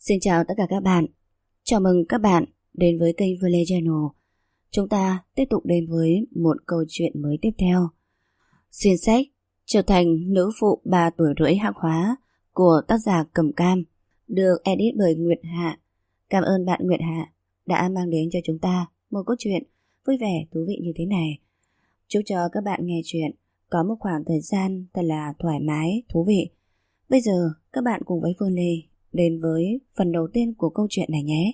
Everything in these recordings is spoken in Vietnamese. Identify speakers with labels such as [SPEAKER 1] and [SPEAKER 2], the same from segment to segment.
[SPEAKER 1] Xin chào tất cả các bạn. Chào mừng các bạn đến với kênh Vlê Channel. Chúng ta tiếp tục đến với một câu chuyện mới tiếp theo. Xuyên sách trở thành nữ phụ 3 tuổi rưỡi hạng hóa của tác giả Cẩm Cam, được edit bởi Nguyệt Hạ. Cảm ơn bạn Nguyệt Hạ đã mang đến cho chúng ta một câu chuyện vui vẻ thú vị như thế này. Chúc cho các bạn nghe chuyện có một khoảng thời gian thật là thoải mái, thú vị. Bây giờ các bạn cùng với Phương Lê đến với phần đầu tiên của câu chuyện này nhé.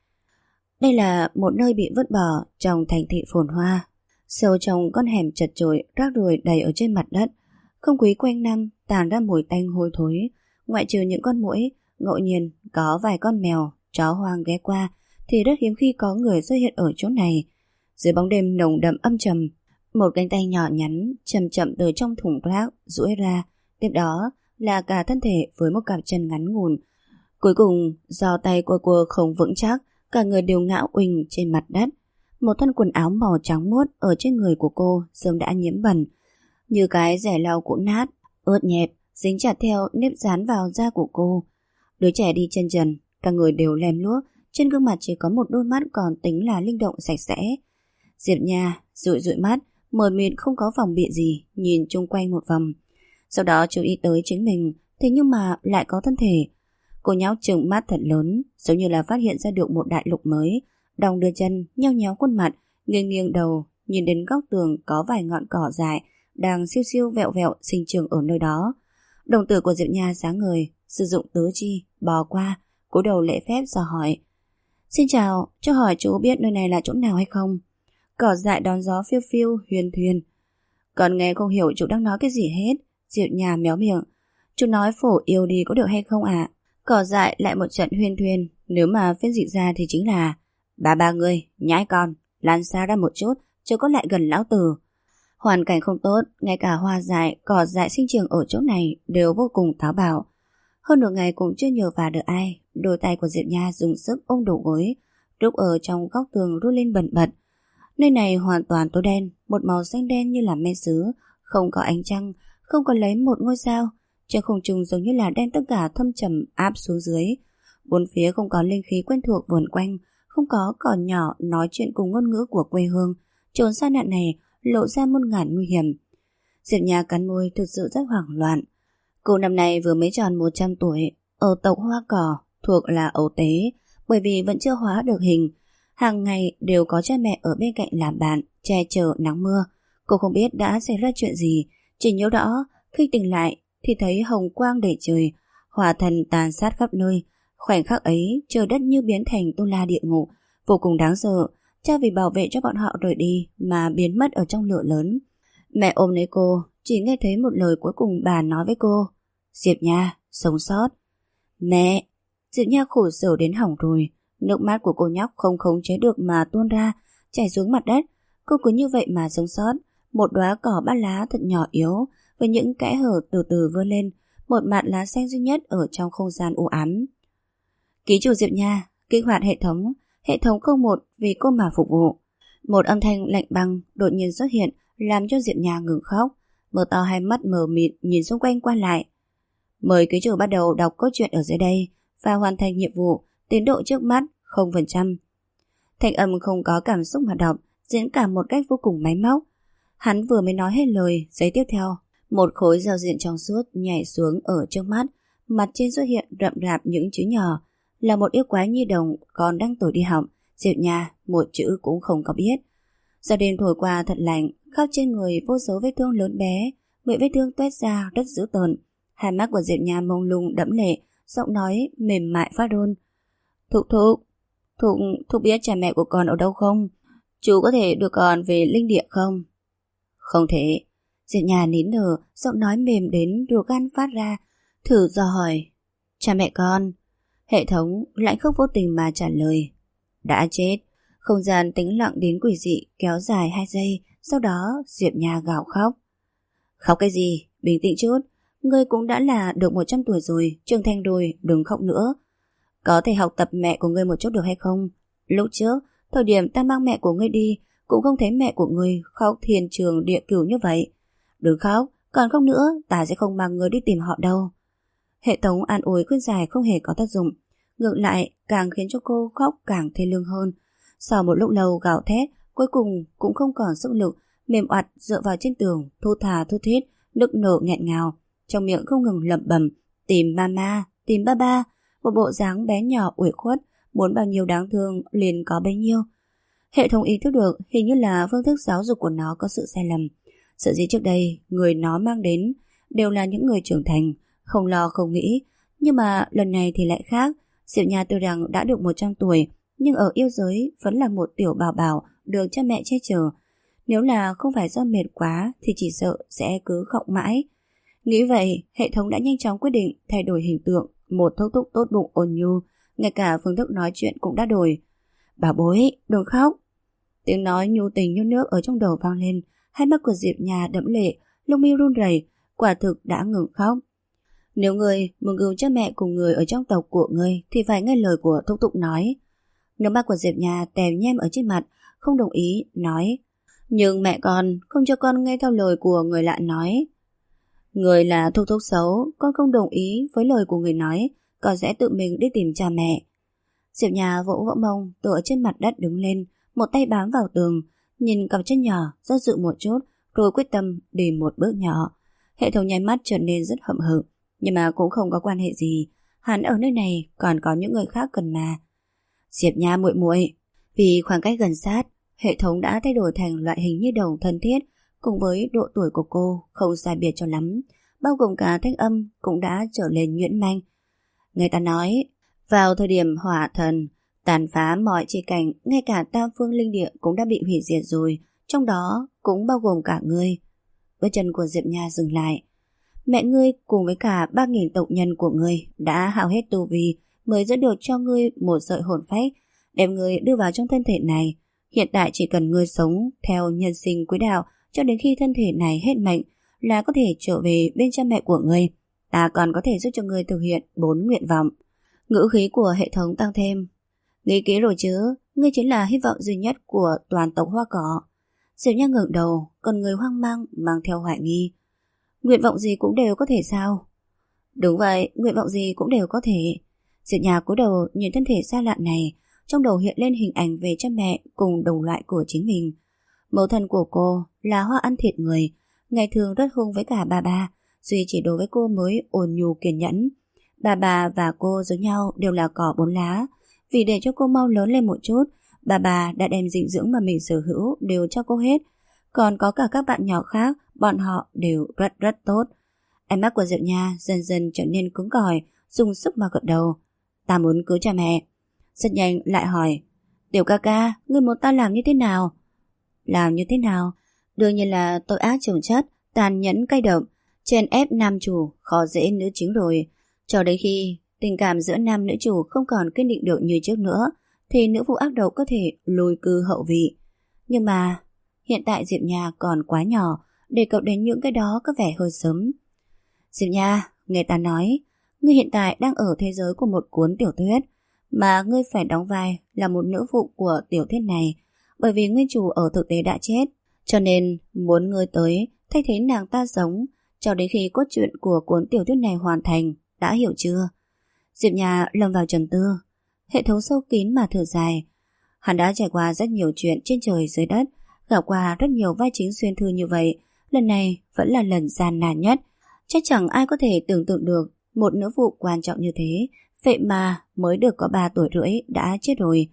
[SPEAKER 1] Đây là một nơi bị vứt bỏ trong thành thị phồn hoa, sâu trong con hẻm chật chội, rác rưởi đầy ở trên mặt đất. Không khí quanh năm tàn ra mùi tanh hôi thối, ngoại trừ những con muỗi, ngẫu nhiên có vài con mèo, chó hoang ghé qua thì rất hiếm khi có người xuất hiện ở chỗ này. Dưới bóng đêm nồng đậm âm trầm, một cánh tay nhỏ nhắn chậm chậm từ trong thùng rác duỗi ra, tiếp đó là cả thân thể với một cặp chân ngắn ngủn. Cuối cùng, do tay cô không vững chắc, cả người đều ngã uỳnh trên mặt đất. Một thân quần áo màu trắng muốt ở trên người của cô sớm đã nhiễm bẩn, như cái rẻ lau cũ nát, ướt nhẹp, dính chặt theo nếp dán vào da của cô. Đứa trẻ đi chân trần, cả người đều lem luốc, trên gương mặt chỉ có một đôi mắt còn tính là linh động sạch sẽ. Diệp Nha dụi mắt, mờ mịt không có phòng bị gì, nhìn chung quanh một vòng. Sau đó chú ý tới chính mình, thế nhưng mà lại có thân thể. Cô nháo trừng mắt thật lớn, giống như là phát hiện ra được một đại lục mới. Đong đưa chân, nheo nhéo khuôn mặt, nghiêng nghiêng đầu, nhìn đến góc tường có vài ngọn cỏ dại đang siêu siêu vẹo vẹo sinh trưởng ở nơi đó. Đồng tử của Diệp Nha sáng ngời, sử dụng tứ chi bò qua, cúi đầu lễ phép dò hỏi: "Xin chào, cho hỏi chú biết nơi này là chỗ nào hay không?" Cỏ dại đón gió phiêu phiêu huyền thuyền. Còn nghe không hiểu chú đang nói cái gì hết. Diệp Nha méo miệng: "Chú nói phổ yêu đi có được hay không ạ?" Cỏ dại lại một trận huyên thuyên, nếu mà phiên dịch ra thì chính là: Ba người, nhãi con, lan xa ra một chút, chứ có lại gần lão tử." Hoàn cảnh không tốt, ngay cả hoa dại, cỏ dại sinh trưởng ở chỗ này đều vô cùng táo bạo. Hơn nửa ngày cũng chưa nhờ vả được ai, đôi tay của Diệp Nha dùng sức ôm đầu gối, rúc ở trong góc tường run lên bần bật. Nơi này hoàn toàn tối đen, một màu xanh đen như là men sứ, không có ánh trăng, không có lấy một ngôi sao. Trên không trung giống như là đen tất cả thâm trầm áp xuống dưới. Bốn phía không có linh khí quen thuộc vờn quanh, không có cỏ nhỏ nói chuyện cùng ngôn ngữ của quê hương. Trốn xa nạn này lộ ra muôn ngàn nguy hiểm. Diệp Nha cắn môi, thực sự rất hoảng loạn. Cô năm nay vừa mới tròn 100 tuổi, ở tộc Hoa Cỏ, thuộc là ấu tế, bởi vì vẫn chưa hóa được hình. Hàng ngày đều có cha mẹ ở bên cạnh làm bạn, che chở nắng mưa. Cô không biết đã xảy ra chuyện gì, chỉ nhớ rõ khi tỉnh lại thì thấy hồng quang đầy trời, hỏa thần tàn sát khắp nơi. Khoảnh khắc ấy, trời đất như biến thành tu la địa ngục, vô cùng đáng sợ. Cha vì bảo vệ cho bọn họ rời đi mà biến mất ở trong lửa lớn. Mẹ ôm lấy cô, chỉ nghe thấy một lời cuối cùng bà nói với cô: "Diệp Nha, sống sót." "Mẹ!" Diệp Nha khổ sở đến hỏng rồi. Nước mắt của cô nhóc không khống chế được mà tuôn ra, chảy xuống mặt đất. Cô cứ như vậy mà sống sót. Một đóa cỏ bát lá thật nhỏ yếu, với những kẽ hở từ từ vươn lên, một mạt lá xanh duy nhất ở trong không gian u ám. Ký chủ Diệp Nha, kích hoạt hệ thống 01 vì cô mà phục vụ. Một âm thanh lạnh băng đột nhiên xuất hiện, làm cho Diệp Nha ngừng khóc, mở to hai mắt mờ mịt nhìn xung quanh qua lại. Mời ký chủ bắt đầu đọc câu chuyện ở dưới đây và hoàn thành nhiệm vụ, tiến độ trước mắt 0%. Thanh âm không có cảm xúc mà đọc, diễn cảm một cách vô cùng máy móc. Hắn vừa mới nói hết lời, giây tiếp theo, một khối giao diện trong suốt nhảy xuống ở trước mắt, mặt trên xuất hiện rậm rạp những chữ nhỏ, là một yêu quái nhi đồng còn đang tuổi đi học. Diệp Nha một chữ cũng không có biết. Gió đêm thổi qua thật lạnh, khắp trên người vô số vết thương lớn bé, miệng vết thương toét ra rất dữ tợn. Hai mắt của Diệp Nha mông lung đẫm lệ, giọng nói mềm mại phát run: Thục biết cha mẹ của con ở đâu không? Chú có thể đưa con về linh địa không?" "Không thể." Diệp Nha nín thở, giọng nói mềm đến ruột gan phát ra, thử dò hỏi: "Cha mẹ con?" Hệ thống lạnh khốc vô tình mà trả lời: "Đã chết." Không gian tĩnh lặng đến quỷ dị kéo dài 2 giây, sau đó Diệp Nha gào khóc. "Khóc cái gì? Bình tĩnh chút. Ngươi cũng đã là được 100 tuổi rồi, trưởng thành rồi, đừng khóc nữa. Có thể học tập mẹ của ngươi một chút được hay không? Lúc trước, thời điểm ta mang mẹ của ngươi đi, cũng không thấy mẹ của ngươi khóc thiên trường địa cửu như vậy. Đừng khóc, còn khóc nữa ta sẽ không mang ngươi đi tìm họ đâu." Hệ thống an ủi khuyên giải không hề có tác dụng. ngược lại càng khiến cho cô khóc càng thê lương hơn. Sau một lúc lâu gào thét, cuối cùng cũng không còn sức lực, mềm oặt dựa vào trên tường, thu thà thu thít, nức nở nghẹn ngào, trong miệng không ngừng lẩm bẩm tìm mama, tìm baba, một bộ dáng bé nhỏ uể khuất, muốn bao nhiêu đáng thương liền có bấy nhiêu. Hệ thống ý thức được hình như là phương thức giáo dục của nó có sự sai lầm. Sở dĩ trước đây người nó mang đến đều là những người trưởng thành, không lo không nghĩ, nhưng mà lần này thì lại khác. Diệu Nha tuy rằng đã được 100 tuổi, nhưng ở yêu giới vẫn là một tiểu bảo bảo được cha mẹ che chở. Nếu là không phải do mệt quá thì chỉ sợ sẽ cứ khóc mãi. Nghĩ vậy, hệ thống đã nhanh chóng quyết định thay đổi hình tượng, một thúc thúc tốt bụng ôn nhu, ngay cả phương thức nói chuyện cũng đã đổi. Bảo bối, đừng khóc. Tiếng nói nhu tình như nước ở trong đầu vang lên, hai mắt của Diệp Nha đẫm lệ, lông mi run rẩy, quả thực đã ngừng khóc. Nếu người muốn cứu cha mẹ cùng người ở trong tộc của người thì phải nghe lời của thúc thúc nói. Nước mắt của Diệp Nha tèm nhem ở trên mặt, không đồng ý, nói. Nhưng mẹ con không cho con nghe theo lời của người lạ nói. Người là thúc thúc xấu, con không đồng ý với lời của người nói, con sẽ tự mình đi tìm cha mẹ. Diệp Nha vỗ vỗ mông, tựa trên mặt đất đứng lên, một tay bám vào tường, nhìn cặp chân nhỏ, do dự một chút, rồi quyết tâm đi một bước nhỏ. Hệ thống nháy mắt trở nên rất hậm hực, nhưng mà cũng không có quan hệ gì. Hắn ở nơi này còn có những người khác cần mà. Diệp Nha muội muội, vì khoảng cách gần sát, hệ thống đã thay đổi thành loại hình nhi đồng thân thiết, cùng với độ tuổi của cô không sai biệt cho lắm, bao gồm cả thanh âm cũng đã trở lên nhuyễn manh. Người ta nói, vào thời điểm hỏa thần tàn phá mọi chi cảnh, ngay cả tam phương linh địa cũng đã bị hủy diệt rồi, trong đó cũng bao gồm cả ngươi. Bước chân của Diệp Nha dừng lại. Mẹ ngươi cùng với cả 3.000 tộc nhân của ngươi đã hao hết tu vi mới dẫn được cho ngươi một sợi hồn phách, đem ngươi đưa vào trong thân thể này. Hiện tại chỉ cần ngươi sống theo nhân sinh quỹ đạo cho đến khi thân thể này hết mệnh là có thể trở về bên cha mẹ của ngươi. Ta còn có thể giúp cho ngươi thực hiện 4 nguyện vọng. Ngữ khí của hệ thống tăng thêm. Nghĩ kỹ rồi chứ, ngươi chính là hy vọng duy nhất của toàn tộc Hoa Cỏ. Diệp Nha ngẩng đầu, còn người hoang mang mang theo hoài nghi. Nguyện vọng gì cũng đều có thể sao? Đúng vậy, nguyện vọng gì cũng đều có thể. Diệp Nha cúi đầu nhìn thân thể xa lạ này, trong đầu hiện lên hình ảnh về cha mẹ cùng đồng loại của chính mình. Mẫu thân của cô là Hoa ăn thịt người, ngày thường rất hung với cả bà, duy chỉ đối với cô mới ôn nhu kiên nhẫn. Bà và cô giống nhau đều là cỏ 4 lá. Vì để cho cô mau lớn lên một chút, bà đã đem dinh dưỡng mà mình sở hữu đều cho cô hết. Còn có cả các bạn nhỏ khác, bọn họ đều rất rất tốt. Ánh mắt của Diệp Nha dần dần trở nên cứng cỏi, dùng sức mà gật đầu. Ta muốn cứu cha mẹ. Rất nhanh lại hỏi, tiểu ca ca, ngươi muốn ta làm như thế nào? Làm như thế nào? Đương nhiên là tội ác chồng chất, tàn nhẫn cay độc, chèn ép nam chủ, khó dễ nữ chính rồi. Cho đến khi tình cảm giữa nam nữ chủ không còn kiên định được như trước nữa, thì nữ phụ ác độc có thể lùi cư hậu vị. Nhưng mà hiện tại Diệp Nha còn quá nhỏ, đề cập đến những cái đó có vẻ hơi sớm. Diệp Nha, nghe ta nói, ngươi hiện tại đang ở thế giới của một cuốn tiểu thuyết, mà ngươi phải đóng vai là một nữ phụ của tiểu thuyết này, bởi vì nguyên chủ ở thực tế đã chết, cho nên muốn ngươi tới thay thế nàng ta sống cho đến khi cốt truyện của cuốn tiểu thuyết này hoàn thành, đã hiểu chưa? Diệp Nha lâm vào trầm tư, hệ thống sâu kín mà thở dài. Hắn đã trải qua rất nhiều chuyện trên trời dưới đất, gặp qua rất nhiều vai chính xuyên thư như vậy, lần này vẫn là lần gian nan nhất. Chắc chẳng ai có thể tưởng tượng được một nữ phụ quan trọng như thế, vậy mà mới được có 3 tuổi rưỡi đã chết rồi.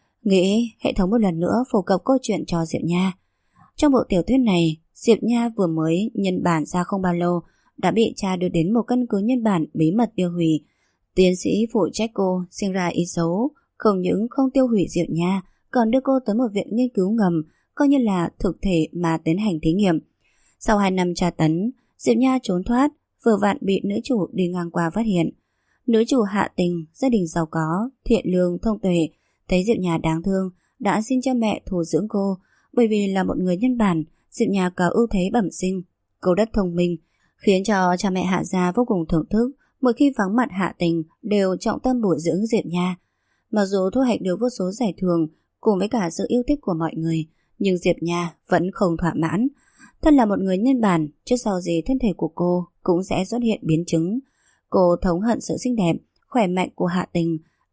[SPEAKER 1] Nghĩ hệ thống một lần nữa phổ cập câu chuyện cho Diệp Nha. Trong bộ tiểu thuyết này, Diệp Nha vừa mới nhân bản ra không bao lâu đã bị cha đưa đến một căn cứ nhân bản bí mật tiêu hủy. Tiến sĩ phụ trách cô sinh ra ý xấu, không những không tiêu hủy Diệp Nha, còn đưa cô tới một viện nghiên cứu ngầm, coi như là thực thể mà tiến hành thí nghiệm. Sau 2 năm tra tấn, Diệp Nha trốn thoát, vừa vặn bị nữ chủ đi ngang qua phát hiện. Nữ chủ Hạ Tình, gia đình giàu có, thiện lương, thông tuệ, thấy Diệp Nha đáng thương, đã xin cho mẹ thu dưỡng cô. Bởi vì là một người nhân bản, Diệp Nha có ưu thế bẩm sinh, cô rất thông minh, khiến cho cha mẹ Hạ gia vô cùng thưởng thức. Mỗi khi vắng mặt Hạ Tình đều trọng tâm bồi dưỡng Diệp Nha. Mặc dù thu hoạch được vô số giải thưởng cùng với cả sự yêu thích của mọi người, nhưng Diệp Nha vẫn không thỏa mãn. Thân là một người nhân bản, trước sau gì thân thể của cô cũng sẽ xuất hiện biến chứng. Cô thống hận sự xinh đẹp, khỏe mạnh của Hạ Tình,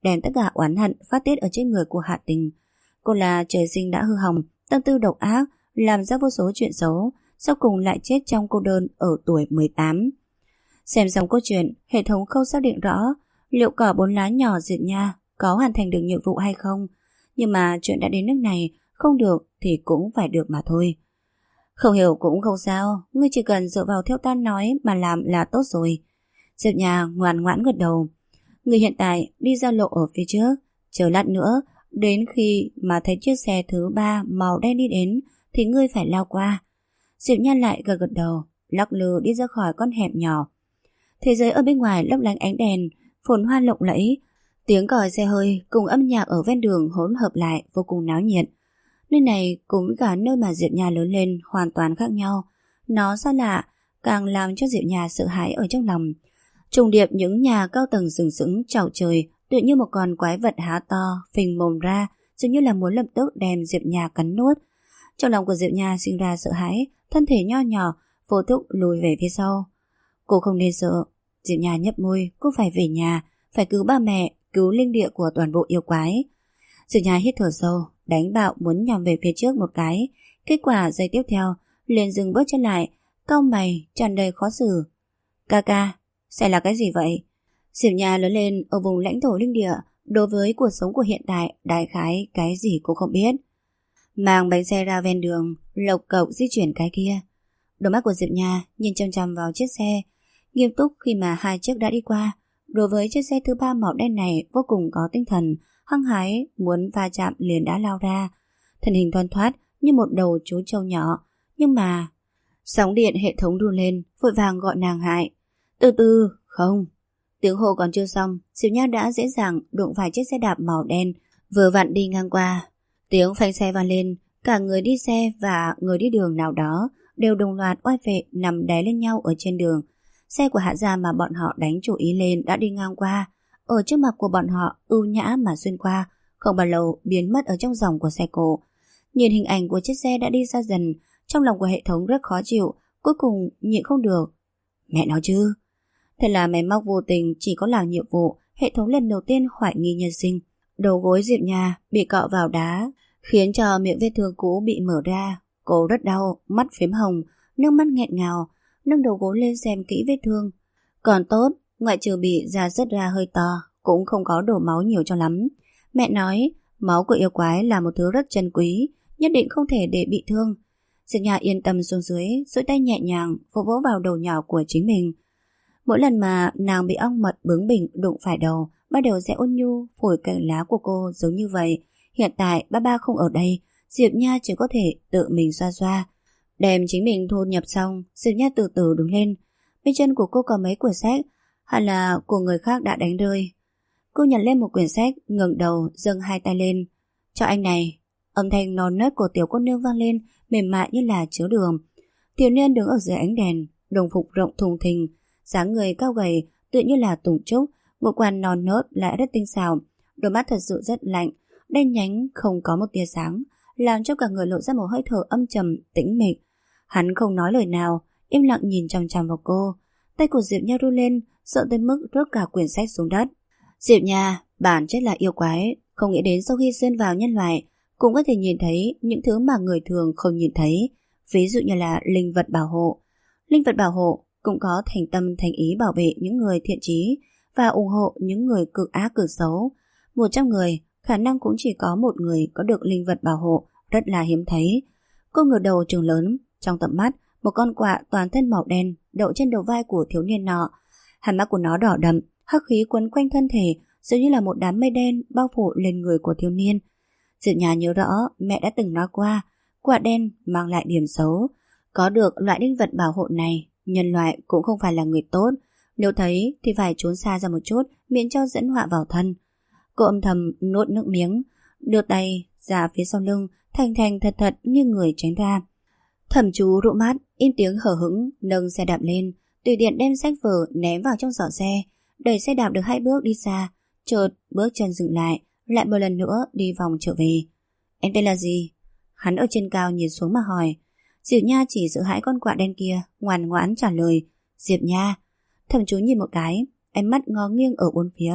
[SPEAKER 1] đem tất cả oán hận phát tiết ở trên người của Hạ Tình. Cô là trời sinh đã hư hỏng, tâm tư độc ác, làm ra vô số chuyện xấu, sau cùng lại chết trong cô đơn ở tuổi 18. Xem xong câu chuyện, hệ thống không xác định rõ liệu cỏ 4 lá nhỏ Diệp Nha có hoàn thành được nhiệm vụ hay không. Nhưng mà chuyện đã đến nước này, không được thì cũng phải được mà thôi. Không hiểu cũng không sao, ngươi chỉ cần dựa vào theo ta nói mà làm là tốt rồi. Diệp Nha ngoan ngoãn gật đầu. Ngươi hiện tại đi ra lộ ở phía trước, chờ lát nữa, đến khi mà thấy chiếc xe thứ 3 màu đen đi đến thì ngươi phải lao qua. Diệp Nha lại gật gật đầu, lắc lư đi ra khỏi con hẻm nhỏ. Thế giới ở bên ngoài lấp lánh ánh đèn, phồn hoa lộng lẫy, tiếng còi xe hơi cùng âm nhạc ở ven đường hỗn hợp lại vô cùng náo nhiệt. Nơi này cùng với cả nơi mà Diệp Nha lớn lên hoàn toàn khác nhau. Nó xa lạ, càng làm cho Diệp Nha sợ hãi ở trong lòng. Trùng điệp những nhà cao tầng sừng sững chào trời, tự như một con quái vật há to, phình mồm ra, dường như là muốn lập tức đem Diệp Nha cắn nuốt. Trong lòng của Diệp Nha sinh ra sợ hãi, thân thể nho nhỏ, vô thức lùi về phía sau. Cô không nên sợ. Diệp Nha nhấp môi, cô phải về nhà, phải cứu ba mẹ, cứu linh địa của toàn bộ yêu quái. Diệp Nha hít thở sâu, đánh bạo muốn nhòm về phía trước một cái. Kết quả giây tiếp theo, liền dừng bước chân lại, cau mày tràn đầy khó xử. Ca, sẽ là cái gì vậy? Diệp Nha lớn lên ở vùng lãnh thổ linh địa, đối với cuộc sống của hiện tại đại khái cái gì cũng không biết. Mang bánh xe ra ven đường, lộc cộc di chuyển cái kia. Đôi mắt của Diệp Nha nhìn chăm chăm vào chiếc xe, nghiêm túc khi mà 2 chiếc đã đi qua. Đối với chiếc xe thứ 3 màu đen này vô cùng có tinh thần, hăng hái muốn va chạm liền đã lao ra, thân hình thoăn thoắt như một đầu chú trâu nhỏ. Nhưng mà sóng điện hệ thống run lên, vội vàng gọi nàng Hại. Từ từ, không. Tiếng hô còn chưa xong, Diệp Nha đã dễ dàng đụng phải chiếc xe đạp màu đen vừa vặn đi ngang qua. Tiếng phanh xe vang lên, cả người đi xe và người đi đường nào đó đều đồng loạt oai vệ nằm đè lên nhau ở trên đường. Xe của Hạ gia mà bọn họ đánh chủ ý lên đã đi ngang qua, ở trước mặt của bọn họ ưu nhã mà xuyên qua, không bao lâu biến mất ở trong dòng của xe cộ. Nhìn hình ảnh của chiếc xe đã đi xa dần, trong lòng của hệ thống rất khó chịu, cuối cùng nhịn không được. Mẹ nói chứ. Thế là máy móc vô tình chỉ có làm nhiệm vụ, hệ thống lần đầu tiên hoài nghi nhân sinh. Đầu gối Diệp Nha bị cọ vào đá, khiến cho miệng vết thương cũ bị mở ra. Cô rất đau, mắt phím hồng, nước mắt nghẹn ngào, nâng đầu gối lên xem kỹ vết thương. Còn tốt, ngoại trừ bị da rớt ra hơi to, cũng không có đổ máu nhiều cho lắm. Mẹ nói, máu của yêu quái là một thứ rất trân quý, nhất định không thể để bị thương. Diệp Nha yên tâm xuống dưới, duỗi tay nhẹ nhàng vỗ vỗ vào đầu nhỏ của chính mình. Mỗi lần mà nàng bị ong mật bướng bỉnh đụng phải đầu, ba đều sẽ ôn nhu phủi cành lá của cô giống như vậy. Hiện tại ba không ở đây, Diệp Nha chỉ có thể tự mình xoa xoa. Đem chính mình thu nhập xong, Diệp Nha từ từ đứng lên. Bên chân của cô có mấy quyển sách, hẳn là của người khác đã đánh rơi. Cô nhặt lên một quyển sách, ngẩng đầu, giơ 2 tay lên. Cho anh này. Âm thanh non nớt của tiểu cô nương vang lên, mềm mại như là chứa đường. Tiểu niên đứng ở dưới ánh đèn, đồng phục rộng thùng thình, dáng người cao gầy, tựa như là tùng trúc, ngũ quan non nớt lại rất tinh xảo, đôi mắt thật sự rất lạnh, đen nhánh không có một tia sáng, làm cho cả người lộ ra một hơi thở âm trầm, tĩnh mịch. Hắn không nói lời nào, im lặng nhìn chằm chằm vào cô. Tay của Diệp Nha run lên, sợ tới mức rớt cả quyển sách xuống đất. Diệp Nha, bản chất là yêu quái, không nghĩ đến sau khi xuyên vào nhân loại, cũng có thể nhìn thấy những thứ mà người thường không nhìn thấy, ví dụ như là linh vật bảo hộ. Linh vật bảo hộ cũng có thành tâm thành ý bảo vệ những người thiện chí và ủng hộ những người cực ác cực xấu. 100 người, khả năng cũng chỉ có 1 người có được linh vật bảo hộ, rất là hiếm thấy. Cô ngửa đầu trừng lớn, trong tầm mắt, một con quạ toàn thân màu đen đậu trên đầu vai của thiếu niên nọ. Hai mắt của nó đỏ đậm, hắc khí quấn quanh thân thể, giống như là một đám mây đen bao phủ lên người của thiếu niên. Diệp Nha nhớ rõ mẹ đã từng nói qua, quạ đen mang lại điểm xấu. Có được loại linh vật bảo hộ này, nhân loại cũng không phải là người tốt. Nếu thấy thì phải trốn xa ra một chút, miễn cho dẫn họa vào thân. Cô âm thầm nuốt nước miếng, đưa tay ra phía sau lưng, thành thật thật như người tránh ra. Thẩm chú rũ mắt, in tiếng hở hững, nâng xe đạp lên, tùy tiện đem sách vở ném vào trong giỏ xe, đẩy xe đạp được 2 bước đi xa, chợt bước chân dừng lại, lại một lần nữa đi vòng trở về. Em tên là gì? Hắn ở trên cao nhìn xuống mà hỏi. Diệp Nha chỉ sợ hãi con quạ đen kia, ngoan ngoãn trả lời. Diệp Nha. Thẩm chú nhìn một cái, ánh mắt ngó nghiêng ở bốn phía,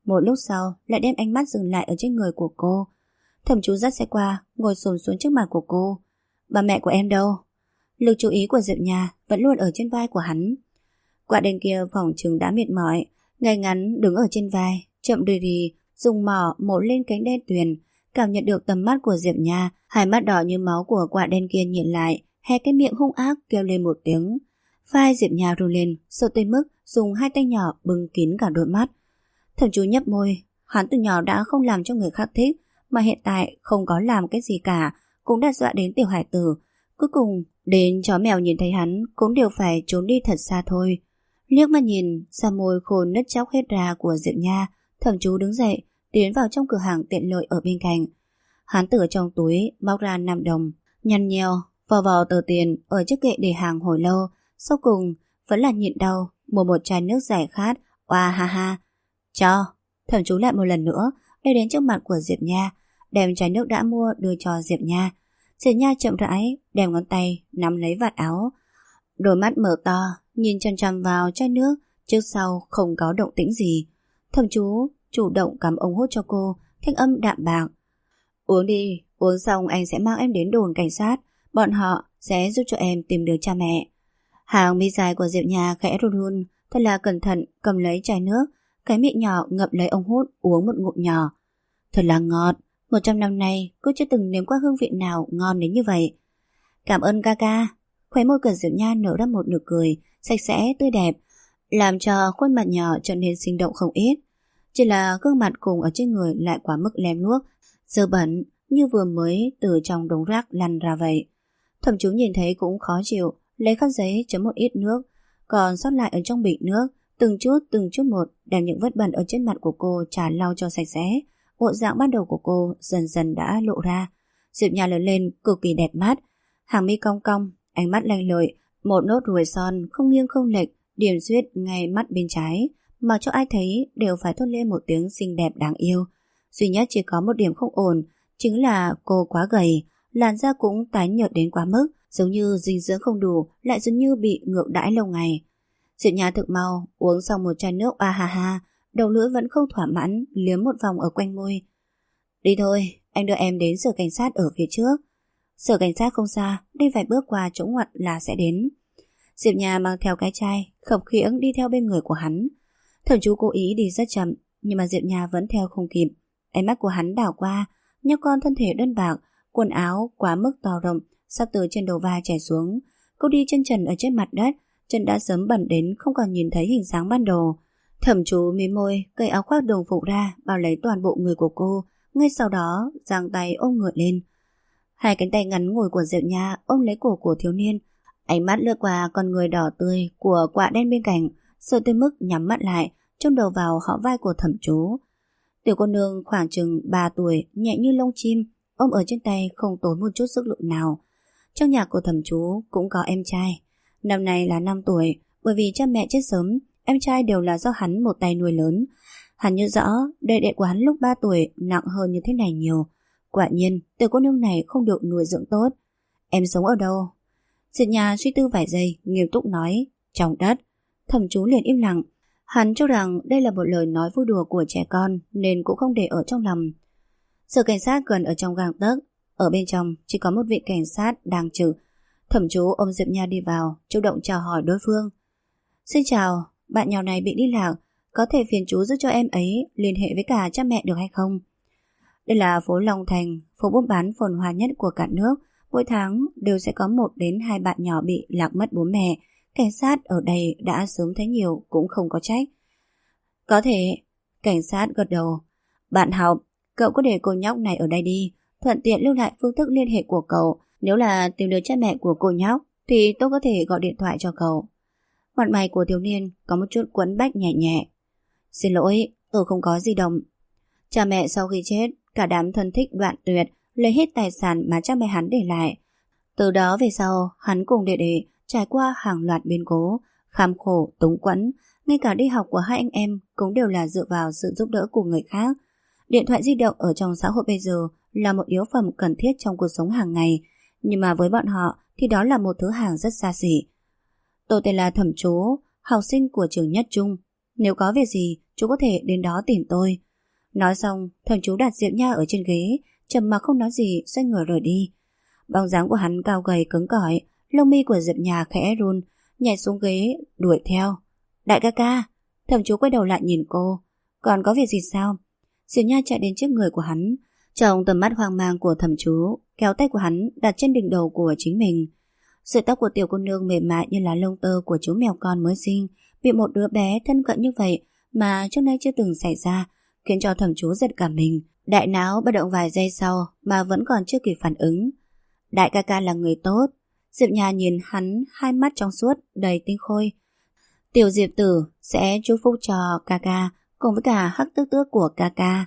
[SPEAKER 1] Một lúc sau lại đem ánh mắt dừng lại ở trên người của cô. Thẩm Chú dắt xe qua, ngồi xổm xuống trước mặt của cô. Bà mẹ của em đâu? Lực chú ý của Diệp Nha vẫn luôn ở trên vai của hắn. Quả đen kia phỏng chừng đã mệt mỏi, ngay ngắn đứng ở trên vai, chậm rì rì dùng mỏ mổ lên cánh đen tuyền. Cảm nhận được tầm mắt của Diệp Nha, hai mắt đỏ như máu của quả đen kia nhìn lại, hé cái miệng hung ác kêu lên một tiếng. Vai Diệp Nha run lên, sợ tới mức dùng hai tay nhỏ bưng kín cả đôi mắt. Thẩm Chú nhấp môi, hắn từ nhỏ đã không làm cho người khác thích, mà hiện tại không có làm cái gì cả, cũng đã dọa đến tiểu hải tử. Cuối cùng, đến chó mèo nhìn thấy hắn cũng đều phải trốn đi thật xa thôi. Liếc mà nhìn ra môi khô nứt chóc hết ra của Diệp Nha, Thẩm Chú đứng dậy, tiến vào trong cửa hàng tiện lợi ở bên cạnh. Hắn từ trong túi móc ra 5 đồng, nhăn nheo, vò vò tờ tiền ở trước kệ để hàng hồi lâu, sau cùng vẫn là nhịn đau, mua một chai nước giải khát. Oa ha ha. Cho. Thẩm Chú lại một lần nữa đi đến trước mặt của Diệp Nha, đem chai nước đã mua đưa cho Diệp Nha. Diệp Nha chậm rãi đem ngón tay nắm lấy vạt áo, đôi mắt mở to nhìn chằm chằm vào chai nước, trước sau không có động tĩnh gì. Thẩm Chú chủ động cắm ống hút cho cô, thanh âm đạm bạc. Uống đi, uống xong anh sẽ mang em đến đồn cảnh sát, bọn họ sẽ giúp cho em tìm được cha mẹ. Hàng mi dài của Diệp Nha khẽ run run, thật là cẩn thận cầm lấy chai nước, cái miệng nhỏ ngậm lấy ống hút uống một ngụm nhỏ. Thật là ngọt, 100 năm nay cô chưa từng nếm qua hương vị nào ngon đến như vậy. Cảm ơn ca ca. Khóe môi của Diệp Nha nở ra một nụ cười sạch sẽ tươi đẹp, làm cho khuôn mặt nhỏ trở nên sinh động không ít. Chỉ là gương mặt cùng ở trên người lại quá mức lem luốc, dơ bẩn như vừa mới từ trong đống rác lăn ra vậy. Thẩm Chú nhìn thấy cũng khó chịu, lấy khăn giấy chấm một ít nước còn sót lại ở trong bịch nước, từng chút một đem những vết bẩn ở trên mặt của cô trà lau cho sạch sẽ. Bộ dạng ban đầu của cô dần dần đã lộ ra. Diệp Nha lớn lên cực kỳ đẹp mắt, hàng mi cong cong, ánh mắt lanh lợi, một nốt ruồi son không nghiêng không lệch điểm xuyết ngay mắt bên trái, mà cho ai thấy đều phải thốt lên một tiếng xinh đẹp đáng yêu. Duy nhất chỉ có một điểm không ổn, chính là cô quá gầy, làn da cũng tái nhợt đến quá mức, giống như dinh dưỡng không đủ, lại giống như bị ngược đãi lâu ngày. Diệp Nha thực mau uống xong một chai nước a ha ha, đầu lưỡi vẫn không thỏa mãn, liếm một vòng ở quanh môi. Đi thôi, anh đưa em đến sở cảnh sát ở phía trước. Sở cảnh sát không xa, đi vài bước qua chỗ ngoặt là sẽ đến. Diệp Nha mang theo cái chai, khập khiễng đi theo bên người của hắn. Thẩm Chú cố ý đi rất chậm, nhưng mà Diệp Nha vẫn theo không kịp. Ánh mắt của hắn đảo qua, nhóc con thân thể đơn bạc, quần áo quá mức to rộng, sắp từ trên đầu vai chảy xuống. Cô đi chân trần ở trên mặt đất, chân đã sớm bẩn đến không còn nhìn thấy hình dáng ban đầu. Thẩm Chú mím môi, cởi áo khoác đồng phục ra, bao lấy toàn bộ người của cô, ngay sau đó giang tay ôm ngửa lên. Hai cánh tay ngắn ngủi của Diệp Nha ôm lấy cổ của thiếu niên, ánh mắt lướt qua con người đỏ tươi của quạ đen bên cạnh, sợ tới mức nhắm mắt lại, trông đầu vào hõm vai của Thẩm Chú. Tiểu cô nương khoảng chừng 3 tuổi, nhẹ như lông chim, ôm ở trên tay không tốn một chút sức lực nào. Trong nhà của Thẩm Chú cũng có em trai, năm nay là 5 tuổi, bởi vì cha mẹ chết sớm, em trai đều là do hắn một tay nuôi lớn. Hắn nhớ rõ đệ đệ của hắn lúc 3 tuổi nặng hơn như thế này nhiều. Quả nhiên tiểu cô nương này không được nuôi dưỡng tốt. Em sống ở đâu? Diệp Nha suy tư vài giây, nghiêm túc nói, trong đất. Thẩm Chú liền im lặng. Hắn cho rằng đây là một lời nói vui đùa của trẻ con nên cũng không để ở trong lòng. Sở cảnh sát gần ở trong gang tấc, ở bên trong chỉ có một vị cảnh sát đang trực. Thẩm Chú ôm Diệp Nha đi vào, chủ động chào hỏi đối phương. Xin chào, bạn nhỏ này bị đi lạc, có thể phiền chú giúp cho em ấy liên hệ với cả cha mẹ được hay không? Đây là phố Long Thành, phố buôn bán phồn hoa nhất của cả nước. Mỗi tháng đều sẽ có 1 đến 2 bạn nhỏ bị lạc mất bố mẹ. Cảnh sát ở đây đã sớm thấy nhiều cũng không có trách. Có thể. Cảnh sát gật đầu. Bạn học, cậu có để cô nhóc này ở đây đi, thuận tiện lưu lại phương thức liên hệ của cậu. Nếu là tìm được cha mẹ của cô nhóc thì tôi có thể gọi điện thoại cho cậu. Mặt mày của thiếu niên có một chút quẫn bách nhẹ nhẹ. Xin lỗi, tôi không có di động. Cha mẹ sau khi chết, cả đám thân thích đoạn tuyệt, lấy hết tài sản mà cha mẹ hắn để lại. Từ đó về sau, hắn cùng đệ đệ trải qua hàng loạt biến cố, kham khổ, túng quẫn. Ngay cả đi học của hai anh em cũng đều là dựa vào sự giúp đỡ của người khác. Điện thoại di động ở trong xã hội bây giờ là một yếu phẩm cần thiết trong cuộc sống hàng ngày, nhưng mà với bọn họ thì đó là một thứ hàng rất xa xỉ. Tôi tên là Thẩm Chú, học sinh của trường Nhất Trung. Nếu có việc gì, chú có thể đến đó tìm tôi. Nói xong, thằng chú đặt Diệp Nha ở trên ghế, trầm mặc không nói gì, xoay người rời đi. Bóng dáng của hắn cao gầy cứng cỏi, lông mi của Diệp Nha khẽ run, nhảy xuống ghế, đuổi theo. Đại ca ca, thằng chú quay đầu lại nhìn cô. Còn có việc gì sao? Diệp Nha chạy đến trước người của hắn, trong tầm mắt hoang mang của thầm chú, kéo tay của hắn đặt trên đỉnh đầu của chính mình. Sợi tóc của tiểu cô nương mềm mại như là lông tơ của chú mèo con mới sinh, bị một đứa bé thân cận như vậy mà trước nay chưa từng xảy ra, khiến cho thầm chú giật cả mình. Đại não bất động vài giây sau mà vẫn còn chưa kịp phản ứng. Đại ca ca là người tốt. Diệp Nha nhìn hắn, hai mắt trong suốt đầy tinh khôi. Tiểu Diệp tử sẽ chúc phúc cho ca ca cùng với cả hắc tước tước của ca ca.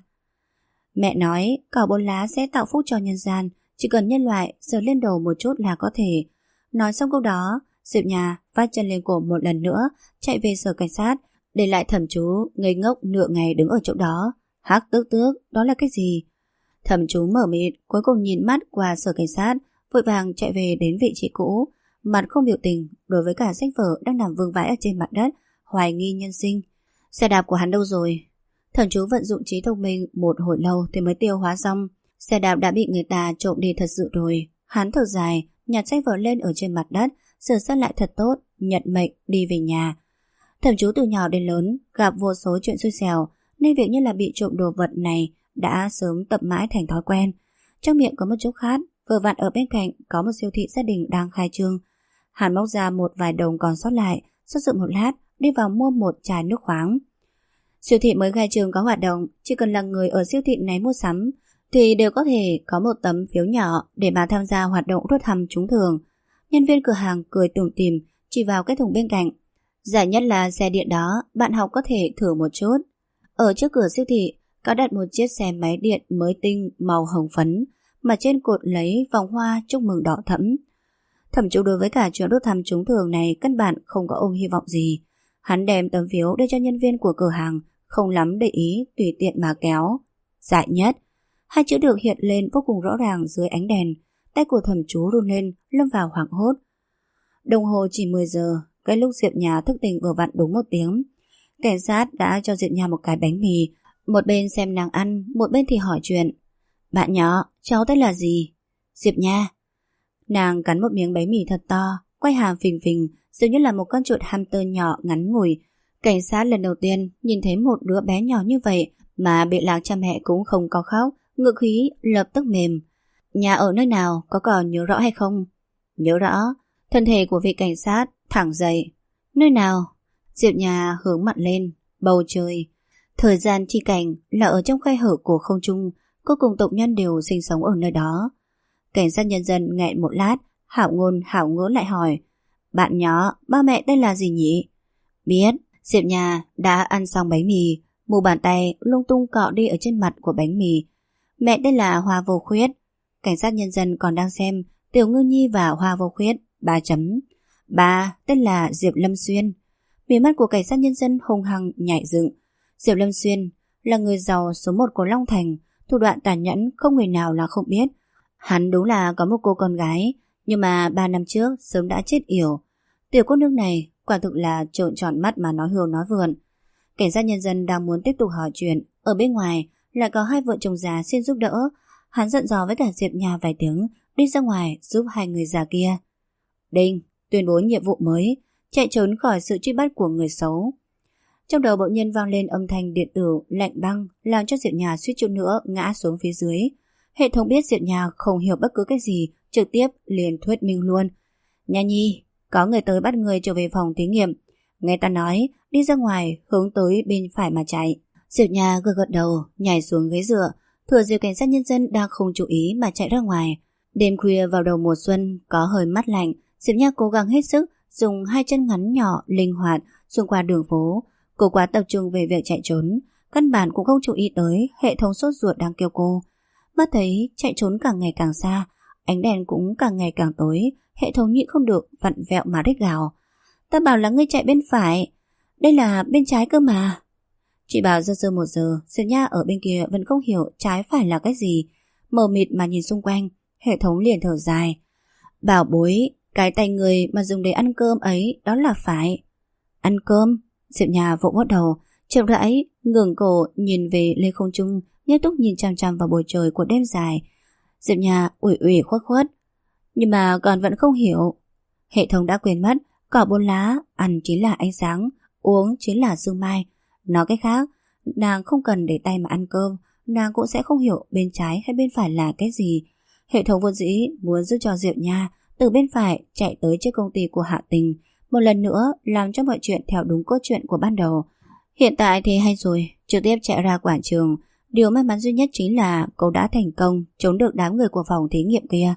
[SPEAKER 1] Mẹ nói cỏ bốn lá sẽ tạo phúc cho nhân gian, chỉ cần nhân loại sờ lên đầu một chút là có thể. Nói xong câu đó, Diệp Nha vắt chân lên cổ một lần nữa, chạy về sở cảnh sát, để lại thẩm chú ngây ngốc nửa ngày đứng ở chỗ đó. Hắc tước tước, đó là cái gì? Thẩm chú mở mịt, cuối cùng nhìn mắt qua sở cảnh sát, vội vàng chạy về đến vị trí cũ, mặt không biểu tình đối với cả sách vở đang nằm vương vãi ở trên mặt đất, hoài nghi nhân sinh. Xe đạp của hắn đâu rồi? Thẩm chú vận dụng trí thông minh một hồi lâu thì mới tiêu hóa xong. Xe đạp đã bị người ta trộm đi thật sự rồi. Hắn thở dài, nhặt sách vở lên ở trên mặt đất, sửa sát lại thật tốt, nhận mệnh đi về nhà. Thẩm chú từ nhỏ đến lớn gặp vô số chuyện xui xẻo, nên việc như là bị trộm đồ vật này đã sớm tập mãi thành thói quen. Trong miệng có một chút khát, vừa vặn ở bên cạnh có một siêu thị gia đình đang khai trương. Hắn móc ra một vài đồng còn sót lại, do dự một lát đi vào mua một chai nước khoáng. Siêu thị mới khai trương có hoạt động, chỉ cần là người ở siêu thị này mua sắm thì đều có thể có một tấm phiếu nhỏ để mà tham gia hoạt động rút thăm trúng thưởng. Nhân viên cửa hàng cười tủm tỉm chỉ vào cái thùng bên cạnh. Giải nhất là xe điện đó, bạn học có thể thử một chút. Ở trước cửa siêu thị có đặt một chiếc xe máy điện mới tinh màu hồng phấn, mà trên cột lấy vòng hoa chúc mừng đỏ thẫm. Thẩm chú đối với cả chuyện rút thăm trúng thưởng này căn bản không có ôm hy vọng gì. Hắn đem tấm phiếu đưa cho nhân viên của cửa hàng, không lắm để ý, tùy tiện mà kéo. Giải nhất. Hai chữ được hiện lên vô cùng rõ ràng dưới ánh đèn. Tay của thẩm chú run lên, lâm vào hoảng hốt. Đồng hồ chỉ 10 giờ, cái lúc Diệp Nha thức tỉnh vừa vặn đúng 1 tiếng. Cảnh sát đã cho Diệp Nha một cái bánh mì, một bên xem nàng ăn, một bên thì hỏi chuyện. Bạn nhỏ, cháu tên là gì? Diệp Nha. Nàng cắn một miếng bánh mì thật to, quay hàm phình phình, dường như là một con chuột hamster nhỏ ngắn ngủi. Cảnh sát lần đầu tiên nhìn thấy một đứa bé nhỏ như vậy mà bị lạc cha mẹ cũng không có khóc, ngữ khí lập tức mềm. Nhà ở nơi nào, có còn nhớ rõ hay không? Nhớ rõ. Thân thể của vị cảnh sát thẳng dậy. Nơi nào? Diệp Nha hướng mặt lên. Bầu trời. Thời gian chi cảnh là ở trong khe hở của không trung, cuối cùng tộc nhân đều sinh sống ở nơi đó. Cảnh sát nhân dân nghẹn một lát, hảo ngôn hảo ngữ lại hỏi. Bạn nhỏ, ba mẹ tên là gì nhỉ? Biết. Diệp Nha đã ăn xong bánh mì, mu bàn tay lung tung cọ đi ở trên mặt của bánh mì. Mẹ tên là Hoa Vô Khuyết. Cảnh sát nhân dân còn đang xem Tiểu Ngư Nhi và Hoa Vô Khuyết. 3 chấm. Ba tên là Diệp Lâm Xuyên. Mí mắt của cảnh sát nhân dân hung hăng nhảy dựng. Diệp Lâm Xuyên là người giàu số 1 của Long Thành, thủ đoạn tàn nhẫn không người nào là không biết. Hắn đúng là có một cô con gái, nhưng mà 3 năm trước sớm đã chết yểu. Tiểu cô nương này quả thực là trợn tròn mắt mà nói hưu nói vượn. Cảnh sát nhân dân đang muốn tiếp tục hỏi chuyện, ở bên ngoài lại có hai vợ chồng già xin giúp đỡ. Hắn giận dò với cả Diệp Nha vài tiếng, đi ra ngoài giúp hai người già kia. Đinh, tuyên bố nhiệm vụ mới, chạy trốn khỏi sự truy bắt của người xấu. Trong đầu bỗng nhiên vang lên âm thanh điện tử lạnh băng, làm cho Diệp Nha suýt chút nữa ngã xuống phía dưới. Hệ thống biết Diệp Nha không hiểu bất cứ cái gì, trực tiếp liền thuyết minh luôn. Nha Nhi, có người tới bắt người trở về phòng thí nghiệm. Nghe ta nói, đi ra ngoài, hướng tới bên phải mà chạy. Diệp Nha gật gật đầu, nhảy xuống ghế dựa, thừa dịp cảnh sát nhân dân đang không chú ý mà chạy ra ngoài. Đêm khuya vào đầu mùa xuân, có hơi mát lạnh, Diệp Nha cố gắng hết sức, dùng hai chân ngắn nhỏ, linh hoạt, xuyên qua đường phố. Cô quá tập trung về việc chạy trốn, căn bản cũng không chú ý tới hệ thống sốt ruột đang kêu cô. Mắt thấy chạy trốn càng ngày càng xa, ánh đèn cũng càng ngày càng tối, hệ thống nhịn không được vặn vẹo mà rít gào. Ta bảo là ngươi chạy bên phải, đây là bên trái cơ mà. Chị bảo dơ 1 giờ, Diệp Nha ở bên kia vẫn không hiểu trái phải là cái gì, mờ mịt mà nhìn xung quanh, hệ thống liền thở dài. Bảo bối, cái tay người mà dùng để ăn cơm ấy đó là phải. Ăn cơm? Diệp Nha vỗ vỗ đầu, chậm rãi ngẩng cổ nhìn về lên không trung, nghiêm túc nhìn chằm chằm vào bầu trời của đêm dài. Diệp Nha ủy ủy khuất khuất, nhưng mà còn vẫn không hiểu. Hệ thống đã quên mất, cỏ 4 lá, ăn chính là ánh sáng, uống chính là sương mai. Nói cách khác, nàng không cần để tay mà ăn cơm, nàng cũng sẽ không hiểu bên trái hay bên phải là cái gì. Hệ thống vốn dĩ muốn giúp cho Diệp Nha từ bên phải chạy tới chiếc công ty của Hạ Tình, một lần nữa làm cho mọi chuyện theo đúng cốt truyện của ban đầu. Hiện tại thì hay rồi, trực tiếp chạy ra quảng trường. Điều may mắn duy nhất chính là cô đã thành công trốn được đám người của phòng thí nghiệm kia.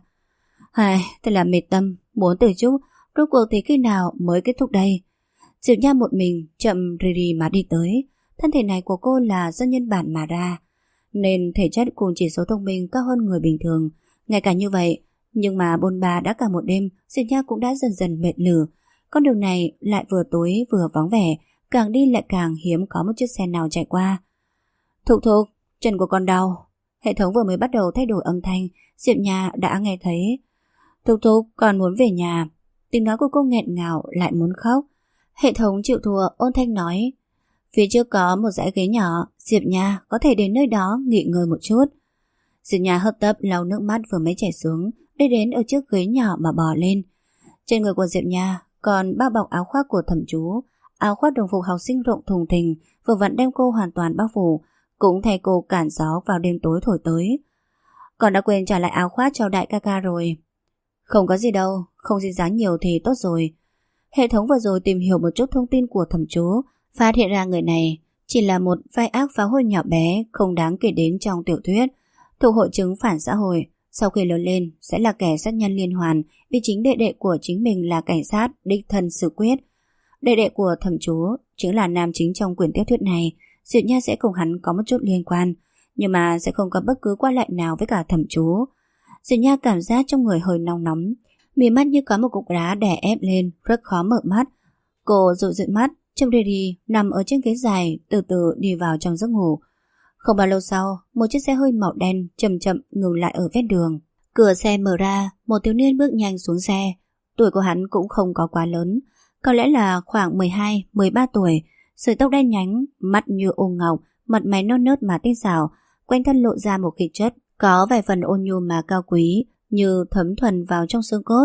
[SPEAKER 1] Thật là mệt tâm, muốn từ chút, rốt cuộc thì khi nào mới kết thúc đây? Diệp Nha một mình chậm rì rì mà đi tới. Thân thể này của cô là do nhân bản mà ra, nên thể chất cùng chỉ số thông minh cao hơn người bình thường. Ngay cả như vậy, nhưng mà bôn ba đã cả một đêm, Diệp Nha cũng đã dần dần mệt lử. Con đường này lại vừa tối vừa vắng vẻ, càng đi lại càng hiếm có một chiếc xe nào chạy qua. Thục thục, chân của con đau. Hệ thống vừa mới bắt đầu thay đổi âm thanh, Diệp Nha đã nghe thấy. Thục thục, con muốn về nhà. Tiếng nói của cô nghẹn ngào lại muốn khóc. Hệ thống chịu thua, ôn thanh nói. Phía trước có một dãy ghế nhỏ, Diệp Nha có thể đến nơi đó nghỉ ngơi một chút. Diệp Nha hấp tấp lau nước mắt vừa mới chảy xuống, đi đến ở trước ghế nhỏ mà bò lên. Trên người của Diệp Nha còn bao bọc áo khoác của thẩm chú. Áo khoác đồng phục học sinh rộng thùng thình, vừa vặn đem cô hoàn toàn bao phủ, cũng thay cô cản gió vào đêm tối thổi tới. Còn đã quên trả lại áo khoác cho đại ca ca rồi. Không có gì đâu, không dính dáng nhiều thì tốt rồi. Hệ thống vừa rồi tìm hiểu một chút thông tin của thẩm chú, phát hiện ra người này chỉ là một vai ác phá hôi nhỏ bé, không đáng kể đến trong tiểu thuyết, thuộc hội chứng phản xã hội. Sau khi lớn lên sẽ là kẻ sát nhân liên hoàn, vì chính đệ đệ của chính mình là cảnh sát đích thân xử quyết. Đệ đệ của thẩm chú chính là nam chính trong quyển tiểu thuyết này. Diệp Nha sẽ cùng hắn có một chút liên quan, nhưng mà sẽ không có bất cứ qua lại nào với cả thẩm chú. Diệp Nha cảm giác trong người hơi nóng nóng, mí mắt như có một cục đá đè ép lên, rất khó mở mắt. Cô dụi dụi mắt, trông đi nằm ở trên ghế dài, từ từ đi vào trong giấc ngủ. Không bao lâu sau, một chiếc xe hơi màu đen chậm chậm ngừng lại ở ven đường. Cửa xe mở ra, một thiếu niên bước nhanh xuống xe. Tuổi của hắn cũng không có quá lớn, có lẽ là khoảng 12-13 tuổi, sợi tóc đen nhánh, mắt như ô ngọc, mặt mày non nớt mà tinh xảo, quanh thân lộ ra một khí chất có vài phần ôn nhu mà cao quý, như thấm thuần vào trong xương cốt.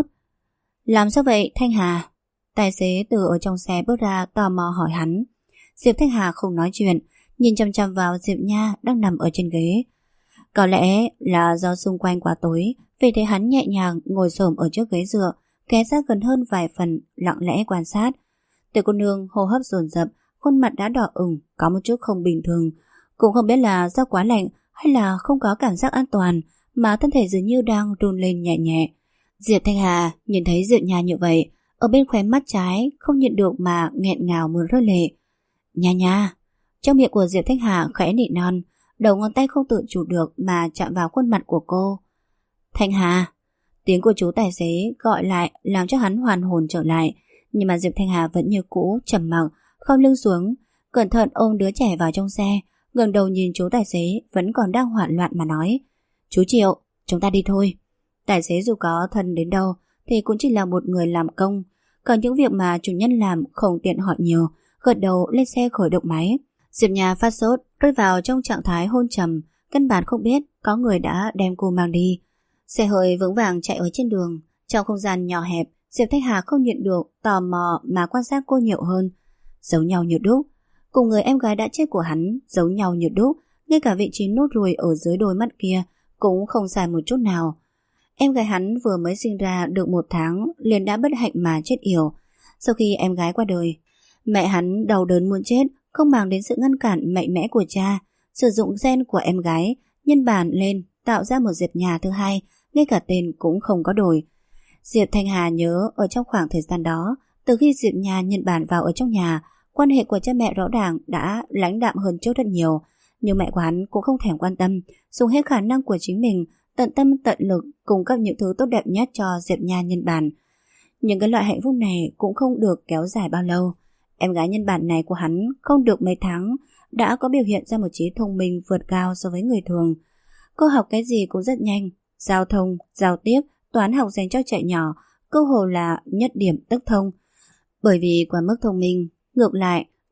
[SPEAKER 1] Làm sao vậy, Thanh Hà? Tài xế từ ở trong xe bước ra tò mò hỏi hắn. Diệp Thanh Hà không nói chuyện, nhìn chăm chăm vào Diệp Nha đang nằm ở trên ghế. Có lẽ là do xung quanh quá tối, vì thế hắn nhẹ nhàng ngồi xổm ở trước ghế dựa, ghé sát gần hơn vài phần, lặng lẽ quan sát. Tiểu cô nương hô hấp dồn dập, khuôn mặt đã đỏ ửng, có một chút không bình thường. Cũng không biết là do quá lạnh hay là không có cảm giác an toàn, mà thân thể dường như đang run lên nhẹ nhẹ. Diệp Thanh Hà nhìn thấy Diệp Nha như vậy, ở bên khóe mắt trái không nhịn được mà nghẹn ngào muốn rơi lệ. Nha nha. Trong miệng của Diệp Thanh Hà khẽ nỉ non, đầu ngón tay không tự chủ được mà chạm vào khuôn mặt của cô. Thanh Hà. Tiếng của chú tài xế gọi lại làm cho hắn hoàn hồn trở lại, nhưng mà Diệp Thanh Hà vẫn như cũ trầm mặc, khom lưng xuống, cẩn thận ôm đứa trẻ vào trong xe, ngẩng đầu nhìn chú tài xế vẫn còn đang hoảng loạn mà nói. Chú Triệu, chúng ta đi thôi. Tài xế dù có thân đến đâu thì cũng chỉ là một người làm công, còn những việc mà chủ nhân làm không tiện hỏi nhiều, gật đầu lên xe khởi động máy. Diệp Nha phát sốt, rơi vào trong trạng thái hôn trầm, căn bản không biết có người đã đem cô mang đi. Xe hơi vững vàng chạy ở trên đường, trong không gian nhỏ hẹp, Diệp Thanh Hà không nhịn được tò mò mà quan sát cô nhiều hơn. Giống nhau như đúc, cùng người em gái đã chết của hắn giống nhau như đúc, ngay cả vị trí nốt ruồi ở dưới đôi mắt kia cũng không sai một chút nào. Em gái hắn vừa mới sinh ra được 1 tháng liền đã bất hạnh mà chết yểu. Sau khi em gái qua đời, mẹ hắn đau đớn muốn chết, không màng đến sự ngăn cản mạnh mẽ của cha, sử dụng gen của em gái nhân bản lên tạo ra một Diệp Nha thứ hai, ngay cả tên cũng không có đổi. Diệp Thanh Hà nhớ ở trong khoảng thời gian đó, từ khi Diệp Nha nhân bản vào ở trong nhà, quan hệ của cha mẹ rõ ràng đã lãnh đạm hơn trước rất nhiều, nhưng mẹ của hắn cũng không thèm quan tâm, dùng hết khả năng của chính mình, tận tâm tận lực cung cấp những thứ tốt đẹp nhất cho Diệp Nha nhân bản. Nhưng cái loại hạnh phúc này cũng không được kéo dài bao lâu. Em gái nhân bản này của hắn không được mấy tháng đã có biểu hiện ra một trí thông minh vượt cao so với người thường. Cô học cái gì cũng rất nhanh, giao thông, giao tiếp, toán học dành cho trẻ nhỏ, cơ hồ là nhất điểm tức thông. Bởi vì quá mức thông minh, ngược lại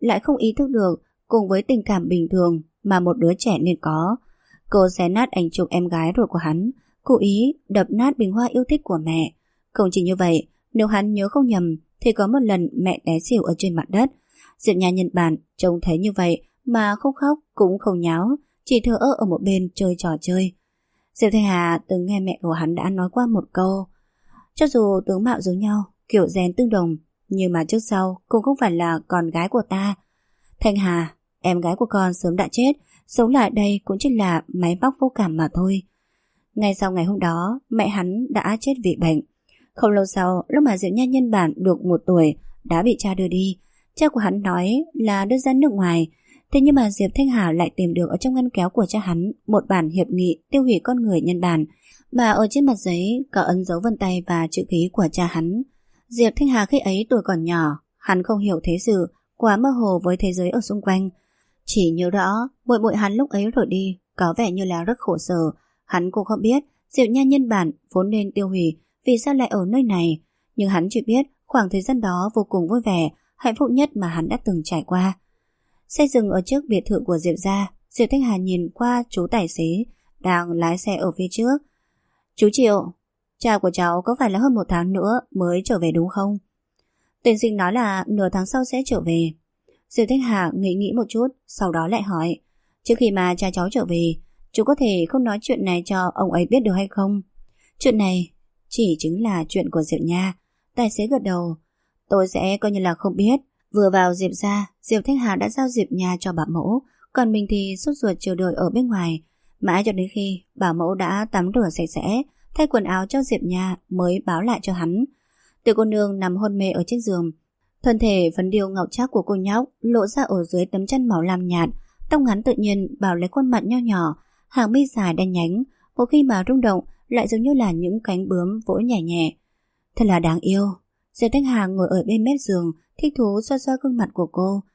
[SPEAKER 1] lại không ý thức được cùng với tình cảm bình thường mà một đứa trẻ nên có. Cô xé nát ảnh chụp em gái ruột của hắn, cố ý đập nát bình hoa yêu thích của mẹ. Không chỉ như vậy, nếu hắn nhớ không nhầm thì có một lần mẹ té xỉu ở trên mặt đất. Diệp Nha Nhân Bản trông thấy như vậy mà không khóc cũng không nháo, chỉ thờ ơ ở một bên chơi trò chơi. Diệp Thanh Hà từng nghe mẹ của hắn đã nói qua một câu: cho dù tướng mạo giống nhau, kiểu gen tương đồng, nhưng mà trước sau cũng không phải là con gái của ta. Thanh Hà, em gái của con sớm đã chết, sống lại đây cũng chỉ là máy móc vô cảm mà thôi. Ngay sau ngày hôm đó, mẹ hắn đã chết vì bệnh. Không lâu sau, lúc mà Diệp Nha Nhân Bản được 1 tuổi, đã bị cha đưa đi. Cha của hắn nói là đưa ra nước ngoài. Thế nhưng mà Diệp Thanh Hà lại tìm được ở trong ngăn kéo của cha hắn một bản hiệp nghị tiêu hủy con người nhân bản, và ở trên mặt giấy có ấn dấu vân tay và chữ ký của cha hắn. Diệp Thanh Hà khi ấy tuổi còn nhỏ, hắn không hiểu thế sự, quá mơ hồ với thế giới ở xung quanh. Chỉ nhớ rõ muội muội hắn lúc ấy rồi đi, có vẻ như là rất khổ sở. Hắn cũng không biết Diệp Nha Nhân Bản vốn nên tiêu hủy vì sao lại ở nơi này, nhưng hắn chỉ biết khoảng thời gian đó vô cùng vui vẻ, hạnh phúc nhất mà hắn đã từng trải qua. Xe dừng ở trước biệt thự của Diệp gia. Diệp Thanh Hà nhìn qua chú tài xế đang lái xe ở phía trước. Chú Triệu, cha của cháu có phải là hơn 1 tháng nữa mới trở về đúng không? Tiền sinh nói là nửa tháng sau sẽ trở về. Diệp Thanh Hà nghĩ một chút, sau đó lại hỏi: trước khi mà cha cháu trở về, chú có thể không nói chuyện này cho ông ấy biết được hay không? Chuyện này chỉ chính là chuyện của Diệp Nha. Tài xế gật đầu. Tôi sẽ coi như là không biết. Vừa vào Diệp gia, Diệp Thanh Hà đã giao Diệp Nha cho bảo mẫu, còn mình thì sốt ruột chờ đợi ở bên ngoài. Mãi cho đến khi bảo mẫu đã tắm rửa sạch sẽ, thay quần áo cho Diệp Nha mới báo lại cho hắn. Tiểu cô nương nằm hôn mê ở trên giường. Thân thể phấn điêu ngọc trác của cô nhóc lộ ra ở dưới tấm chăn màu lam nhạt, tóc ngắn tự nhiên bảo lấy khuôn mặt nho nhỏ, hàng mi dài đen nhánh, một khi mà rung động lại giống như là những cánh bướm vỗ nhẹ nhẹ. Thật là đáng yêu. Diệp Thanh Hà ngồi ở bên mép giường, thích thú xoa xoa gương mặt của cô.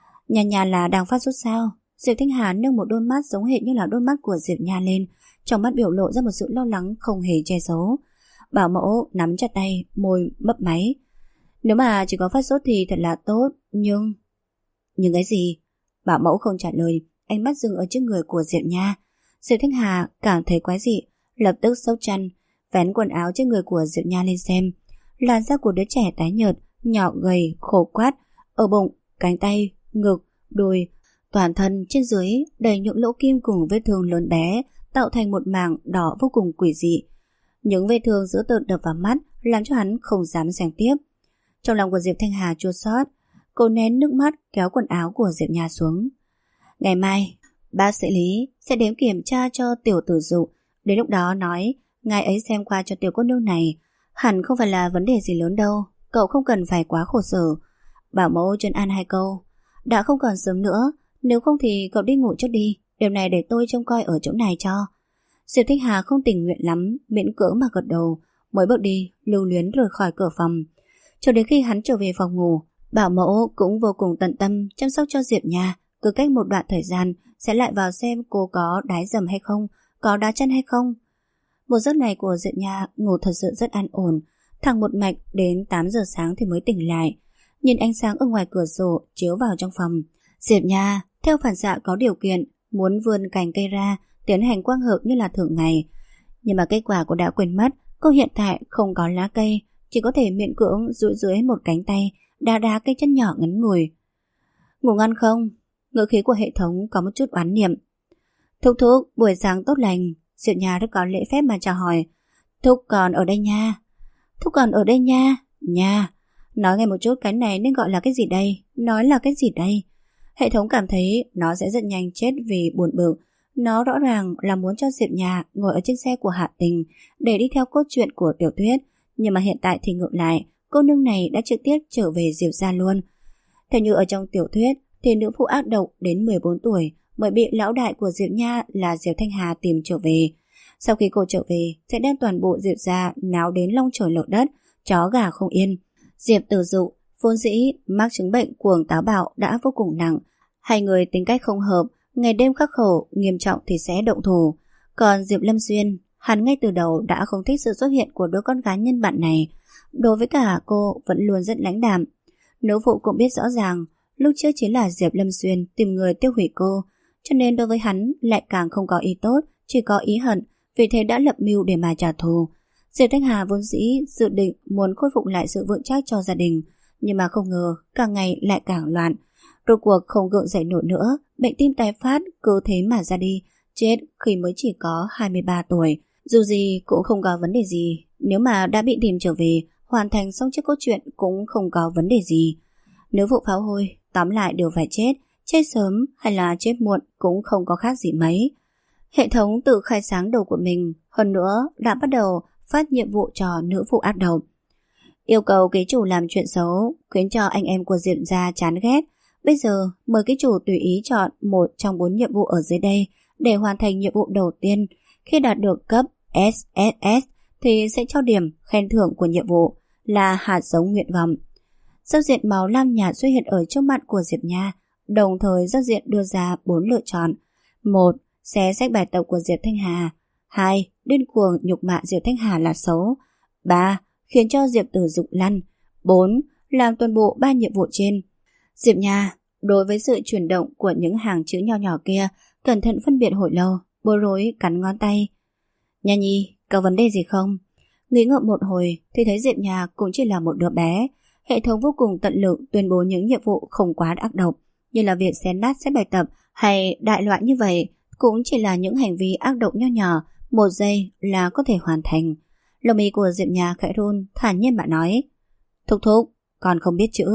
[SPEAKER 1] Nhà là đang phát sốt sao? Diệp Thanh Hà nâng một đôi mắt giống hệt như là đôi mắt của Diệp Nha lên, trong mắt biểu lộ ra một sự lo lắng không hề che giấu. Bảo mẫu nắm chặt tay, môi mấp máy. Nếu mà chỉ có phát sốt thì thật là tốt, nhưng... Nhưng cái gì? Bảo mẫu không trả lời, ánh mắt dừng ở trước người của Diệp Nha. Diệp Thanh Hà cảm thấy quái dị, lập tức xốc chăn, vén quần áo trên người của Diệp Nha lên xem. Làn da của đứa trẻ tái nhợt, nhỏ gầy, khổ quát, ở bụng, cánh tay, ngực, đùi, toàn thân trên dưới đầy những lỗ kim cùng vết thương lớn bé, tạo thành một mảng đỏ vô cùng quỷ dị. Những vết thương dữ tợn đập vào mắt làm cho hắn không dám xem tiếp. Trong lòng của Diệp Thanh Hà chua xót, cô nén nước mắt kéo quần áo của Diệp Nha xuống. Ngày mai, bác sĩ Lý sẽ đến kiểm tra cho tiểu tử Dụ. Đến lúc đó nói, ngài ấy xem qua cho tiểu cô nương này, hẳn không phải là vấn đề gì lớn đâu, cậu không cần phải quá khổ sở. Bảo mẫu trấn an 2 câu. Đã không còn sớm nữa, nếu không thì cậu đi ngủ trước đi, điều này để tôi trông coi ở chỗ này cho. Diệp Thanh Hà không tình nguyện lắm, miễn cưỡng mà gật đầu, mới bước đi, lưu luyến rời khỏi cửa phòng. Cho đến khi hắn trở về phòng ngủ, bảo mẫu cũng vô cùng tận tâm chăm sóc cho Diệp Nha. Cứ cách một đoạn thời gian sẽ lại vào xem cô có đái dầm hay không, có đá chân hay không. Một giấc này của Diệp Nha ngủ thật sự rất an ổn, thẳng một mạch đến 8 giờ sáng thì mới tỉnh lại. Nhìn ánh sáng ở ngoài cửa sổ chiếu vào trong phòng, Diệp Nha theo phản xạ có điều kiện muốn vươn cành cây ra tiến hành quang hợp như là thường ngày. Nhưng mà kết quả cô đã quên mất, cô hiện tại không có lá cây, chỉ có thể miễn cưỡng duỗi dưới một cánh tay đá cây chân nhỏ ngắn ngủi. Ngủ ngon không? Ngữ khí của hệ thống có một chút oán niệm. Thúc thúc, buổi sáng tốt lành. Diệp Nha rất có lễ phép mà chào hỏi. Thúc còn ở đây nha. Thúc còn ở đây nha. Nha. Nói nghe một chút cái này nên gọi là cái gì đây? Nói là cái gì đây? Hệ thống cảm thấy nó sẽ rất nhanh chết vì buồn bực. Nó rõ ràng là muốn cho Diệp Nha ngồi ở chiếc xe của Hạ Tình để đi theo cốt truyện của tiểu thuyết. Nhưng mà hiện tại thì ngược lại, cô nương này đã trực tiếp trở về Diệp gia luôn. Theo như ở trong tiểu thuyết thì nữ phụ ác độc đến 14 tuổi mới bị lão đại của Diệp Nha là Diệp Thanh Hà tìm trở về. Sau khi cô trở về sẽ đem toàn bộ Diệp gia náo đến long trời lở đất, chó gà không yên. Diệp Tử Dụ vốn dĩ mắc chứng bệnh cuồng táo bạo đã vô cùng nặng, hai người tính cách không hợp, ngày đêm khắc khổ, nghiêm trọng thì sẽ động thủ. Còn Diệp Lâm Xuyên, hắn ngay từ đầu đã không thích sự xuất hiện của đứa con gái nhân bạn này. Đối với cả cô vẫn luôn rất lãnh đạm. Nữ phụ cũng biết rõ ràng, lúc trước chính là Diệp Lâm Xuyên tìm người tiêu hủy cô, cho nên đối với hắn lại càng không có ý tốt, chỉ có ý hận, vì thế đã lập mưu để mà trả thù. Diệp Thanh Hà vốn dĩ dự định muốn khôi phục lại sự vững chắc cho gia đình, nhưng mà không ngờ càng ngày lại càng loạn. Rốt cuộc không gượng dậy nổi nữa, bệnh tim tái phát cứ thế mà ra đi, chết khi mới chỉ có 23 tuổi. Dù gì cũng không có vấn đề gì, nếu mà đã bị tìm trở về, hoàn thành xong chiếc cốt truyện cũng không có vấn đề gì. Nếu vụ phá hôi, tóm lại đều phải chết, chết sớm hay là chết muộn cũng không có khác gì mấy. Hệ thống tự khai sáng đầu của mình, hơn nữa đã bắt đầu phát nhiệm vụ cho nữ phụ ác đầu. Yêu cầu ký chủ làm chuyện xấu, khiến cho anh em của Diệp gia chán ghét. Bây giờ mời ký chủ tùy ý chọn một trong 4 nhiệm vụ ở dưới đây để hoàn thành nhiệm vụ đầu tiên. Khi đạt được cấp SSS thì sẽ cho điểm khen thưởng của nhiệm vụ là hạt giống nguyện vọng. Giao diện màu lam nhạt xuất hiện ở trước mặt của Diệp Nha, đồng thời giao diện đưa ra 4 lựa chọn. 1. Xé sách bài tập của Diệp Thanh Hà. 2. Điên cuồng nhục mạ Diệp Thanh Hà là xấu. 3. Khiến cho Diệp Tử Dục lăn. 4. Làm toàn bộ 3 nhiệm vụ trên. Diệp Nha đối với sự chuyển động của những hàng chữ nho nhỏ kia cẩn thận phân biệt hồi lâu, bối rối cắn ngón tay. Nha Nhi, có vấn đề gì không? Nghĩ ngợi một hồi thì thấy Diệp Nha cũng chỉ là một đứa bé. Hệ thống vô cùng tận lực tuyên bố những nhiệm vụ không quá ác độc, như là việc xé nát sách bài tập hay đại loại như vậy, cũng chỉ là những hành vi ác độc nho nhỏ, 1 giây là có thể hoàn thành. Lông mi của Diệp Nha khẽ run, thản nhiên mà nói: Thúc thúc, con không biết chữ.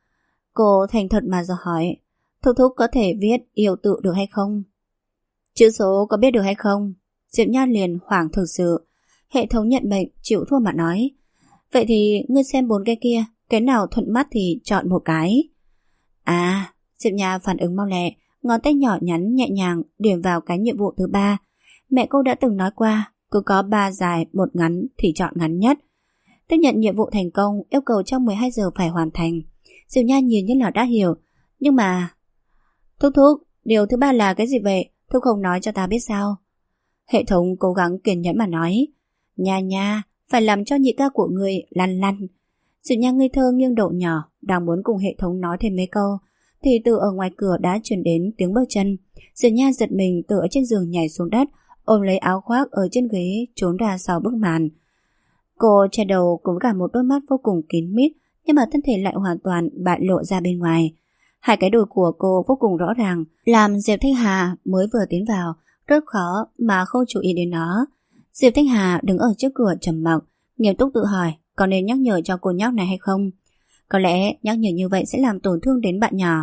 [SPEAKER 1] Cô thành thật mà dò hỏi: Thúc thúc có thể viết yêu tự được hay không? Chữ số có biết được hay không? Diệp Nha liền hoảng thực sự. Hệ thống nhận mệnh chịu thua mà nói: Vậy thì ngươi xem 4 cái kia, cái nào thuận mắt thì chọn một cái. À, Diệp Nha phản ứng mau lẹ, ngón tay nhỏ nhắn nhẹ nhàng điểm vào cái nhiệm vụ thứ 3. Mẹ cô đã từng nói qua, cứ có 3 dài 1 ngắn thì chọn ngắn nhất. Tiếp nhận nhiệm vụ thành công, yêu cầu trong 12 giờ phải hoàn thành. Diệp Nha nhìn như là đã hiểu, nhưng mà... Thúc thúc, điều thứ 3 là cái gì vậy? Thúc không nói cho ta biết sao? Hệ thống cố gắng kiên nhẫn mà nói: Nha nha, phải làm cho nhị ca của người lăn lăn. Diệp Nha ngây thơ nghiêng đầu nhỏ, đang muốn cùng hệ thống nói thêm mấy câu, thì từ ở ngoài cửa đã truyền đến tiếng bước chân. Diệp Nha giật mình từ ở trên giường nhảy xuống đất, ôm lấy áo khoác ở trên ghế trốn ra sau bức màn. Cô che đầu cùng cả một đôi mắt vô cùng kín mít, nhưng mà thân thể lại hoàn toàn bại lộ ra bên ngoài. 2 cái đùi của cô vô cùng rõ ràng, làm Diệp Thanh Hà mới vừa tiến vào rất khó mà không chú ý đến nó. Diệp Thanh Hà đứng ở trước cửa trầm mặc, nghiêm túc tự hỏi có nên nhắc nhở cho cô nhóc này hay không. Có lẽ nhắc nhở như vậy sẽ làm tổn thương đến bạn nhỏ.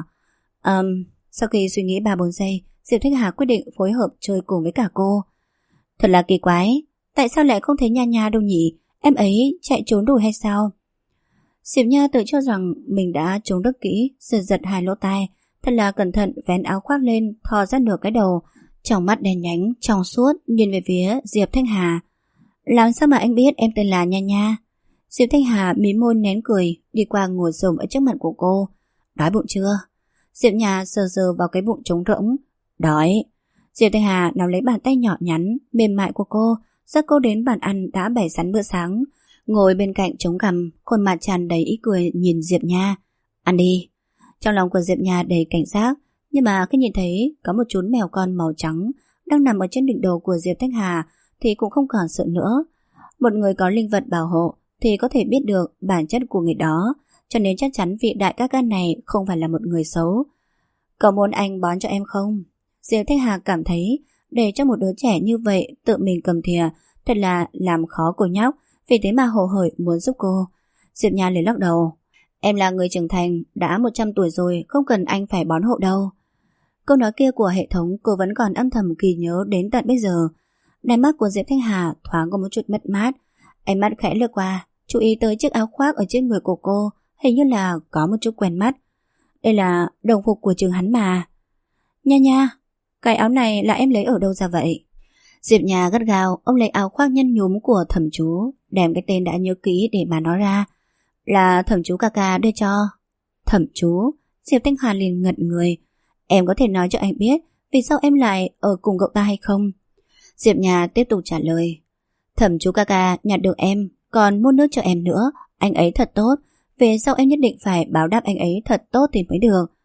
[SPEAKER 1] Sau khi suy nghĩ 3-4 giây, Diệp Thanh Hà quyết định phối hợp chơi cùng với cả cô. Thật là kỳ quái, tại sao lại không thấy Nha Nha đâu nhỉ? Em ấy chạy trốn rồi hay sao? Diệp Nha tự cho rằng mình đã trốn rất kỹ, giật giật 2 lỗ tai, thật là cẩn thận vén áo khoác lên, thò ra nửa cái đầu, trong mắt đen nhánh trong suốt nhìn về phía Diệp Thanh Hà. Làm sao mà anh biết em tên là Nha Nha? Diệp Thanh Hà mím môi nén cười, đi qua ngồi xổm ở trước mặt của cô. Đói bụng chưa? Diệp Nha sờ sờ vào cái bụng trống rỗng. Đói. Diệp Thanh Hà nắm lấy bàn tay nhỏ nhắn mềm mại của cô, dắt cô đến bàn ăn đã bày sẵn bữa sáng. Ngồi bên cạnh chống cằm, khuôn mặt tràn đầy ý cười nhìn Diệp Nha. Ăn đi. Trong lòng của Diệp Nha đầy cảnh giác, nhưng mà khi nhìn thấy có một chú mèo con màu trắng đang nằm ở trên đỉnh đầu của Diệp Thanh Hà thì cũng không còn sợ nữa. Một người có linh vật bảo hộ thì có thể biết được bản chất của người đó, cho nên chắc chắn vị đại ca ca này không phải là một người xấu. Có muốn anh bón cho em không? Diệp Thanh Hà cảm thấy để cho một đứa trẻ như vậy tự mình cầm thìa thật là làm khó cô nhóc, vì thế mà hồ hởi muốn giúp cô. Diệp Nha liền lắc đầu. Em là người trưởng thành, đã 100 tuổi rồi, không cần anh phải bón hộ đâu. Câu nói kia của hệ thống cô vẫn còn âm thầm ghi nhớ đến tận bây giờ. Đáy mắt của Diệp Thanh Hà thoáng có một chút mất mát. Ánh mắt khẽ lướt qua, chú ý tới chiếc áo khoác ở trên người của cô, hình như là có một chút quen mắt. Đây là đồng phục của trường hắn mà. Nha Nha, cái áo này là em lấy ở đâu ra vậy? Diệp Nha gắt gao ôm lấy áo khoác nhăn nhúm của thẩm chú, đem cái tên đã nhớ kỹ để mà nói ra. Là thẩm chú ca ca đưa cho. Thẩm chú? Diệp Thanh Hà liền ngẩn người. Em có thể nói cho anh biết vì sao em lại ở cùng cậu ta hay không? Diệp Nha tiếp tục trả lời. Thẩm chú ca ca nhặt được em, còn mua nước cho em nữa. Anh ấy thật tốt, về sau em nhất định phải báo đáp anh ấy thật tốt thì mới được.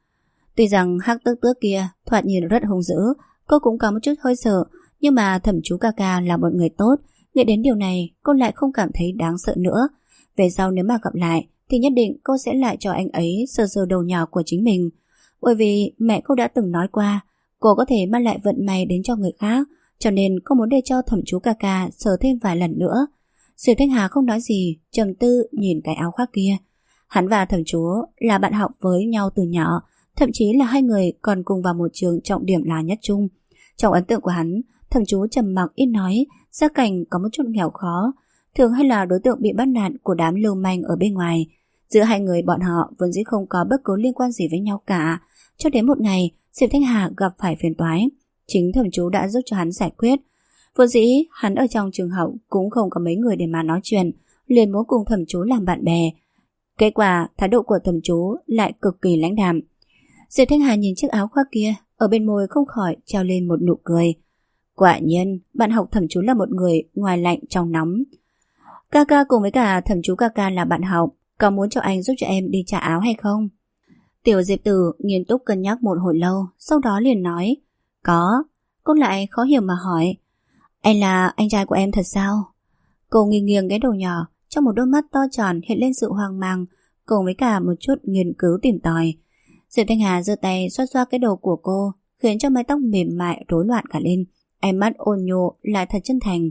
[SPEAKER 1] Tuy rằng hắc tước tước kia thoạt nhìn rất hung dữ, cô cũng có một chút hơi sợ, nhưng mà thẩm chú ca ca là một người tốt. Nghĩ đến điều này, cô lại không cảm thấy đáng sợ nữa. Về sau nếu mà gặp lại thì nhất định cô sẽ lại cho anh ấy sờ sờ đầu nhỏ của chính mình. Bởi vì mẹ cô đã từng nói qua, cô có thể mang lại vận may đến cho người khác, cho nên cô muốn để cho thẩm chú ca ca sờ thêm vài lần nữa. Diệp Thanh Hà không nói gì, trầm tư nhìn cái áo khoác kia. Hắn và thẩm chú là bạn học với nhau từ nhỏ, thậm chí là hai người còn cùng vào một trường trọng điểm là nhất trung. Trong ấn tượng của hắn, thẩm chú trầm mặc ít nói, gia cảnh có một chút nghèo khó, thường hay là đối tượng bị bắt nạt của đám lưu manh ở bên ngoài. Giữa hai người bọn họ vốn dĩ không có bất cứ liên quan gì với nhau cả, cho đến một ngày Diệp Thanh Hà gặp phải phiền toái, chính thẩm chú đã giúp cho hắn giải quyết. Vốn dĩ hắn ở trong trường học cũng không có mấy người để mà nói chuyện, liền muốn cùng thẩm chú làm bạn bè. Kết quả thái độ của thẩm chú lại cực kỳ lãnh đạm. Diệp Thanh Hà nhìn chiếc áo khoác kia, ở bên môi không khỏi treo lên một nụ cười. Quả nhiên bạn học thẩm chú là một người ngoài lạnh trong nóng. Ca ca cùng với cả thẩm chú ca ca là bạn học, có muốn cho anh giúp cho em đi trả áo hay không? Tiểu Diệp Tử nghiêm túc cân nhắc một hồi lâu, sau đó liền nói. Có. Cô lại khó hiểu mà hỏi. Anh là anh trai của em thật sao? Cô nghiêng nghiêng cái đầu nhỏ, trong một đôi mắt to tròn hiện lên sự hoang mang, cùng với cả một chút nghiên cứu tìm tòi. Diệp Thanh Hà giơ tay xoa xoa cái đầu của cô, khiến cho mái tóc mềm mại rối loạn cả lên. Ánh mắt ôn nhô lại thật chân thành.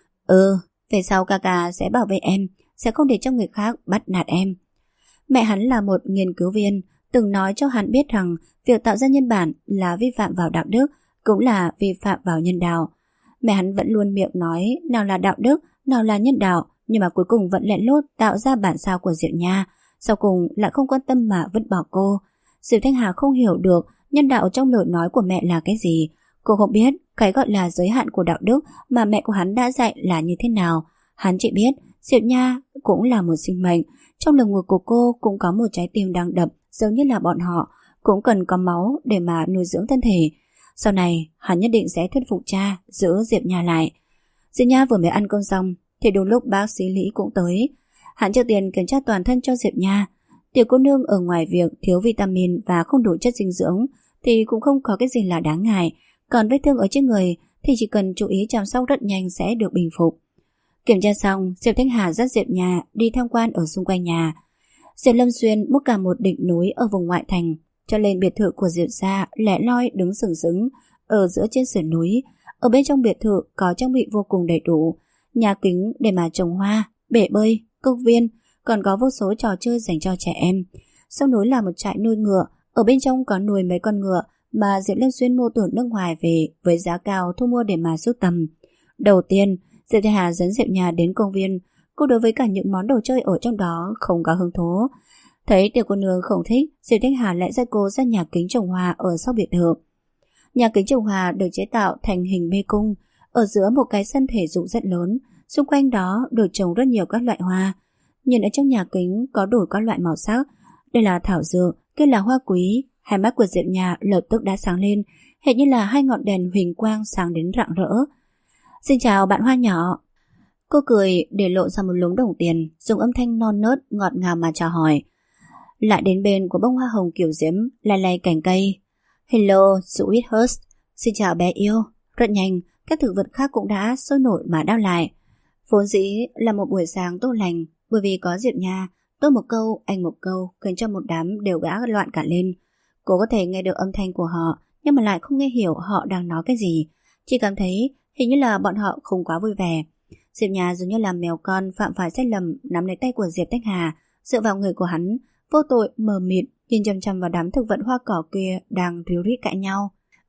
[SPEAKER 1] Về sau ca ca sẽ bảo vệ em, sẽ không để cho người khác bắt nạt em. Mẹ hắn là một nghiên cứu viên, từng nói cho hắn biết rằng việc tạo ra nhân bản là vi phạm vào đạo đức, cũng là vi phạm vào nhân đạo. Mẹ hắn vẫn luôn miệng nói nào là đạo đức, nào là nhân đạo, nhưng mà cuối cùng vẫn lén lút tạo ra bản sao của Diệu Nha, sau cùng lại không quan tâm mà vứt bỏ cô. Diệp Thanh Hà không hiểu được nhân đạo trong lời nói của mẹ là cái gì. Cô không biết cái gọi là giới hạn của đạo đức mà mẹ của hắn đã dạy là như thế nào. Hắn chỉ biết Diệu Nha cũng là một sinh mệnh, trong lồng ngực của cô cũng có một trái tim đang đập giống như là bọn họ, cũng cần có máu để mà nuôi dưỡng thân thể. Sau này hắn nhất định sẽ thuyết phục cha giữ Diệp Nha lại. Diệp Nha vừa mới ăn cơm xong thì đúng lúc bác sĩ Lý cũng tới. Hắn cho tiền kiểm tra toàn thân cho Diệp Nha. Tiểu cô nương ở ngoài việc thiếu vitamin và không đủ chất dinh dưỡng thì cũng không có cái gì là đáng ngại, còn vết thương ở trên người thì chỉ cần chú ý chăm sóc rất nhanh sẽ được bình phục. Kiểm tra xong, Diệp Thanh Hà dắt Diệp Nha đi tham quan ở xung quanh nhà. Diệp Lâm Xuyên mua cả một đỉnh núi ở vùng ngoại thành, cho nên biệt thự của Diệp gia lẻ loi đứng sừng sững ở giữa trên sườn núi. Ở bên trong biệt thự có trang bị vô cùng đầy đủ, nhà kính để mà trồng hoa, bể bơi, công viên, còn có vô số trò chơi dành cho trẻ em. Sau núi là một trại nuôi ngựa, ở bên trong có nuôi mấy con ngựa mà Diệp Lâm Xuyên mua từ nước ngoài về với giá cao thu mua để mà sưu tầm. Đầu tiên, Diệp Thanh Hà dẫn Diệp Nha đến công viên. Cô đối với cả những món đồ chơi ở trong đó không có hứng thú. Thấy tiểu cô nương không thích, Diệp Thanh Hà lại dẫn cô ra nhà kính trồng hoa ở sau biệt thự. Nhà kính trồng hoa được chế tạo thành hình mê cung, ở giữa một cái sân thể dục rất lớn, xung quanh đó được trồng rất nhiều các loại hoa. Nhìn ở trong nhà kính có đủ các loại màu sắc, đây là thảo dược, kia là hoa quý. Hai mắt của Diệp Nha lập tức đã sáng lên, hệt như là hai ngọn đèn huỳnh quang sáng đến rạng rỡ. Xin chào bạn hoa nhỏ. Cô cười để lộ ra một lúm đồng tiền, dùng âm thanh non nớt ngọt ngào mà chào hỏi. Lại đến bên của bông hoa hồng kiểu diễm lay lay cành cây. Hello, sweetheart. Xin chào bé yêu. Rất nhanh, các thực vật khác cũng đã sôi nổi mà đáp lại. Vốn dĩ là một buổi sáng tốt lành, bởi vì có Diệp Nha, tôi một câu, anh một câu, khiến cho một đám đều gã loạn cả lên. Cô có thể nghe được âm thanh của họ, nhưng mà lại không nghe hiểu họ đang nói cái gì. Chỉ cảm thấy hình như là bọn họ không quá vui vẻ. Diệp Nha dường như là mèo con phạm phải sai lầm, nắm lấy tay của Diệp Thanh Hà, dựa vào người của hắn, vô tội mờ mịt nhìn chằm chằm vào đám thực vật hoa cỏ kia đang ríu rít cãi nhau.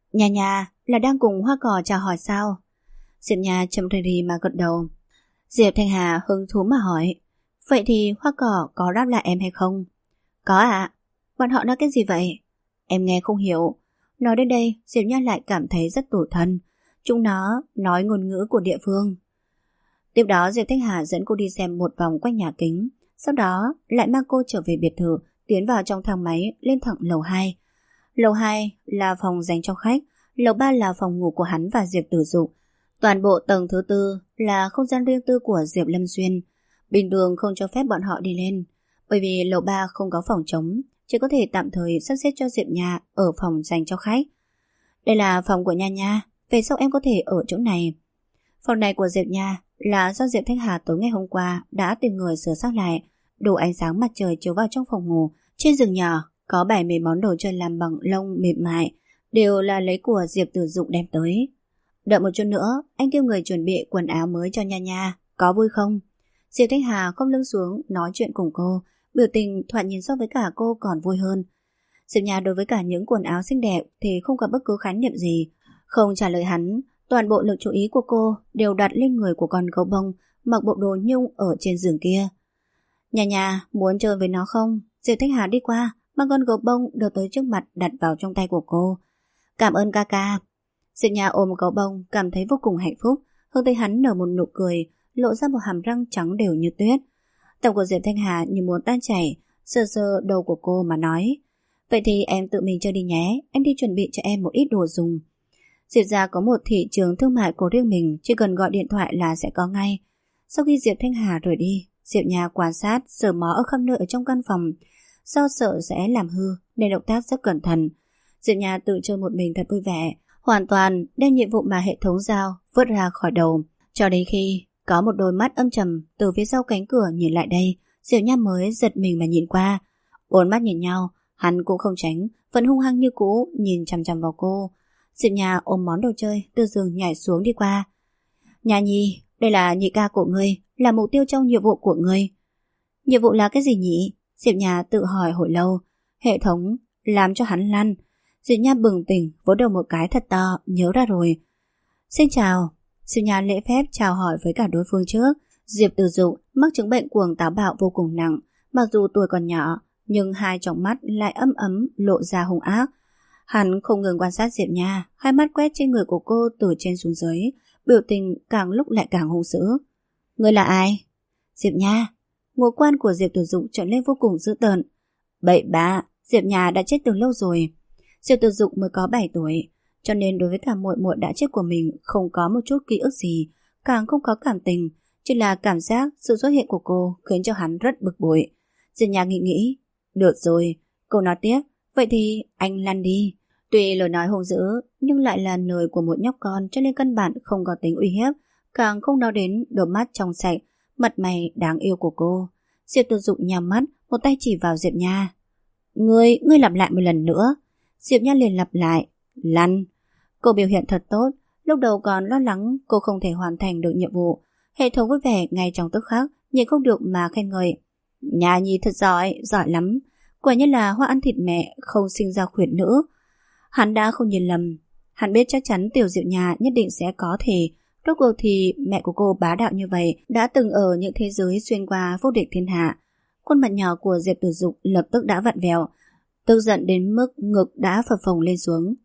[SPEAKER 1] Nhà là đang cùng hoa cỏ chào hỏi sao? Diệp Nha chậm rì mà gật đầu. Diệp Thanh Hà hứng thú mà hỏi, vậy thì hoa cỏ có đáp lại em hay không? Có ạ. Bọn họ nói cái gì vậy? Em nghe không hiểu. Nói đến đây, Diệp Nha lại cảm thấy rất tủi thân. Chúng nó nói ngôn ngữ của địa phương. Tiếp đó Diệp Thanh Hà dẫn cô đi xem một vòng quanh nhà kính, sau đó lại mang cô trở về biệt thự, tiến vào trong thang máy lên thẳng lầu 2. Lầu 2 là phòng dành cho khách, lầu 3 là phòng ngủ của hắn và Diệp Tử Dục. Toàn bộ tầng thứ 4 là không gian riêng tư của Diệp Lâm Xuyên. Bình thường không cho phép bọn họ đi lên, bởi vì lầu 3 không có phòng trống, chỉ có thể tạm thời sắp xếp cho Diệp Nha ở phòng dành cho khách. Đây là phòng của Nha Nha, về sau em có thể ở chỗ này. Phòng này của Diệp Nha là do Diệp Thanh Hà tối ngày hôm qua đã tìm người sửa sang lại, đủ ánh sáng mặt trời chiếu vào trong phòng ngủ. Trên giường nhỏ có bày mấy món đồ chơi làm bằng lông mềm mại, đều là lấy của Diệp Tử Dụng đem tới. Đợi một chút nữa, anh kêu người chuẩn bị quần áo mới cho Nha Nha, có vui không? Diệp Thanh Hà không lưng xuống nói chuyện cùng cô, biểu tình thoạt nhìn so với cả cô còn vui hơn. Diệp Nha đối với cả những quần áo xinh đẹp thì không có bất cứ khái niệm gì, không trả lời hắn. Toàn bộ lực chú ý của cô đều đặt lên người của con gấu bông mặc bộ đồ nhung ở trên giường kia. Nha Nha muốn chơi với nó không? Diệp Thanh Hà đi qua, mang con gấu bông đưa tới trước mặt đặt vào trong tay của cô. Cảm ơn ca ca. Diệp Nha ôm gấu bông cảm thấy vô cùng hạnh phúc, hướng tới hắn nở một nụ cười, lộ ra một hàm răng trắng đều như tuyết. Tâm của Diệp Thanh Hà như muốn tan chảy, sờ sờ đầu của cô mà nói. Vậy thì em tự mình chơi đi nhé, em đi chuẩn bị cho em một ít đồ dùng. Diệp gia có một thị trường thương mại của riêng mình, chỉ cần gọi điện thoại là sẽ có ngay. Sau khi Diệp Thanh Hà rời đi, Diệp Nha quan sát, sờ mó ở khắp nơi ở trong căn phòng. Do sợ sẽ làm hư nên động tác rất cẩn thận. Diệp Nha tự chơi một mình thật vui vẻ, hoàn toàn đem nhiệm vụ mà hệ thống giao vứt ra khỏi đầu. Cho đến khi có một đôi mắt âm trầm từ phía sau cánh cửa nhìn lại đây, Diệp Nha mới giật mình mà nhìn qua. Bốn mắt nhìn nhau, hắn cũng không tránh, vẫn hung hăng như cũ nhìn chằm chằm vào cô. Diệp Nha ôm món đồ chơi từ giường nhảy xuống đi qua. Nha Nhi, đây là nhị ca của ngươi, là mục tiêu trong nhiệm vụ của ngươi. Nhiệm vụ là cái gì nhỉ? Diệp Nha tự hỏi hồi lâu. Hệ thống làm cho hắn lăn. Diệp Nha bừng tỉnh, vỗ đầu một cái thật to, nhớ ra rồi. Xin chào. Diệp Nha lễ phép chào hỏi với cả đối phương trước. Diệp Tử Dụng mắc chứng bệnh cuồng táo bạo vô cùng nặng, mặc dù tuổi còn nhỏ, nhưng hai tròng mắt lại âm ấm lộ ra hung ác. Hắn không ngừng quan sát Diệp Nha, hai mắt quét trên người của cô từ trên xuống dưới, biểu tình càng lúc lại càng hung dữ. Ngươi là ai? Diệp Nha. Ngũ quan của Diệp Tử Dụng trở lên vô cùng dữ tợn. Bậy bạ, Diệp Nha đã chết từ lâu rồi. Diệp Tử Dụng mới có 7 tuổi, cho nên đối với cả muội muội đã chết của mình không có một chút ký ức gì, càng không có cảm tình, chỉ là cảm giác sự xuất hiện của cô khiến cho hắn rất bực bội. Diệp Nha nghĩ, được rồi, cô nói tiếp, vậy thì anh lăn đi. Tuy lời nói hung dữ, nhưng lại là lời của một nhóc con, cho nên căn bản không có tính uy hiếp, càng không nói đến đôi mắt trong sạch, mặt mày đáng yêu của cô. Diệp Tử Dụng nhắm mắt, một tay chỉ vào Diệp Nha. Ngươi lặp lại một lần nữa. Diệp Nha liền lặp lại, lăn. Cô biểu hiện thật tốt, lúc đầu còn lo lắng cô không thể hoàn thành được nhiệm vụ. Hệ thống vui vẻ ngay trong tức khắc, nhịn không được mà khen ngợi. Nha Nhi thật giỏi, giỏi lắm. Quả nhiên là hoa ăn thịt mẹ, không sinh ra khuyển nữ. Hắn đã không nhìn lầm. Hắn biết chắc chắn tiểu Diệp Nha nhất định sẽ có thể. Rốt cuộc thì mẹ của cô bá đạo như vậy, đã từng ở những thế giới xuyên qua vô địch thiên hạ. Khuôn mặt nhỏ của Diệp Tử Dụng lập tức đã vặn vẹo, tức giận đến mức ngực đã phập phồng lên xuống.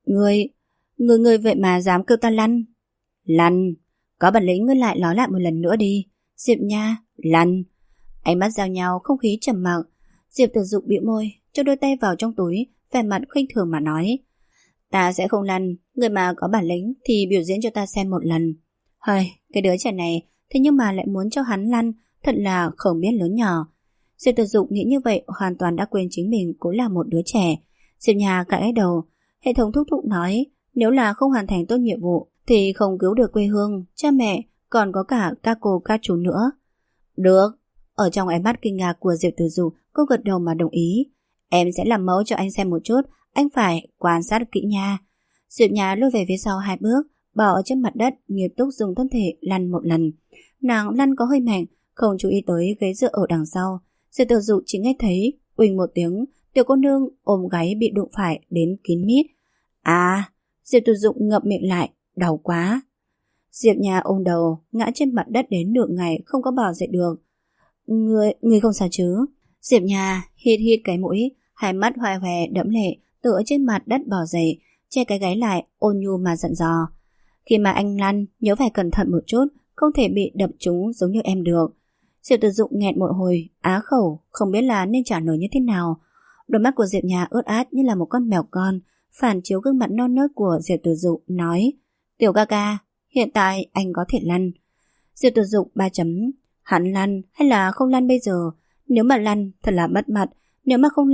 [SPEAKER 1] Ngươi vậy mà dám kêu ta lăn? Lăn. Có bản lĩnh ngươi lại nói lại một lần nữa đi. Diệp Nha, lăn. Ánh mắt giao nhau, không khí trầm mặc. Diệp Tử Dụng bĩu môi, cho đôi tay vào trong túi, vẻ mặt khinh thường mà nói. Ta sẽ không lăn, người mà có bản lĩnh thì biểu diễn cho ta xem một lần. Hời, cái đứa trẻ này, thế nhưng mà lại muốn cho hắn lăn, thật là không biết lớn nhỏ. Diệp Tử Dụng nghĩ như vậy hoàn toàn đã quên chính mình cũng là một đứa trẻ. Diệp Nha gãi đầu, hệ thống thúc thúc nói, nếu là không hoàn thành tốt nhiệm vụ thì không cứu được quê hương, cha mẹ, còn có cả các cô các chú nữa. Được. Ở trong ánh mắt kinh ngạc của Diệp Tử Dụng, cô gật đầu mà đồng ý. Em sẽ làm mẫu cho anh xem một chút, anh phải quan sát kỹ nha. Diệp Nha lùi về phía sau 2 bước, bỏ ở trên mặt đất, nghiêm túc dùng thân thể lăn một lần. Nàng lăn có hơi mạnh, không chú ý tới ghế dựa ở đằng sau. Diệp Tử Dụng chỉ nghe thấy uỳnh một tiếng, tiểu cô nương ôm gáy bị đụng phải đến kín mít. À, Diệp Tử Dụng ngậm miệng lại, đau quá. Diệp Nha ôm đầu, ngã trên mặt đất đến nửa ngày không có bò dậy được. Người không sao chứ? Diệp Nha hít hít cái mũi, hai mắt hoài hòe đẫm lệ, tựa trên mặt đất bò dậy, che cái gáy lại, ôn nhu mà dặn dò. Khi mà anh lăn, nhớ phải cẩn thận một chút, không thể bị đập trúng giống như em được. Diệp Tử Dụng nghẹn một hồi, á khẩu, không biết là nên trả lời như thế nào. Đôi mắt của Diệp Nha ướt át như là một con mèo con, phản chiếu gương mặt non nớt của Diệp Tử Dụng, nói: Tiểu ca ca, hiện tại anh có thể lăn. Diệp Tử Dụng 3 chấm. Hắn lăn hay là không lăn bây giờ? Nếu mà lăn thật là mất mặt, nếu mà không lăn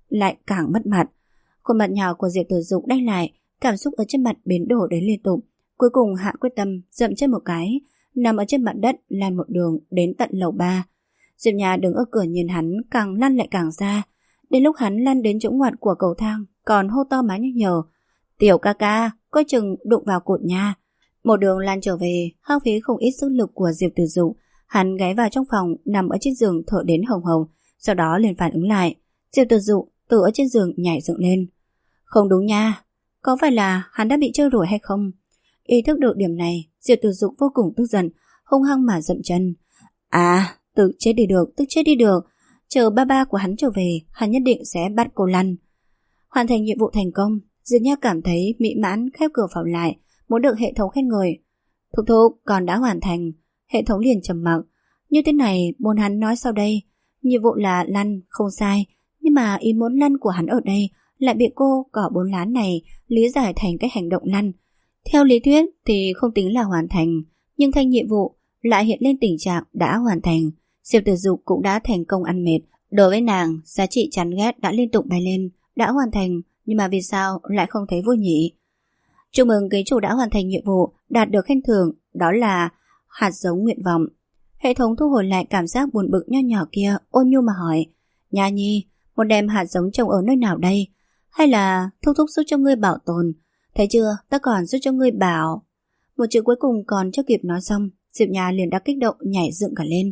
[SPEAKER 1] lại càng mất mặt. Khuôn mặt nhỏ của Diệp Tử Dục đanh lại, cảm xúc ở trên mặt biến đổi đến liên tục. Cuối cùng hạ quyết tâm, dậm chân một cái, nằm ở trên mặt đất lăn một đường đến tận lầu 3. Diệp Nha đứng ở cửa nhìn hắn càng lăn lại càng xa. Đến lúc hắn lăn đến chỗ ngoặt của cầu thang, còn hô to má nhắc nhở: "Tiểu ca ca, coi chừng đụng vào cột nha." Một đường lăn trở về, hao phí không ít sức lực của Diệp Tử Dục. Hắn ghé vào trong phòng, nằm ở trên giường thở đến hồng hồng, sau đó liền phản ứng lại. Diệp Tử Dục từ ở trên giường nhảy dựng lên. Không đúng nha, có phải là hắn đã bị chơi rồi hay không? Ý thức được điểm này, Diệp Tử Dục vô cùng tức giận, hung hăng mà dậm chân. À, tức chết đi được. Chờ ba ba của hắn trở về, hắn nhất định sẽ bắt cô lăn. Hoàn thành nhiệm vụ thành công, Diệp Nha cảm thấy mỹ mãn, khép cửa phòng lại, muốn được hệ thống khen ngợi. Thúc thúc, còn đã hoàn thành. Hệ thống liền trầm mặc. Như thế này, muốn hắn nói sau đây. Nhiệm vụ là lăn, không sai, nhưng mà ý muốn lăn của hắn ở đây lại bị cô cỏ 4 lá này lý giải thành cái hành động lăn. Theo lý thuyết thì không tính là hoàn thành, nhưng thanh nhiệm vụ lại hiện lên tình trạng đã hoàn thành. Diệp Tử Dục cũng đã thành công ăn mệt. Đối với nàng, giá trị chán ghét đã liên tục bay lên. Đã hoàn thành, nhưng mà vì sao lại không thấy vui nhỉ? Chúc mừng ký chủ đã hoàn thành nhiệm vụ, đạt được khen thưởng, đó là hạt giống nguyện vọng. Hệ thống thu hồi lại cảm giác buồn bực nho nhỏ kia, ôn nhu mà hỏi: Nha Nhi, muốn đem hạt giống trồng ở nơi nào đây? Hay là thúc thúc giúp cho ngươi bảo tồn? Thấy chưa, ta còn giúp cho ngươi bảo. Một chữ cuối cùng còn chưa kịp nói xong, Diệp Nha liền đã kích động nhảy dựng cả lên.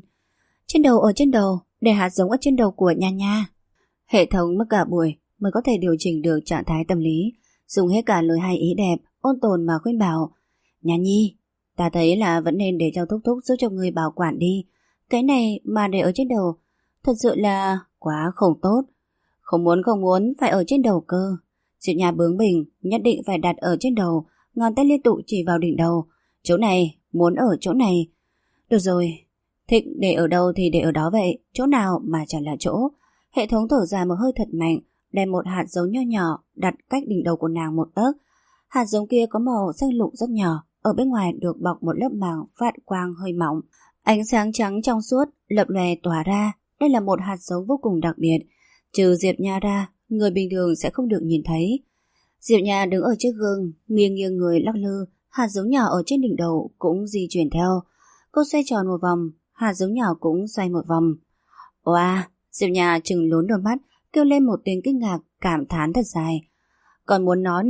[SPEAKER 1] Ở trên đầu, để hạt giống ở trên đầu của Nha Nha. Hệ thống mất cả buổi mới có thể điều chỉnh được trạng thái tâm lý, dùng hết cả lời hay ý đẹp, ôn tồn mà khuyên bảo. Nha Nhi, ta thấy là vẫn nên để cho thúc thúc giúp cho ngươi bảo quản đi. Cái này mà để ở trên đầu, thật sự là quá không tốt. Không muốn, phải ở trên đầu cơ. Diệp Nha bướng bỉnh, nhất định phải đặt ở trên đầu, ngón tay liên tục chỉ vào đỉnh đầu. Chỗ này, muốn ở chỗ này. Được rồi, thích để ở đâu thì để ở đó vậy, chỗ nào mà chẳng là chỗ. Hệ thống thở dài một hơi thật mạnh, đem một hạt giống nho nhỏ đặt cách đỉnh đầu của nàng một tấc. Hạt giống kia có màu xanh lục rất nhỏ, ở bên ngoài được bọc một lớp màng phát quang hơi mỏng. Ánh sáng trắng trong suốt lập lòe tỏa ra. Đây là một hạt giống vô cùng đặc biệt, trừ Diệp Nha ra, người bình thường sẽ không được nhìn thấy. Diệp Nha đứng ở trước gương, nghiêng nghiêng người lắc lư, hạt giống nhỏ ở trên đỉnh đầu cũng di chuyển theo. Cô xoay tròn một vòng, hạt giống nhỏ cũng xoay một vòng. Wow! Diệp Nha trừng lún đôi mắt, kêu lên một tiếng kinh ngạc, cảm thán thật dài. Con muốn nó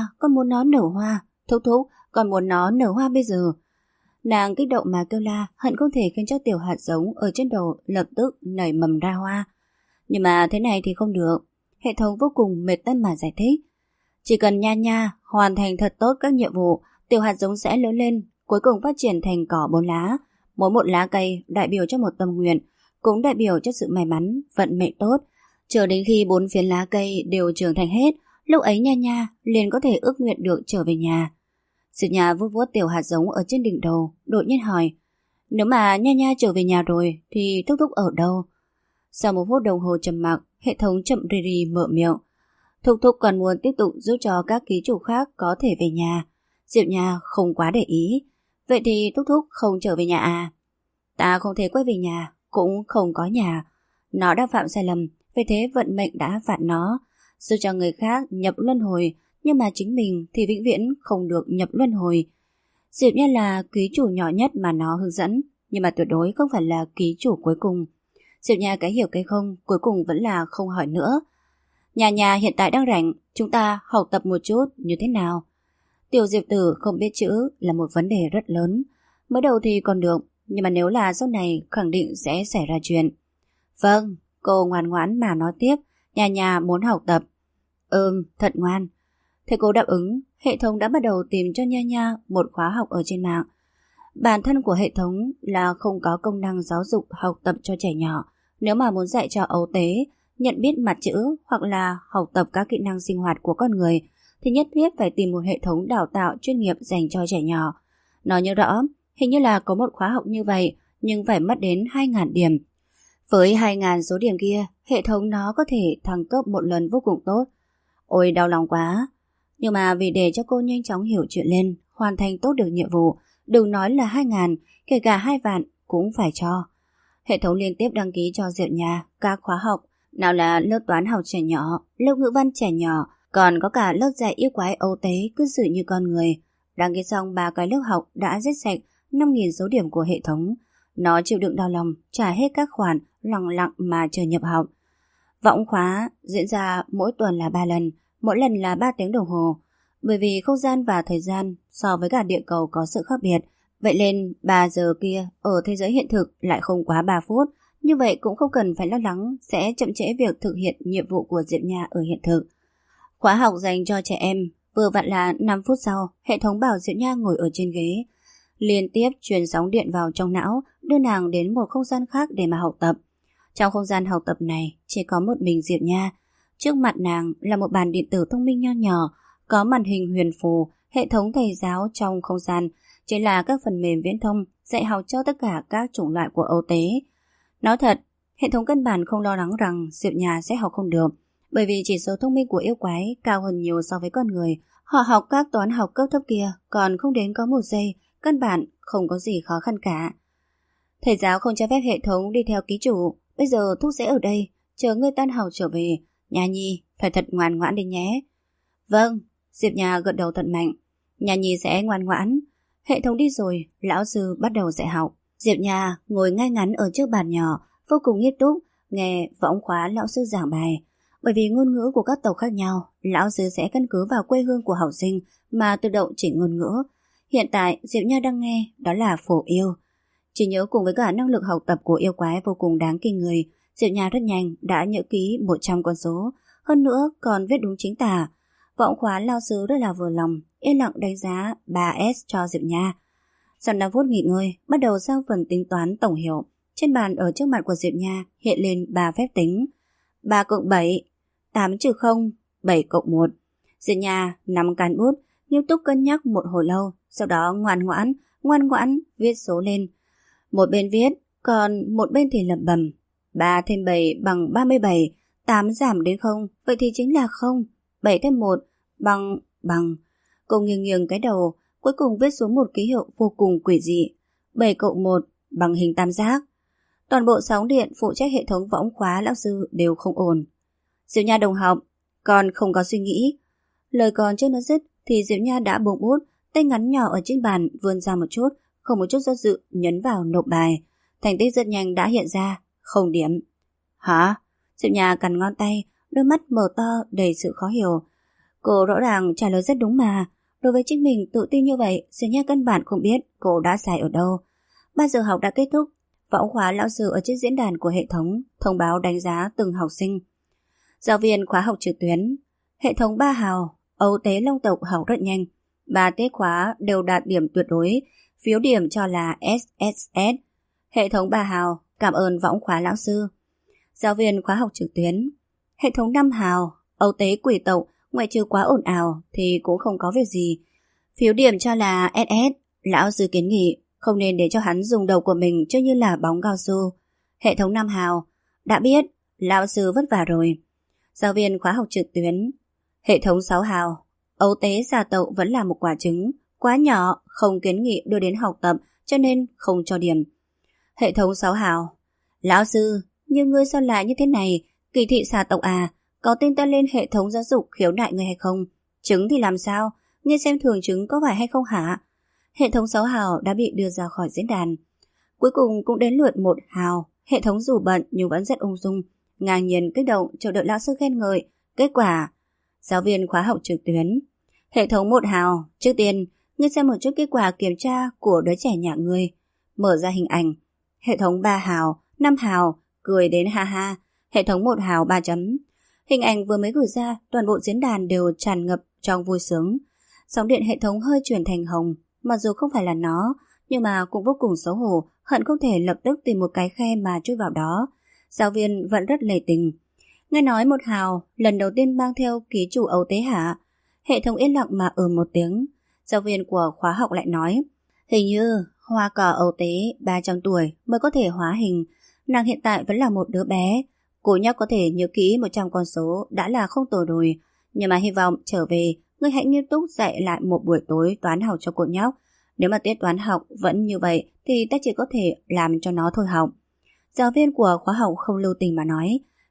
[SPEAKER 1] nở hoa, thúc thúc, con muốn nó nở hoa bây giờ. Nàng kích động mà kêu la, hận không thể khiến cho tiểu hạt giống ở trên đầu lập tức nảy mầm ra hoa. Nhưng mà thế này thì không được. Hệ thống vô cùng mệt tâm mà giải thích. Chỉ cần Nha Nha hoàn thành thật tốt các nhiệm vụ, tiểu hạt giống sẽ lớn lên, cuối cùng phát triển thành cỏ 4 lá. Mỗi một lá cây đại biểu cho một tâm nguyện, cũng đại biểu cho sự may mắn, vận mệnh tốt. Chờ đến khi 4 phiến lá cây đều trưởng thành hết, lúc ấy Nha Nha liền có thể ước nguyện được trở về nhà. Diệp Nha vuốt vuốt tiểu hạt giống ở trên đỉnh đầu, đột nhiên hỏi: Nếu mà Nha Nha trở về nhà rồi thì thúc thúc ở đâu? Sau một phút đồng hồ trầm mặc, hệ thống chậm rì rì mở miệng: Thúc thúc còn muốn tiếp tục giúp cho các ký chủ khác có thể về nhà. Diệp Nha không quá để ý. Vậy thì thúc thúc không trở về nhà à? Ta không thể quay về nhà, cũng không có nhà. Nó đã phạm sai lầm, vì thế vận mệnh đã phạt nó, giúp cho người khác nhập luân hồi, nhưng mà chính mình thì vĩnh viễn không được nhập luân hồi. Diệp Nha là ký chủ nhỏ nhất mà nó hướng dẫn, nhưng mà tuyệt đối không phải là ký chủ cuối cùng. Diệp Nha cái hiểu cái không, cuối cùng vẫn là không hỏi nữa. Nhà hiện tại đang rảnh, chúng ta học tập một chút như thế nào? Tiểu Diệp Tử không biết chữ là một vấn đề rất lớn. Mới đầu thì còn được, nhưng mà nếu là sau này khẳng định sẽ xảy ra chuyện. Vâng, cô ngoan ngoãn mà nói tiếp. Nhà muốn học tập. Thật ngoan. Thế cô đáp ứng, hệ thống đã bắt đầu tìm cho Nha một khóa học ở trên mạng. Bản thân của hệ thống là không có công năng giáo dục học tập cho trẻ nhỏ. Nếu mà muốn dạy cho ấu tế, nhận biết mặt chữ hoặc là học tập các kỹ năng sinh hoạt của con người, thì nhất thiết phải tìm một hệ thống đào tạo chuyên nghiệp dành cho trẻ nhỏ. Nói nhớ rõ, hình như là có một khóa học như vậy, nhưng phải mất đến 2.000 điểm. Với 2.000 số điểm kia, hệ thống nó có thể thăng cấp một lần vô cùng tốt. Ôi đau lòng quá. Nhưng mà vì để cho cô nhanh chóng hiểu chuyện lên, hoàn thành tốt được nhiệm vụ, đừng nói là 2.000, kể cả 2 vạn cũng phải cho. Hệ thống liên tiếp đăng ký cho Diệp Nha các khóa học, Nào là lớp toán học trẻ nhỏ, lớp ngữ văn trẻ nhỏ, còn có cả lớp dạy yêu quái âu tế cư xử như con người. Đang nghe xong 3 cái lớp học đã giết sạch 5.000 số điểm của hệ thống. Nó chịu đựng đau lòng, trả hết các khoản, lặng lặng mà chờ nhập học. Võng khóa diễn ra mỗi tuần là 3 lần, mỗi lần là 3 tiếng đồng hồ. Bởi vì không gian và thời gian so với cả địa cầu có sự khác biệt, vậy nên 3 giờ kia ở thế giới hiện thực lại không quá 3 phút. Như vậy cũng không cần phải lo lắng sẽ chậm trễ việc thực hiện nhiệm vụ của Diệp Nha ở hiện thực. Khóa học dành cho trẻ em, vừa vặn là 5 phút sau, hệ thống bảo Diệp Nha ngồi ở trên ghế. Liên tiếp truyền sóng điện vào trong não, đưa nàng đến một không gian khác để mà học tập. Trong không gian học tập này, chỉ có một mình Diệp Nha. Trước mặt nàng là một bàn điện tử thông minh nho nhỏ, có màn hình huyền phù, hệ thống thầy giáo trong không gian, chính là các phần mềm viễn thông dạy học cho tất cả các chủng loại của âu tế. Nói thật, hệ thống căn bản không lo lắng rằng Diệp Nha sẽ học không được, bởi vì chỉ số thông minh của yêu quái cao hơn nhiều so với con người. Họ học các toán học cấp thấp kia còn không đến có 1 giây, căn bản không có gì khó khăn cả. Thầy giáo không cho phép hệ thống đi theo ký chủ, bây giờ thuốc sẽ ở đây, chờ ngươi tan học trở về. Nha Nhi, phải thật ngoan ngoãn đi nhé. Vâng, Diệp Nha gật đầu thật mạnh. Nha Nhi sẽ ngoan ngoãn. Hệ thống đi rồi, lão sư bắt đầu dạy học. Diệp Nha ngồi ngay ngắn ở trước bàn nhỏ, vô cùng nghiêm túc, nghe võng khóa lão sư giảng bài. Bởi vì ngôn ngữ của các tộc khác nhau, lão sư sẽ căn cứ vào quê hương của học sinh mà tự động chỉnh ngôn ngữ. Hiện tại Diệp Nha đang nghe đó là phổ yêu. Chỉ nhớ cùng với cả năng lực học tập của yêu quái vô cùng đáng kinh người, Diệp Nha rất nhanh đã nhớ ký 100 con số, hơn nữa còn viết đúng chính tả. Võng khóa lao sư rất là vừa lòng, yên lặng đánh giá 3S cho Diệp Nha. Sau 5 phút nghỉ ngơi, bắt đầu sang phần tính toán tổng hiệu. Trên bàn ở trước mặt của Diệp Nha hiện lên 3 phép tính: 3 cộng 7, 8 trừ 0, 7 cộng 1. Diệp Nha nắm cán bút, nghiêm túc cân nhắc một hồi lâu, sau đó ngoan ngoãn viết số lên. Một bên viết, còn một bên thì lẩm bẩm: 3 thêm 7 bằng 37, 8 giảm đến 0, vậy thì chính là 0, 7 thêm 1 bằng. Cô nghiêng cái đầu, cuối cùng viết xuống một ký hiệu vô cùng quỷ dị: 7 cộng 1 bằng hình tam giác. Toàn bộ sóng điện phụ trách hệ thống võng khóa lão sư đều không ổn. Diệp Nha đồng học, con không có suy nghĩ. Lời còn chưa nói dứt thì Diệp Nha đã buông bút, tay ngắn nhỏ ở trên bàn vươn ra một chút, không một chút do dự nhấn vào nộp bài. Thành tích rất nhanh đã hiện ra, 0 điểm. Hả? Diệp Nha cắn ngón tay, đôi mắt mở to đầy sự khó hiểu. Cô rõ ràng trả lời rất đúng mà. Đối với chính mình tự tin như vậy, Diệp Nha căn bản không biết cô đã sai ở đâu. 3 giờ học đã kết thúc. Võng khóa lão sư ở trên diễn đàn của hệ thống thông báo đánh giá từng học sinh. Giáo viên khóa học trực tuyến. Hệ thống 3 hào, âu tế long tộc học rất nhanh. 3 tiết khóa đều đạt điểm tuyệt đối, phiếu điểm cho là SSS. Hệ thống 3 hào, cảm ơn võng khóa lão sư. Giáo viên khóa học trực tuyến. Hệ thống 5 hào, âu tế quỷ tộc, ngoại trừ quá ồn ào thì cũng không có việc gì. Phiếu điểm cho là SS. Lão sư kiến nghị không nên để cho hắn dùng đầu của mình chơi như là bóng cao su. Hệ thống 5 hào. Đã biết, lão sư vất vả rồi. Giáo viên khóa học trực tuyến. Hệ thống 6 hào. Âu tế giả tộc vẫn là một quả trứng, quá nhỏ, không kiến nghị đưa đến học tập, cho nên không cho điểm. Hệ thống 6 hào. Lão sư, nhưng ngươi sao lại như thế này? Kỳ thị xà tộc à? Có tin ta lên hệ thống giáo dục khiếu nại ngươi hay không? Trứng thì làm sao? Ngươi xem thường trứng có phải hay không hả? Hệ thống 6 hào đã bị đưa ra khỏi diễn đàn. Cuối cùng cũng đến lượt 1 hào. Hệ thống dù bận nhưng vẫn rất ung dung, ngang nhiên kích động chờ đợi lão sư khen ngợi. Kết quả: giáo viên khóa học trực tuyến. Hệ thống 1 hào. Trước tiên, ngươi xem một chút kết quả kiểm tra của đứa trẻ nhà ngươi. Mở ra hình ảnh. Hệ thống 3 hào, 5 hào, cười đến ha ha. Hệ thống 1 hào 3 chấm. Hình ảnh vừa mới gửi ra, toàn bộ diễn đàn đều tràn ngập trong vui sướng. Sóng điện hệ thống hơi chuyển thành hồng, mặc dù không phải là nó, nhưng mà cũng vô cùng xấu hổ, hận không thể lập tức tìm một cái khe mà chui vào đó. Giáo viên vẫn rất lề tình. Nghe nói 1 hào lần đầu tiên mang theo ký chủ âu tế hả? Hệ thống yên lặng mà một tiếng. Giáo viên của khóa học lại nói: hình như hoa cỏ âu tế 300 tuổi mới có thể hóa hình. Nàng hiện tại vẫn là một đứa bé. Cô nhóc có thể nhớ kỹ 100 con số đã là không tồi rồi. Nhưng mà hy vọng trở về ngươi hãy nghiêm túc dạy lại một buổi tối toán học cho cô nhóc. Nếu mà tiết toán học vẫn như vậy thì ta chỉ có thể làm cho nó thôi học. Giáo viên của khóa học không lưu tình mà nói.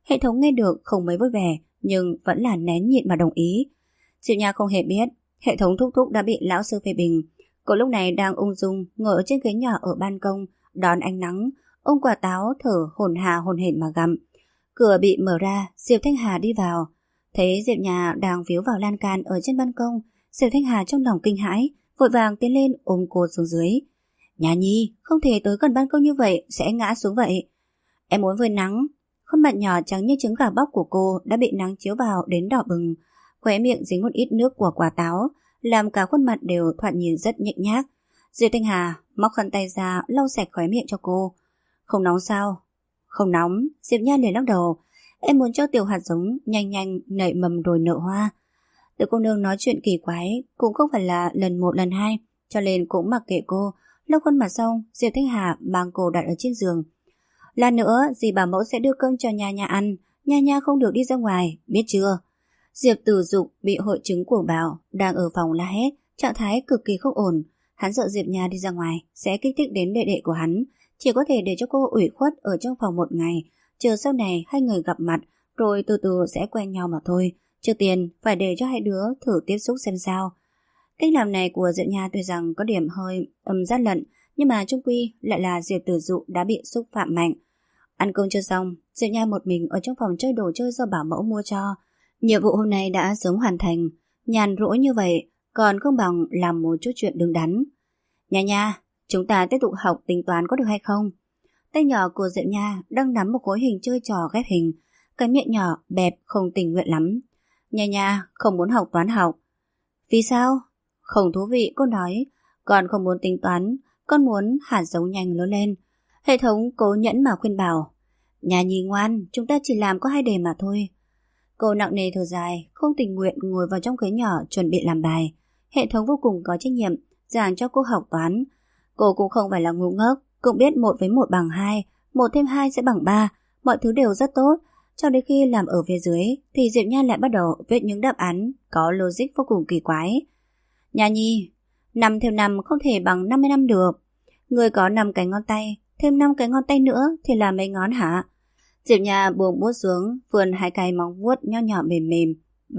[SPEAKER 1] Hệ thống nghe được không mấy vui vẻ, nhưng vẫn là nén nhịn mà đồng ý. Diệp Nha không hề biết hệ thống thúc thúc đã bị lão sư phê bình. Cô lúc này đang ung dung ngồi ở trên ghế nhỏ ở ban công, đón ánh nắng, ôm quả táo thở hổn hà hổn hển mà gặm. Cửa bị mở ra, Diệp Thanh Hà đi vào. Thấy Diệp Nha đang víu vào lan can ở trên ban công, Diệp Thanh Hà trong lòng kinh hãi, vội vàng tiến lên ôm cô xuống dưới. Nha Nhi, không thể tới gần ban công như vậy, sẽ ngã xuống vậy. Em muốn phơi nắng. Khuôn mặt nhỏ trắng như trứng gà bóc của cô đã bị nắng chiếu vào đến đỏ bừng, khóe miệng dính một ít nước của quả táo, làm cả khuôn mặt đều thoạt nhìn rất nhếch nhác. Diệp Thanh Hà móc khăn tay ra lau sạch khóe miệng cho cô. Không nóng sao? Không nóng. Diệp Nha liền lắc đầu. Em muốn cho tiểu hạt giống nhanh nhanh nảy mầm rồi nở hoa. Tự cô nương nói chuyện kỳ quái cũng không phải là lần một lần hai, cho nên cũng mặc kệ cô. Lau khuôn mặt xong, Diệp Thanh Hà mang cô đặt ở trên giường. Lát nữa dì bảo mẫu sẽ đưa cơm cho Nha Nha ăn, Nha Nha không được đi ra ngoài, biết chưa? Diệp Tử Dục bị hội chứng cuồng bạo, đang ở phòng la hét, trạng thái cực kỳ không ổn. Hắn sợ Diệp Nha đi ra ngoài sẽ kích thích đến đệ đệ của hắn, chỉ có thể để cho cô ủy khuất ở trong phòng một ngày, chờ sau này hai người gặp mặt rồi từ từ sẽ quen nhau mà thôi. Trước tiên phải để cho hai đứa thử tiếp xúc xem sao. Cách làm này của Diệp Nha tuy rằng có điểm hơi gian lận, nhưng mà chung quy lại là Diệp Tử Dụ đã bị xúc phạm mạnh. Ăn cơm chưa xong, Diệp Nha một mình ở trong phòng chơi đồ chơi do bảo mẫu mua cho. Nhiệm vụ hôm nay đã sớm hoàn thành, nhàn rỗi như vậy còn không bằng làm một chút chuyện đứng đắn. Nha Nha, chúng ta tiếp tục học tính toán có được hay không? Tay nhỏ của Diệp Nha đang nắm một khối hình chơi trò ghép hình, cái miệng nhỏ bẹp không tình nguyện lắm. Nha Nha không muốn học toán học. Vì sao? Không thú vị, cô nói. Con không muốn tính toán, con muốn hạt giống nhanh lớn lên. Hệ thống cố nhẫn mà khuyên bảo. Nha Nhi ngoan, chúng ta chỉ làm có 2 đề mà thôi. Cô nặng nề thở dài, không tình nguyện ngồi vào trong ghế nhỏ chuẩn bị làm bài. Hệ thống vô cùng có trách nhiệm giảng cho cô học toán. Cô cũng không phải là ngu ngốc, cũng biết 1 với 1 bằng 2, 1 thêm 2 sẽ bằng 3, mọi thứ đều rất tốt. Cho đến khi làm ở phía dưới thì Diệp Nha lại bắt đầu viết những đáp án có logic vô cùng kỳ quái. Nha Nhi, 5 thêm 5 không thể bằng 55 được. Người có 5 cái ngón tay, thêm 5 cái ngón tay nữa thì là mấy ngón hả? Diệp Nha buông bút xuống, vươn 2 cái móng vuốt nho nhỏ mềm mềm.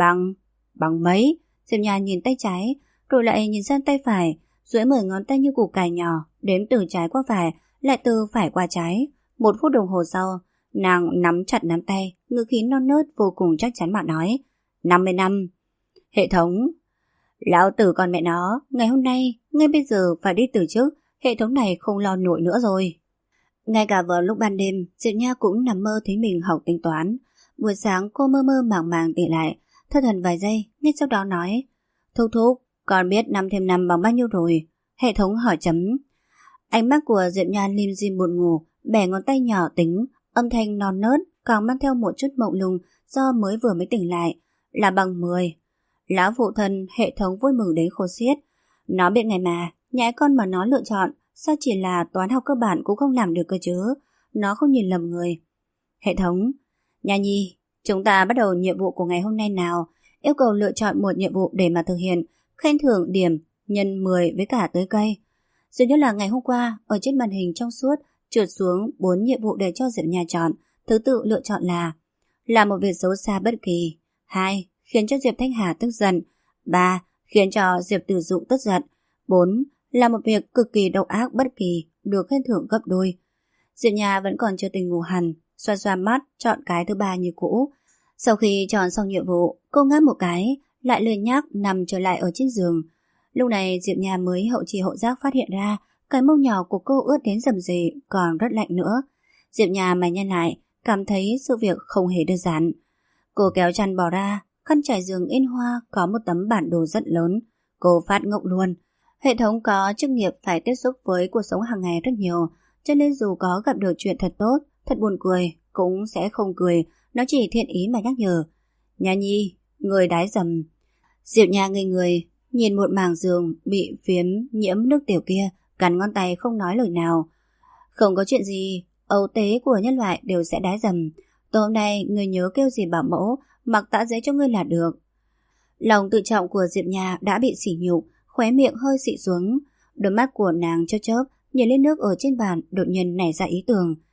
[SPEAKER 1] Bằng mấy? Diệp Nha nhìn tay trái, rồi lại nhìn sang tay phải, duỗi 10 ngón tay như củ cải nhỏ, đếm từ trái qua phải, lại từ phải qua trái. 1 phút đồng hồ sau, nàng nắm chặt nắm tay, ngữ khí non nớt vô cùng chắc chắn mà nói. 50 năm. Hệ thống. Lão tử con mẹ nó, ngày hôm nay, ngay bây giờ phải đi từ chức, hệ thống này không lo nổi nữa rồi. Ngay cả vào lúc ban đêm, Diệp Nha cũng nằm mơ thấy mình học tính toán. Buổi sáng cô mơ mơ màng màng tỉnh lại, thất thần vài giây, ngay sau đó nói. Thúc thúc, con biết 5 thêm 5 bằng bao nhiêu rồi? Hệ thống hỏi chấm. Ánh mắt của Diệp Nha lim dim buồn ngủ, bẻ ngón tay nhỏ tính, âm thanh non nớt, còn mang theo một chút mộng lung do vừa mới tỉnh lại, là bằng 10. Lão phụ thân hệ thống vui mừng đến khôn xiết. Nó biết ngày mà, nhãi con mà nó lựa chọn, sao chỉ là toán học cơ bản cũng không làm được cơ chứ? Nó không nhìn lầm người. Hệ thống. Nha Nhi, chúng ta bắt đầu nhiệm vụ của ngày hôm nay nào. Yêu cầu lựa chọn một nhiệm vụ để mà thực hiện. Khen thưởng điểm nhân 10 với cả tưới cây. Dường như là ngày hôm qua, ở trên màn hình trong suốt trượt xuống 4 nhiệm vụ để cho Diệp Nha chọn. Thứ tự lựa chọn là làm một việc xấu xa bất kỳ. 2. Khiến cho Diệp Thanh Hà tức giận. 3. Khiến cho Diệp Tử Dụng tức giận. 4. Là một việc cực kỳ độc ác bất kỳ, được khen thưởng gấp đôi. Diệp Nha vẫn còn chưa tỉnh ngủ hẳn, xoa xoa mắt chọn cái thứ 3 như cũ. Sau khi chọn xong nhiệm vụ, cô ngáp một cái, lại lười nhác nằm trở lại ở trên giường. Lúc này Diệp Nha mới hậu chi hậu giác phát hiện ra cái mông nhỏ của cô ướt đến rầm rề, còn rất lạnh nữa. Diệp Nha mày nhăn lại, cảm thấy sự việc không hề đơn giản. Cô kéo chăn bỏ ra, khăn trải giường in hoa có một tấm bản đồ rất lớn. Cô phát ngốc luôn. Hệ thống có chức nghiệp phải tiếp xúc với cuộc sống hàng ngày rất nhiều, cho nên dù có gặp được chuyện thật tốt, thật buồn cười, cũng sẽ không cười, nó chỉ thiện ý mà nhắc nhở. Nha Nhi, người đái dầm. Diệp Nha ngây người, nhìn một mảng giường bị phiếm nhiễm nước tiểu kia, cắn ngón tay không nói lời nào. Không có chuyện gì, ấu tế của nhân loại đều sẽ đái dầm. Tối hôm nay người nhớ kêu gì bảo mẫu, mặc tã giấy cho ngươi là được. Lòng tự trọng của Diệp Nha đã bị sỉ nhục, khóe miệng hơi xị xuống. Đôi mắt của nàng chớp chớp, nhìn lên nước ở trên bàn, đột nhiên nảy ra ý tưởng.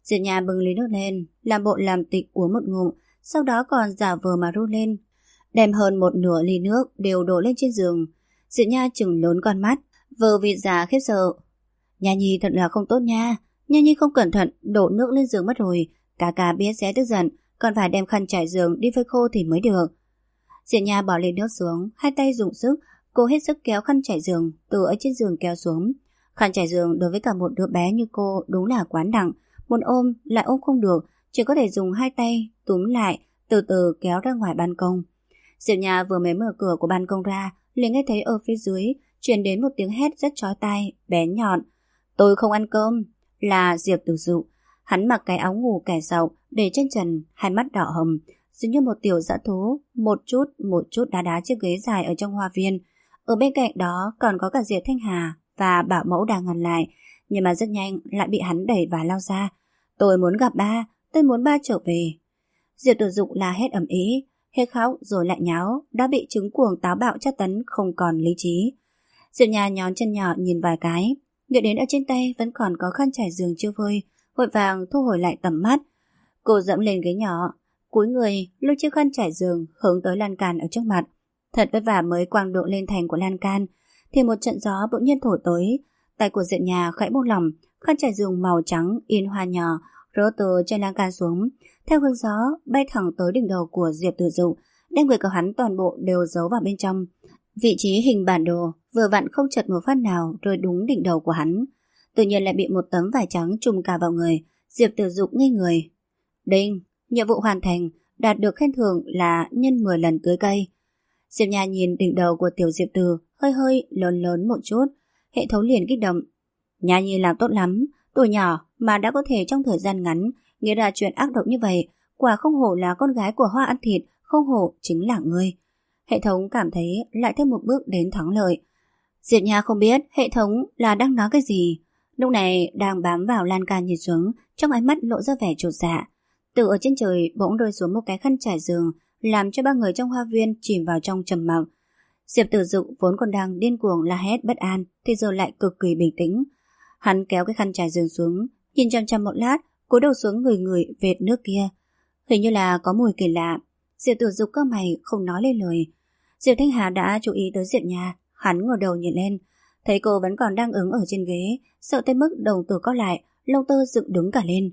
[SPEAKER 1] Diệp Nha bưng ly nước lên, làm bộ làm tịch uống một ngụm, sau đó còn giả vờ mà run lên, đem hơn một nửa ly nước đều đổ lên trên giường. Diệp Nha trừng lớn con mắt, vờ vịt già khiếp sợ. Nha Nhi thật là không tốt nha, Nha Nhi không cẩn thận đổ nước lên giường mất rồi, ca biết sẽ tức giận, còn phải đem khăn trải giường đi phơi khô thì mới được. Diệp Nha bỏ ly nước xuống, hai tay dùng sức, cô hết sức kéo khăn trải giường từ ở trên giường kéo xuống. Khăn trải giường đối với cả một đứa bé như cô đúng là quá nặng, muốn ôm lại ôm không được, chỉ có thể dùng hai tay túm lại, từ từ kéo ra ngoài ban công. Diệp Nha vừa mới mở cửa của ban công ra, liền nghe thấy ở phía dưới truyền đến một tiếng hét rất chói tai, bén nhọn. Tôi không ăn cơm. Là Diệp Tử Dụ. Hắn mặc cái áo ngủ kẻ sọc, để trên trần, hai mắt đỏ hồng, giống như một tiểu dã thú, một chút đá chiếc ghế dài ở trong hoa viên. Ở bên cạnh đó còn có cả Diệp Thanh Hà và bảo mẫu đang ngăn lại, nhưng mà rất nhanh lại bị hắn đẩy và lao ra. Tôi muốn gặp ba, tôi muốn ba trở về. Diệp Tử Dụ la hét ầm ĩ, hết khóc rồi lại nháo, đã bị chứng cuồng táo bạo tra tấn không còn lý trí. Diệp Nha nhón chân nhỏ nhìn vài cái, nghĩ đến ở trên tay vẫn còn có khăn trải giường chưa phơi, vội vàng thu hồi lại tầm mắt. Cô dẫm lên ghế nhỏ, cúi người lôi chiếc khăn trải giường hướng tới lan can ở trước mặt. Thật vất vả mới quàng độ lên thành của lan can, thì một trận gió bỗng nhiên thổi tới. Tay của Diệp Nha khẽ buông lỏng, khăn trải giường màu trắng in hoa nhỏ rớt từ trên lan can xuống, theo hướng gió bay thẳng tới đỉnh đầu của Diệp Tử Dụ, đem người của hắn toàn bộ đều giấu vào bên trong. Vị trí hình bản đồ vừa vặn không chật một phát nào rơi đúng đỉnh đầu của hắn. Tự nhiên lại bị một tấm vải trắng trùm cả vào người. Diệp Tử Dụ ngây người. Đinh, nhiệm vụ hoàn thành, đạt được khen thưởng là nhân 10 lần tưới cây. Diệp Nha nhìn đỉnh đầu của tiểu Diệp Tử hơi lớn một chút, hệ thống liền kích động. Nha Nhi làm tốt lắm, tuổi nhỏ mà đã có thể trong thời gian ngắn nghĩ ra chuyện ác độc như vậy, quả không hổ là con gái của Hoa ăn thịt, không hổ chính là ngươi. Hệ thống cảm thấy lại thêm một bước đến thắng lợi. Diệp Nha không biết hệ thống là đang nói cái gì. Lúc này đang bám vào lan can nhìn xuống, trong ánh mắt lộ ra vẻ chột dạ. Từ ở trên trời bỗng rơi xuống một cái khăn trải giường, làm cho ba người trong hoa viên chìm vào trong trầm mặc. Diệp Tử Dụ vốn còn đang điên cuồng la hét bất an, thì giờ lại cực kỳ bình tĩnh. Hắn kéo cái khăn trải giường xuống, nhìn chăm chăm một lát, cúi đầu xuống người vệt nước kia. Hình như là có mùi kỳ lạ. Diệp Tử Dụ cau mày không nói lên lời. Diệp Thanh Hà đã chú ý tới Diệp Nha, hắn ngẩng đầu nhìn lên, thấy cô vẫn còn đang ứng ở trên ghế, sợ tới mức đầu tử co lại, lông tơ dựng đứng cả lên.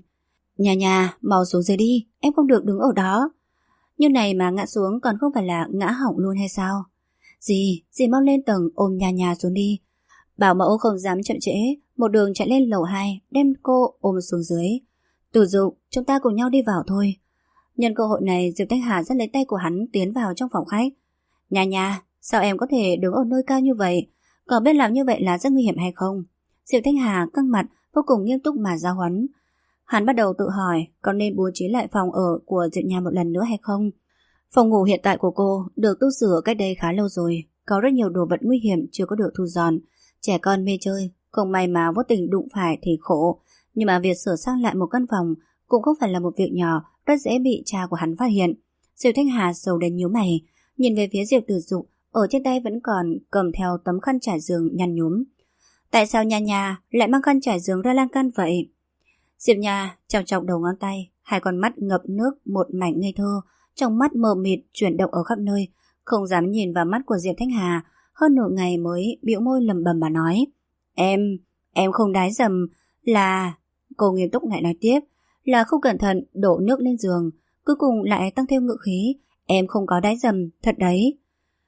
[SPEAKER 1] Nha, mau xuống dưới đi, em không được đứng ở đó. Như này mà ngã xuống còn không phải là ngã hỏng luôn hay sao? Dì mau lên tầng ôm Nha xuống đi. Bảo mẫu không dám chậm trễ, một đường chạy lên lầu 2, đem cô ôm xuống dưới. Tử Dụ, chúng ta cùng nhau đi vào thôi. Nhân cơ hội này, Diệp Thanh Hà dắt lấy tay của hắn tiến vào trong phòng khách. Nha, sao em có thể đứng ở nơi cao như vậy? Có biết làm như vậy là rất nguy hiểm hay không? Diệp Thanh Hà căng mặt, vô cùng nghiêm túc mà giáo huấn. Hắn bắt đầu tự hỏi có nên bố trí lại phòng ở của Diệp Nha một lần nữa hay không. Phòng ngủ hiện tại của cô được tu sửa cách đây khá lâu rồi, có rất nhiều đồ vật nguy hiểm chưa có được thu dọn. Trẻ con mê chơi, không may mà vô tình đụng phải thì khổ. Nhưng mà việc sửa sang lại một căn phòng cũng không phải là một việc nhỏ, rất dễ bị cha của hắn phát hiện. Diệp Thanh Hà sầu đến nhíu mày, nhìn về phía Diệp Tử Dụ, ở trên tay vẫn còn cầm theo tấm khăn trải giường nhăn nhúm. Tại sao Nha lại mang khăn trải giường ra lan can vậy? Diệp Nha chọc đầu ngón tay, hai con mắt ngập nước một mảnh ngây thơ, trong mắt mờ mịt chuyển động ở khắp nơi, không dám nhìn vào mắt của Diệp Thanh Hà, hơn nửa ngày mới bĩu môi lẩm bẩm mà nói. Em không đái dầm, là... Cô nghiêm túc lại nói tiếp, là không cẩn thận đổ nước lên giường, cuối cùng lại tăng thêm ngữ khí. Em không có đái dầm, thật đấy.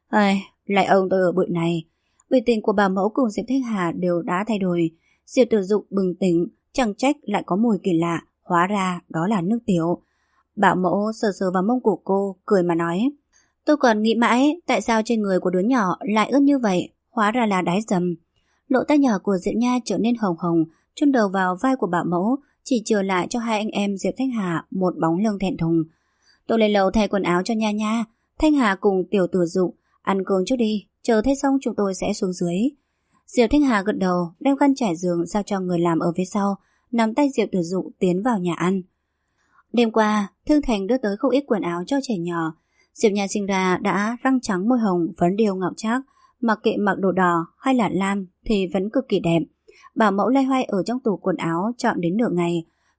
[SPEAKER 1] Lại ông tôi ở bụi này. Biểu tình của bà mẫu cùng Diệp Thanh Hà đều đã thay đổi. Diệp Tử Dụ bừng tỉnh, chẳng trách lại có mùi kỳ lạ, hóa ra đó là nước tiểu. Bảo mẫu sờ vào mông của cô, cười mà nói. Tôi còn nghĩ mãi tại sao trên người của đứa nhỏ lại ướt như vậy, hóa ra là đái dầm. Lỗ tai nhỏ của Diệp Nha trở nên hồng hồng, chôn đầu vào vai của bảo mẫu, chỉ chừa lại cho hai anh em Diệp Thanh Hà một bóng lưng thẹn thùng. Tôi lên lầu thay quần áo cho Nha. Thanh Hà cùng tiểu Tử Dụ ăn cơm trước đi, chờ thế xong chúng tôi sẽ xuống dưới. Diệp Thanh Hà gật đầu, đem khăn trải giường giao cho người làm ở phía sau, nắm tay Diệp Tử Dụ tiến vào nhà ăn. Đêm qua, Thương Thành đưa tới không ít quần áo cho trẻ nhỏ. Diệp Nha sinh ra đã răng trắng môi hồng, phấn điêu ngọc trác, mặc kệ mặc đồ đỏ hay là lam thì vẫn cực kỳ đẹp. Bảo mẫu loay hoay ở trong tủ quần áo chọn đến nửa ngày,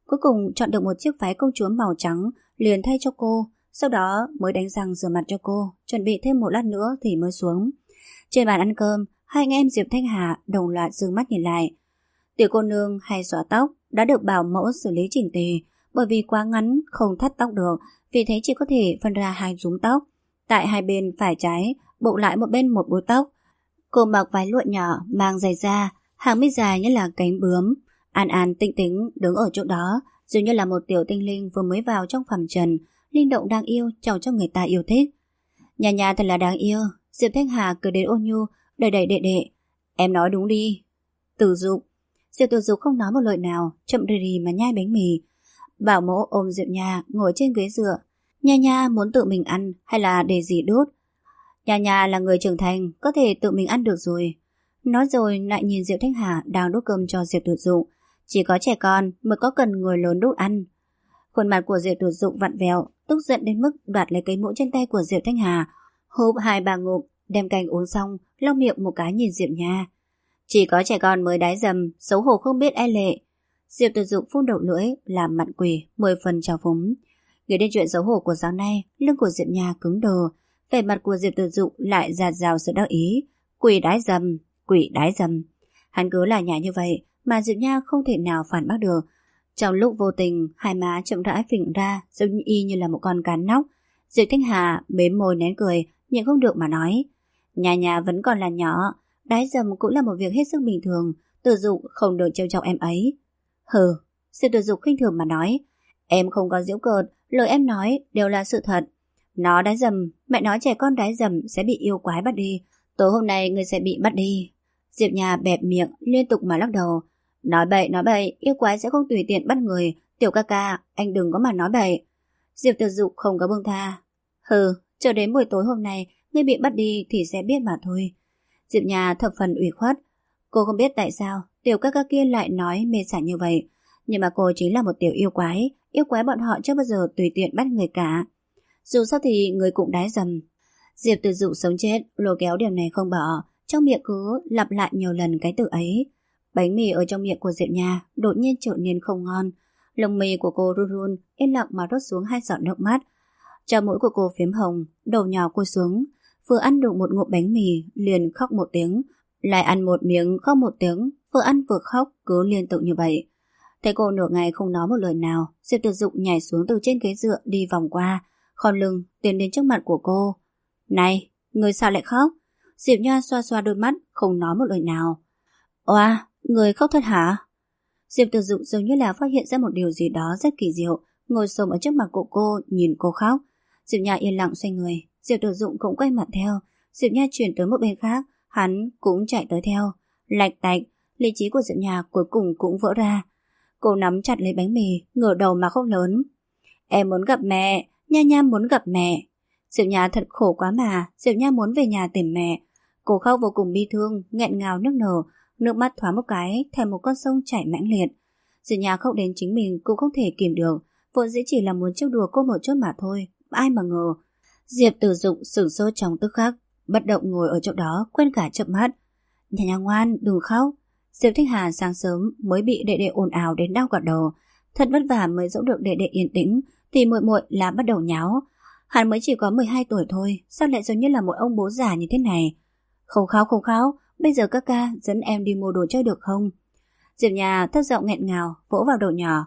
[SPEAKER 1] Cuối cùng chọn được một chiếc váy công chúa màu trắng, liền thay cho cô, sau đó mới đánh răng rửa mặt cho cô, chuẩn bị thêm một lát nữa thì mới xuống. Trên bàn ăn cơm, hai anh em Diệp Thanh Hà đồng loạt dương mắt nhìn lại. Tiểu cô nương hay xõa tóc đã được bảo mẫu xử lý chỉnh tề, bởi vì quá ngắn không thắt tóc được, vì thế chỉ có thể phân ra hai rúm tóc. Tại hai bên phải trái, buộc lại một bên một búi tóc. Cô mặc váy lụa nhỏ, mang giày da, hàng mi dài như là cánh bướm. An An tinh tĩnh đứng ở chỗ đó, dường như là một tiểu tinh linh vừa mới vào trong phàm trần, linh động đáng yêu, chào cho người ta yêu thích. Nhà nhà thật là đáng yêu. Diệp Thanh Hà cười đến ôn nhu, đẩy đẩy đệ đệ. Em nói đúng đi. Tử Dục. Diệp Tử Dục không nói một lời nào, chậm rì rì mà nhai bánh mì. Bảo mẫu ôm Diệp Nha ngồi trên ghế dựa. Nha Nha muốn tự mình ăn hay là để dì đút? Nha Nha là người trưởng thành, có thể tự mình ăn được rồi. Nói rồi lại nhìn Diệp Thanh Hà đang đút cơm cho Diệp Tử Dục. Chỉ có trẻ con mới có cần người lớn đút ăn. Khuôn mặt của Diệp Tử Dục vặn vẹo, tức giận đến mức đoạt lấy cái muỗng trên tay của Diệp Thanh Hà, húp 2-3 ngụm, đem canh uống xong, lau miệng một cái nhìn Diệp Nha. Chỉ có trẻ con mới đái dầm, xấu hổ không biết e lệ. Diệp Tử Dục phun đầu lưỡi, làm mặt quỷ, 10 phần trào phúng. Nghĩ đến chuyện xấu hổ của sáng nay, lưng của Diệp Nha cứng đờ, vẻ mặt của Diệp Tử Dục lại dạt dào sự đắc ý. Quỷ đái dầm, quỷ đái dầm. Hắn cứ là nhả như vậy mà Diệp Nha không thể nào phản bác được. Trong lúc vô tình, hai má chậm rãi phình ra, giống y như là một con cá nóc. Diệp Thanh Hà mếm môi nén cười, nhưng không được mà nói. Nhà nhà vẫn còn là nhỏ, đái dầm cũng là một việc hết sức bình thường, Tử Dục không được trêu chọc em ấy. Hừ, Diệp Tử Dục khinh thường mà nói. Em không có giễu cợt, lời em nói đều là sự thật. Nó đái dầm, mẹ nói trẻ con đái dầm sẽ bị yêu quái bắt đi. Tối hôm nay người sẽ bị bắt đi. Diệp Nhà bẹp miệng, liên tục mà lắc đầu. Nói bậy, yêu quái sẽ không tùy tiện bắt người. Tiểu ca ca, anh đừng có mà nói bậy. Diệp Tử Dục không có buông tha. Hừ, chờ đến buổi tối hôm nay, ngươi bị bắt đi thì sẽ biết mà thôi. Diệp Nhà thập phần ủy khuất. Cô không biết tại sao tiểu ca ca kia lại nói mê sảng như vậy. Nhưng mà cô chính là một tiểu yêu quái bọn họ chưa bao giờ tùy tiện bắt người cả. Dù sao thì người cũng đái dầm. Diệp Tử Dục sống chết, lôi kéo điểm này không bỏ, trong miệng cứ lặp lại nhiều lần cái từ ấy. Bánh mì ở trong miệng của Diệp Nha đột nhiên trở nên không ngon. Lông mì của cô run run, yên lặng mà rớt xuống 2 giọt nước mắt. Trà mũi của cô phím hồng, đầu nhỏ cúi xuống. Vừa ăn được một ngụm bánh mì, liền khóc một tiếng. Lại ăn một miếng, khóc một tiếng. Vừa ăn vừa khóc, cứ liên tục như vậy. Thấy cô nửa ngày không nói một lời nào, Diệp Tử Dục nhảy xuống từ trên ghế dựa đi vòng qua, khom lưng tiến đến trước mặt của cô. Này, người sao lại khóc? Diệp Nha xoa xoa đôi mắt, không nói một lời nào. Oa, người khóc thật hả? Diệp Tử Dục dường như là phát hiện ra một điều gì đó rất kỳ diệu, ngồi xổm ở trước mặt của cô, nhìn cô khóc. Diệp Nha yên lặng xoay người, Diệp Tử Dục cũng quay mặt theo. Diệp Nha chuyển tới một bên khác, hắn cũng chạy tới theo. Lạch tạch, lý trí của Diệp Nha cuối cùng cũng vỡ ra. Cô nắm chặt lấy bánh mì, ngửa đầu mà khóc lớn. Em muốn gặp mẹ, Nha Nha muốn gặp mẹ. Diệp Nha thật khổ quá mà, Diệp Nha muốn về nhà tìm mẹ. Cô khóc vô cùng bi thương, nghẹn ngào nức nở, nước mắt thoáng một cái thành một con sông chảy mãnh liệt. Diệp Nha khóc đến chính mình cũng không thể kìm được, vốn dĩ chỉ là muốn trêu đùa cô một chút mà thôi, ai mà ngờ. Diệp Tử Dục sửng sốt trong tức khắc, bất động ngồi ở chỗ đó, quên cả chớp mắt. Nha Nha ngoan, đừng khóc. Diệp Thanh Hà sáng sớm mới bị đệ đệ ồn ào đến đau cả đầu, thật vất vả mới dỗ được đệ đệ yên tĩnh, thì muội muội là bắt đầu nháo. Hắn mới chỉ có 12 tuổi thôi, sao lại giống như là một ông bố già như thế này? Không khóc, bây giờ các ca dẫn em đi mua đồ chơi được không? Diệp Nhà thấp giọng nghẹn ngào, vỗ vào đầu nhỏ.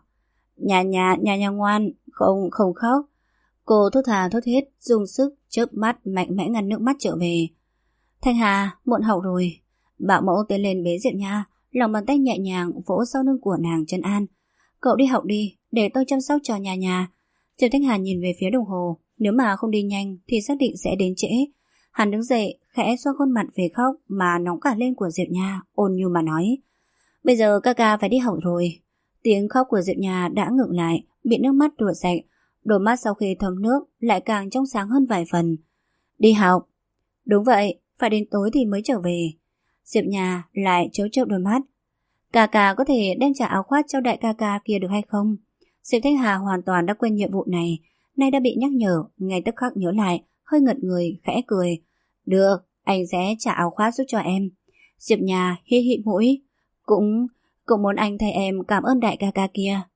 [SPEAKER 1] Nhà ngoan, không khóc. Cô thốt thà thốt hết, dùng sức chớp mắt mạnh mẽ ngăn nước mắt trở về. Thanh Hà, muộn học rồi. Bảo mẫu tiến lên bế Diệp Nha, lòng bàn tay nhẹ nhàng vỗ sau lưng của nàng trấn an. Cậu đi học đi, để tôi chăm sóc cho nhà. Diệp Thanh Hà nhìn về phía đồng hồ, nếu mà không đi nhanh thì xác định sẽ đến trễ. Hắn đứng dậy, khẽ xoa khuôn mặt về khóc mà nóng cả lên của Diệp Nha, ôn nhu mà nói. Bây giờ ca ca phải đi học rồi. Tiếng khóc của Diệp Nha đã ngừng lại, bị nước mắt rửa sạch, đôi mắt sau khi thấm nước lại càng trong sáng hơn vài phần. Đi học. Đúng vậy, phải đến tối thì mới trở về. Diệp Nha lại chớp chớp đôi mắt. Ca ca có thể đem trả áo khoác cho đại ca ca kia được hay không? Diệp Thanh Hà hoàn toàn đã quên nhiệm vụ này, nay đã bị nhắc nhở, ngay tức khắc nhớ lại, hơi ngật người, khẽ cười. Được, anh sẽ trả áo khoác giúp cho em. Diệp Nha hít hít mũi. Cũng muốn anh thay em cảm ơn đại ca ca kia.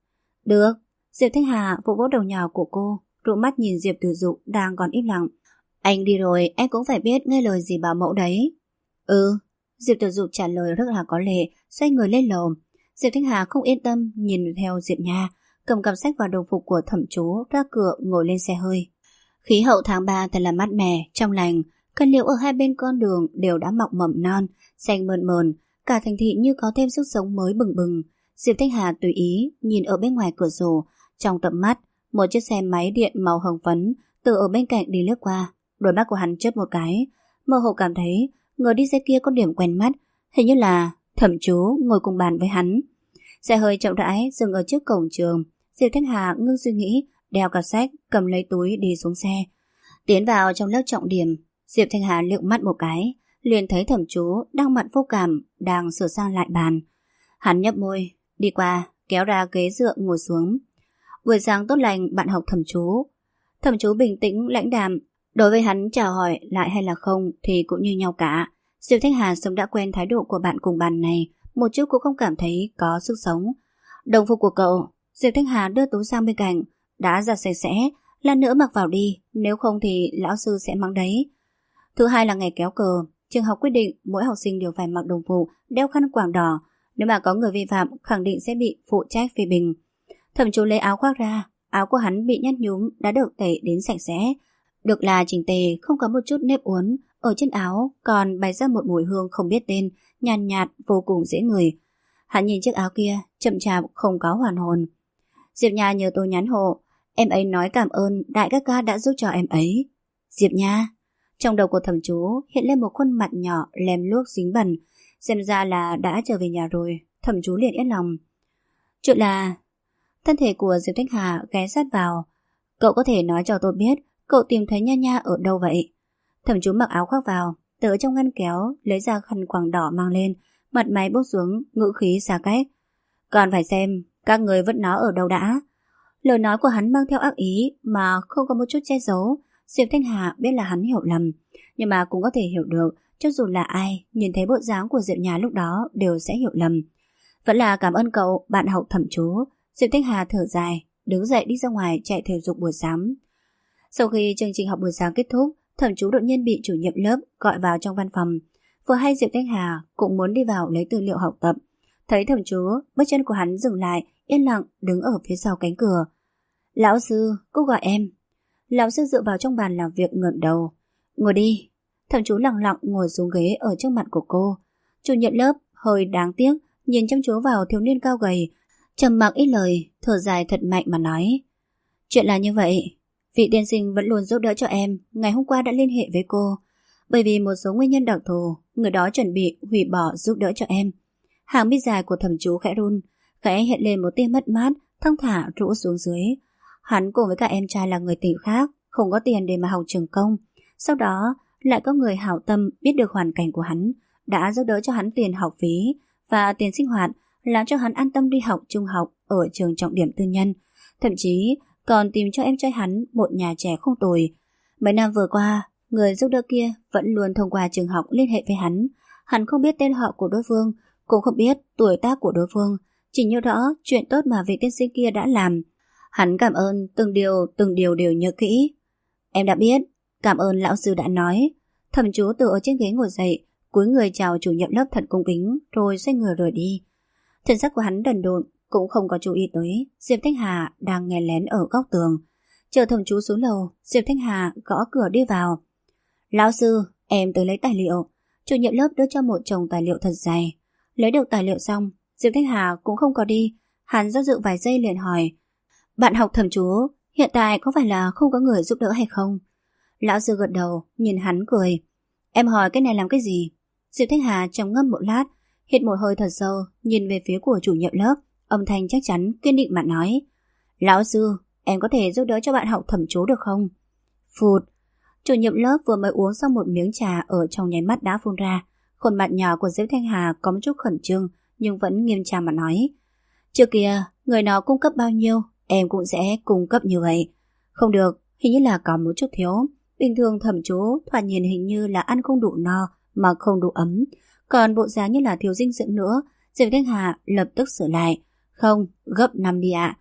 [SPEAKER 1] Được. Diệp Thanh Hà vỗ vỗ đầu nhỏ của cô, rũ mắt nhìn Diệp Tử Dụ đang còn im lặng. Anh đi rồi, em cũng phải biết nghe lời gì bảo mẫu đấy. Ừ. Diệp Tử Dụ trả lời rất là có lệ, xoay người lên lầu. Diệp Thanh Hà không yên tâm nhìn theo Diệp Nha, cầm cặp sách và đồng phục của Thẩm Chú ra cửa ngồi lên xe hơi. Khí hậu tháng 3 thật là mát mẻ, trong lành. Cây liễu ở hai bên con đường đều đã mọc mầm non, xanh mơn mờn, cả thành thị như có thêm sức sống mới bừng bừng. Diệp Thanh Hà tùy ý nhìn ở bên ngoài cửa sổ, trong tầm mắt một chiếc xe máy điện màu hồng phấn từ ở bên cạnh đi lướt qua. Đôi mắt của hắn chớp một cái, mơ hồ cảm thấy người đi xe kia có điểm quen mắt, hình như là Thẩm Chú ngồi cùng bàn với hắn. Xe hơi chậm rãi dừng ở trước cổng trường. Diệp Thanh Hà ngưng suy nghĩ, đeo cặp sách, cầm lấy túi đi xuống xe. Tiến vào trong lớp trọng điểm, Diệp Thanh Hà lượm mắt một cái, liền thấy Thẩm Chú đang mặt vô cảm, đang sửa sang lại bàn. Hắn nhấp môi, đi qua, kéo ra ghế dựa ngồi xuống. Buổi sáng tốt lành bạn học Thẩm Chú. Thẩm Chú bình tĩnh lãnh đạm, đối với hắn chào hỏi lại hay là không thì cũng như nhau cả. Diệp Thanh Hà sớm đã quen thái độ của bạn cùng bàn này, một chút cũng không cảm thấy có sức sống. Đồng phục của cậu. Diệp Thanh Hà đưa túi sang bên cạnh, đã giặt sạch sẽ, lát nữa mặc vào đi, nếu không thì lão sư sẽ mắng đấy. Thứ hai là ngày kéo cờ, trường học quyết định mỗi học sinh đều phải mặc đồng phục, đeo khăn quàng đỏ, nếu mà có người vi phạm khẳng định sẽ bị phụ trách phê bình. Thẩm Chú lấy áo khoác ra, áo của hắn bị nhăn nhúm đã được tẩy đến sạch sẽ, được là chỉnh tề, không có một chút nếp uốn, ở trên áo còn bày ra một mùi hương không biết tên, nhàn nhạt vô cùng dễ ngửi. Hắn nhìn chiếc áo kia, chậm chạp không có hoàn hồn. Diệp Nha nhờ tôi nhắn hộ, em ấy nói cảm ơn đại ca ca đã giúp cho em ấy. Diệp Nha. Trong đầu của Thẩm Chú hiện lên một khuôn mặt nhỏ lem luốc dính bẩn, xem ra là đã trở về nhà rồi. Thẩm Chú liền yên lòng. Chuyện là... Thân thể của Diệp Thanh Hà ghé sát vào. Cậu có thể nói cho tôi biết cậu tìm thấy Nha Nha ở đâu vậy? Thẩm Chú mặc áo khoác vào, từ trong ngăn kéo lấy ra khăn quàng đỏ mang lên, mặt máy bốc xuống, ngữ khí xa cách. Còn phải xem các người vứt nó ở đâu đã. Lời nói của hắn mang theo ác ý mà không có một chút che giấu. Diệp Thanh Hà biết là hắn hiểu lầm, nhưng mà cũng có thể hiểu được, cho dù là ai nhìn thấy bộ dáng của Diệp Nha lúc đó đều sẽ hiểu lầm. Vẫn là cảm ơn cậu, bạn học Thẩm Chú. Diệp Thanh Hà thở dài, đứng dậy đi ra ngoài chạy thể dục buổi sáng. Sau khi chương trình học buổi sáng kết thúc, Thẩm Chú đột nhiên bị chủ nhiệm lớp gọi vào trong văn phòng. Vừa hay Diệp Thanh Hà cũng muốn đi vào lấy tư liệu học tập. Thấy Thẩm Chú, bước chân của hắn dừng lại, yên lặng đứng ở phía sau cánh cửa. Lão sư, cô gọi em. Lão sư dựa vào trong bàn làm việc ngẩng đầu. Ngồi đi. Thẩm Chú lặng lặng ngồi xuống ghế ở trước mặt của cô. Chủ nhiệm lớp hơi đáng tiếc nhìn chăm chú vào thiếu niên cao gầy, trầm mặc ít lời, thở dài thật mạnh mà nói. Chuyện là như vậy, vị tiên sinh vẫn luôn giúp đỡ cho em, ngày hôm qua đã liên hệ với cô. Bởi vì một số nguyên nhân đặc thù, người đó chuẩn bị hủy bỏ giúp đỡ cho em. Hàng mi dài của Thẩm Chú khẽ run, khẽ hiện lên một tia mất mát, thong thả rũ xuống dưới. Hắn cùng với cả em trai là người tỉnh khác, không có tiền để mà học trường công. Sau đó lại có người hảo tâm biết được hoàn cảnh của hắn, đã giúp đỡ cho hắn tiền học phí và tiền sinh hoạt, làm cho hắn an tâm đi học trung học ở trường trọng điểm tư nhân. Thậm chí còn tìm cho em trai hắn một nhà trẻ không tồi. Mấy năm vừa qua, người giúp đỡ kia vẫn luôn thông qua trường học liên hệ với hắn. Hắn không biết tên họ của đối phương, cũng không biết tuổi tác của đối phương, chỉ nhớ rõ chuyện tốt mà vị tiên sinh kia đã làm. Hắn cảm ơn từng điều đều nhớ kỹ. Em đã biết, cảm ơn lão sư đã nói. Thẩm Chú từ ở trên ghế ngồi dậy, cúi người chào chủ nhiệm lớp thật cung kính, rồi xoay người rời đi. Thần sắc của hắn đần độn, cũng không có chú ý tới Diệp Thanh Hà đang nghe lén ở góc tường. Chờ Thẩm Chú xuống lầu, Diệp Thanh Hà gõ cửa đi vào. Lão sư, em tới lấy tài liệu. Chủ nhiệm lớp đưa cho một chồng tài liệu thật dày. Lấy được tài liệu xong, Diệp Thanh Hà cũng không có đi. Hắn do dự vài giây liền hỏi, bạn học Thẩm Chú, hiện tại có phải là không có người giúp đỡ hay không? Lão sư gật đầu, nhìn hắn cười. Em hỏi cái này làm cái gì? Diệp Thanh Hà trầm ngâm một lát, hít một hơi thật sâu, nhìn về phía của chủ nhiệm lớp, âm thanh chắc chắn, kiên định mà nói. Lão sư, em có thể giúp đỡ cho bạn học Thẩm Chú được không? Phụt. Chủ nhiệm lớp vừa mới uống xong một miếng trà ở trong nháy mắt đã phun ra. Khuôn mặt nhỏ của Diệp Thanh Hà có một chút khẩn trương, nhưng vẫn nghiêm trang mà nói. Trước kia, người nào cung cấp bao nhiêu, em cũng sẽ cung cấp như vậy. Không được, hình như là có một chút thiếu. Bình thường Thẩm Chú thoạt nhìn hình như là ăn không đủ no mà không đủ ấm, còn bộ dáng như là thiếu dinh dưỡng nữa. Diệp Thanh Hà lập tức sửa lại. Không, gấp 5 đi ạ.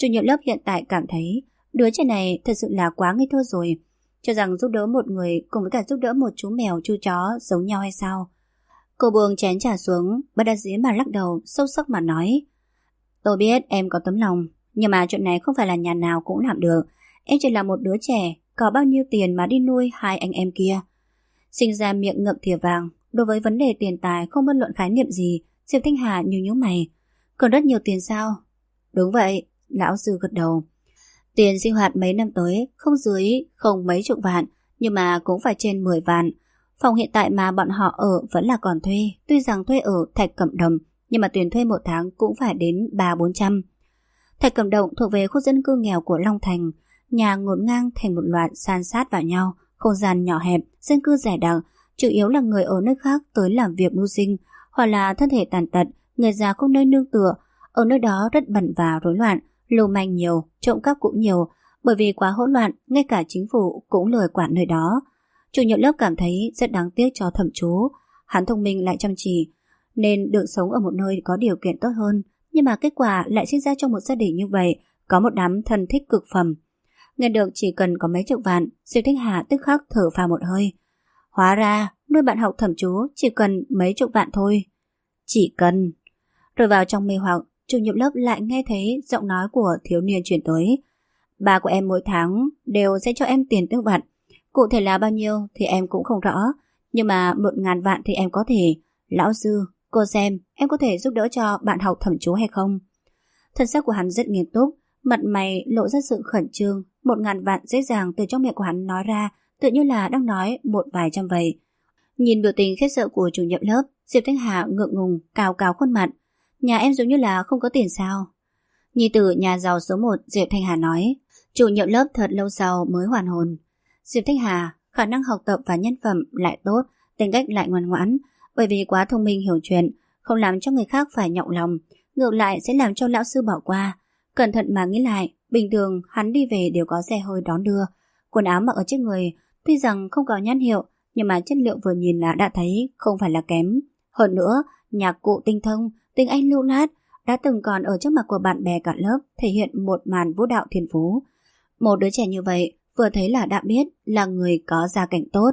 [SPEAKER 1] Chủ nhiệm lớp hiện tại cảm thấy đứa trẻ này thật sự là quá ngây thơ rồi, cho rằng giúp đỡ một người cùng với cả giúp đỡ một chú mèo chú chó giống nhau hay sao. Cô buông chén trà xuống, bất đắc dĩ mà lắc đầu, sâu sắc mà nói: Tôi biết em có tấm lòng, nhưng mà chuyện này không phải là nhà nào cũng làm được. Em chỉ là một đứa trẻ, có bao nhiêu tiền mà đi nuôi hai anh em kia. Sinh ra miệng ngậm thìa vàng, đối với vấn đề tiền tài không bất luận khái niệm gì. Diệp Thanh Hà nhíu mày. Còn rất nhiều tiền sao? Đúng vậy, lão sư gật đầu. Tiền sinh hoạt mấy năm tới không dưới không mấy chục vạn, nhưng mà cũng phải trên 10 vạn. Phòng hiện tại mà bọn họ ở vẫn là còn thuê, tuy rằng thuê ở Thạch Cẩm Đồng, nhưng mà tiền thuê một tháng cũng phải đến 300-400. Thạch Cẩm Đồng thuộc về khu dân cư nghèo của Long Thành, nhà ngổn ngang thành một loạt san sát vào nhau, không gian nhỏ hẹp, dân cư dày đặc, chủ yếu là người ở nơi khác tới làm việc mưu sinh, hoặc là thân thể tàn tật, người già không nơi nương tựa. Ở nơi đó rất bẩn và rối loạn, lưu manh nhiều, trộm cắp cũng nhiều, bởi vì quá hỗn loạn, ngay cả chính phủ cũng lười quản nơi đó. Chủ nhiệm lớp cảm thấy rất đáng tiếc cho Thẩm Chú. Hắn thông minh lại chăm chỉ, nên được sống ở một nơi có điều kiện tốt hơn, nhưng mà kết quả lại sinh ra trong một gia đình như vậy, có một đám thân thích cực phẩm. Nghe được chỉ cần có mấy chục vạn, Diệp Thanh Hà tức khắc thở phào một hơi. Hóa ra nuôi bạn học Thẩm Chú chỉ cần mấy chục vạn thôi. Chỉ cần. Rồi vào trong mê hoặc, chủ nhiệm lớp lại nghe thấy giọng nói của thiếu niên truyền tới. Ba của em mỗi tháng đều sẽ cho em tiền tiêu vặt. Cụ thể là bao nhiêu thì em cũng không rõ, nhưng mà 1.000 vạn thì em có thể. Lão sư, cô xem em có thể giúp đỡ cho bạn học Thẩm Chú hay không? Thân xác của hắn rất nghiêm túc, mặt mày lộ ra sự khẩn trương. 1.000 vạn dễ dàng từ trong miệng của hắn nói ra, tự như là đang nói một vài trăm vậy. Nhìn biểu tình khiếp sợ của chủ nhiệm lớp, Diệp Thanh Hà ngượng ngùng cào cào khuôn mặt. Nhà em giống như là không có tiền sao? Nhi tử nhà giàu số 1, Diệp Thanh Hà nói. Chủ nhiệm lớp thật lâu sau mới hoàn hồn. Diệp Thanh Hà khả năng học tập và nhân phẩm lại tốt, tính cách lại ngoan ngoãn, bởi vì quá thông minh hiểu chuyện, không làm cho người khác phải nhọc lòng, ngược lại sẽ làm cho lão sư bỏ qua. Cẩn thận mà nghĩ lại, bình thường hắn đi về đều có xe hơi đón đưa, quần áo mặc ở trên người tuy rằng không có nhãn hiệu, nhưng mà chất liệu vừa nhìn là đã thấy không phải là kém. Hơn nữa, nhạc cụ tinh thông, tiếng Anh lưu loát, đã từng còn ở trước mặt của bạn bè cả lớp thể hiện một màn vũ đạo thiên phú. Một đứa trẻ như vậy vừa thấy là đã biết là người có gia cảnh tốt.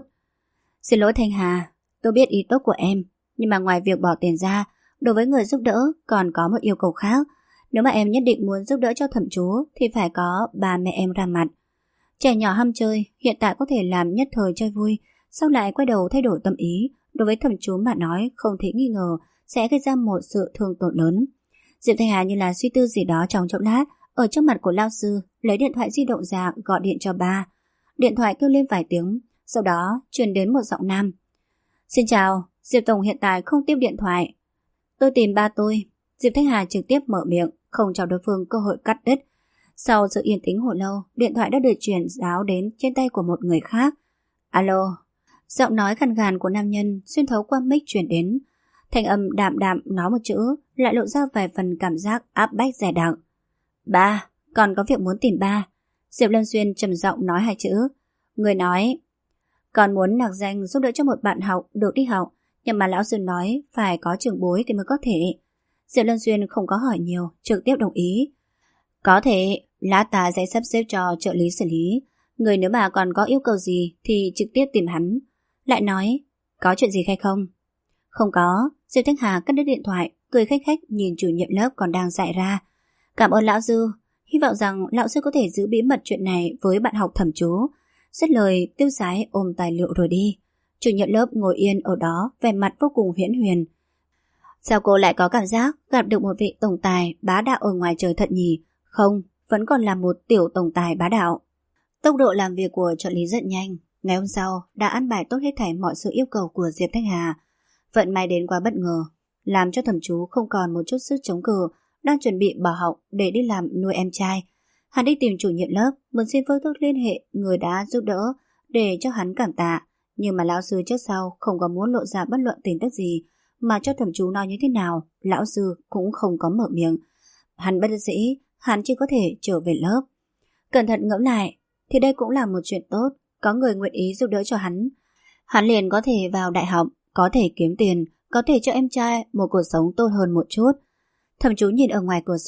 [SPEAKER 1] Xin lỗi Thanh Hà, tôi biết ý tốt của em, nhưng mà ngoài việc bỏ tiền ra, đối với người giúp đỡ còn có một yêu cầu khác. Nếu mà em nhất định muốn giúp đỡ cho Thẩm Chú thì phải có ba mẹ em ra mặt. Trẻ nhỏ ham chơi, hiện tại có thể làm nhất thời chơi vui, sau lại quay đầu thay đổi tâm ý, đối với Thẩm Chú mà nói không thể nghi ngờ sẽ gây ra một sự thương tổn lớn. Diệp Thanh Hà như là suy tư gì đó trong chốc lát, ở trước mặt của lao sư lấy điện thoại di động ra gọi điện cho ba. Điện thoại kêu lên vài tiếng, sau đó truyền đến một giọng nam. Xin chào, Diệp Tổng hiện tại không tiếp điện thoại. Tôi tìm ba tôi. Diệp Thanh Hà trực tiếp mở miệng, không cho đối phương cơ hội cắt đứt. Sau sự yên tĩnh hồi lâu, điện thoại đã được chuyển giáo đến trên tay của một người khác. Alo. Giọng nói khàn khàn của nam nhân xuyên thấu qua mic truyền đến. Thanh âm đạm đạm nói một chữ, lại lộ ra vài phần cảm giác áp bách dè đặc. Ba, còn có việc muốn tìm ba. Diệp Lâm Xuyên trầm giọng nói hai chữ. Người nói, còn muốn nặc danh giúp đỡ cho một bạn học được đi học, nhưng mà lão sư nói phải có trưởng bối thì mới có thể. Diệp Lâm Xuyên không có hỏi nhiều, trực tiếp đồng ý. Có thể, lát ta sẽ sắp xếp cho trợ lý xử lý. Người nếu mà còn có yêu cầu gì thì trực tiếp tìm hắn. Lại nói, có chuyện gì hay không? Không có. Diệp Thanh Hà cắt đứt điện thoại, cười khách khách nhìn chủ nhiệm lớp còn đang dạy ra. Cảm ơn lão sư, hy vọng rằng lão sư có thể giữ bí mật chuyện này với bạn học Thẩm Chú. Dứt lời, tiêu sái ôm tài liệu rồi đi. Chủ nhiệm lớp ngồi yên ở đó, vẻ mặt vô cùng huyễn huyền. Sao cô lại có cảm giác gặp được một vị tổng tài bá đạo ở ngoài trời thật nhỉ? Không, vẫn còn là một tiểu tổng tài bá đạo. Tốc độ làm việc của trợ lý rất nhanh. Ngày hôm sau đã ăn bài tốt hết thảy mọi sự yêu cầu của Diệp Thanh Hà. Vận may đến quá bất ngờ, làm cho Thẩm Chú không còn một chút sức chống cự, đang chuẩn bị bỏ học để đi làm nuôi em trai. Hắn đi tìm chủ nhiệm lớp, muốn xin phương thức liên hệ người đã giúp đỡ để cho hắn cảm tạ. Nhưng mà lão sư trước sau không có muốn lộ ra bất luận tin tức gì, mà cho Thẩm Chú nói như thế nào, lão sư cũng không có mở miệng. Hắn bất đắc dĩ, hắn chỉ có thể trở về lớp. Cẩn thận ngẫm lại, thì đây cũng là một chuyện tốt, có người nguyện ý giúp đỡ cho hắn. Hắn liền có thể vào đại học, có thể kiếm tiền, có thể cho em trai một cuộc sống tốt hơn một chút. Thẩm Chú nhìn ở ngoài cửa sổ,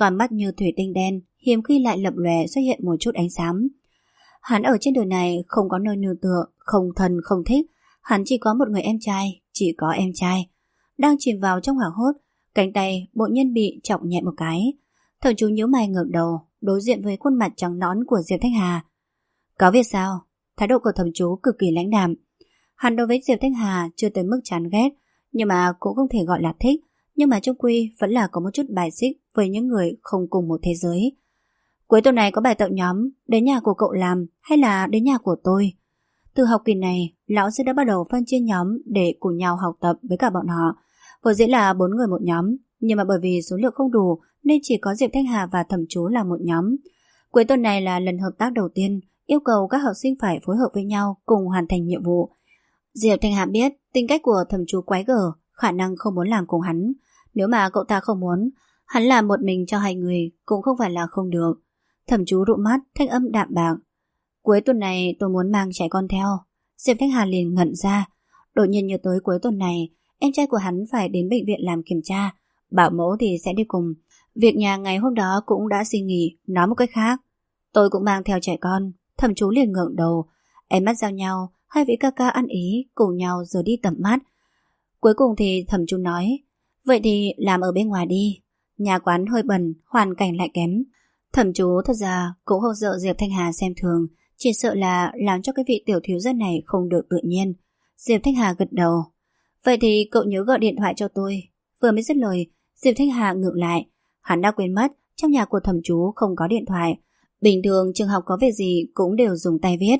[SPEAKER 1] con mắt như thủy tinh đen, hiếm khi lại lập lòe xuất hiện một chút ánh sáng. Hắn ở trên đời này không có nơi nương tựa, không thân không thích, hắn chỉ có một người em trai, chỉ có em trai. Đang chìm vào trong hoảng hốt, cánh tay bỗng nhiên bị chọc nhẹ một cái. Thẩm Chú nhíu mày ngẩng đầu, đối diện với khuôn mặt trắng nõn của Diệp Thanh Hà. Có việc sao? Thái độ của Thẩm Chú cực kỳ lãnh đạm. Hắn đối với Diệp Thanh Hà chưa tới mức chán ghét, nhưng mà cũng không thể gọi là thích, nhưng mà trong quy vẫn là có một chút bài xích với những người không cùng một thế giới. Cuối tuần này có bài tập nhóm, đến nhà của cậu làm hay là đến nhà của tôi? Từ học kỳ này, lão sư đã bắt đầu phân chia nhóm để cùng nhau học tập với cả bọn họ. Vở diễn là 4 người một nhóm, nhưng mà bởi vì số lượng không đủ nên chỉ có Diệp Thanh Hà và Thẩm Chú là một nhóm. Cuối tuần này là lần hợp tác đầu tiên, yêu cầu các học sinh phải phối hợp với nhau cùng hoàn thành nhiệm vụ. Diệp Thanh Hà biết tính cách của Thẩm Chú quái gở, khả năng không muốn làm cùng hắn. Nếu mà cậu ta không muốn, hắn làm một mình cho 2 người cũng không phải là không được. Thẩm Chú rũ mắt, thanh âm đạm bạc. Cuối tuần này tôi muốn mang trẻ con theo. Diệp Thanh Hà liền ngẩn ra. Đột nhiên nhớ tới cuối tuần này, em trai của hắn phải đến bệnh viện làm kiểm tra. Bảo mẫu thì sẽ đi cùng. Việc nhà ngày hôm đó cũng đã xin nghỉ. Nói một cách khác, tôi cũng mang theo trẻ con. Thẩm Chú liền ngẩng đầu, ánh mắt giao nhau. Hai vị ca ca ăn ý cùng nhau rời đi tầm mắt. Cuối cùng thì Thẩm Chú nói, vậy thì làm ở bên ngoài đi. Nhà quán hơi bẩn, hoàn cảnh lại kém. Thẩm Chú thật ra cũng không sợ Diệp Thanh Hà xem thường, chỉ sợ là làm cho cái vị tiểu thiếu gia này không được tự nhiên. Diệp Thanh Hà gật đầu. Vậy thì cậu nhớ gọi điện thoại cho tôi. Vừa mới dứt lời, Diệp Thanh Hà ngượng lại. Hắn đã quên mất trong nhà của Thẩm Chú không có điện thoại. Bình thường trường học có việc gì cũng đều dùng tay viết.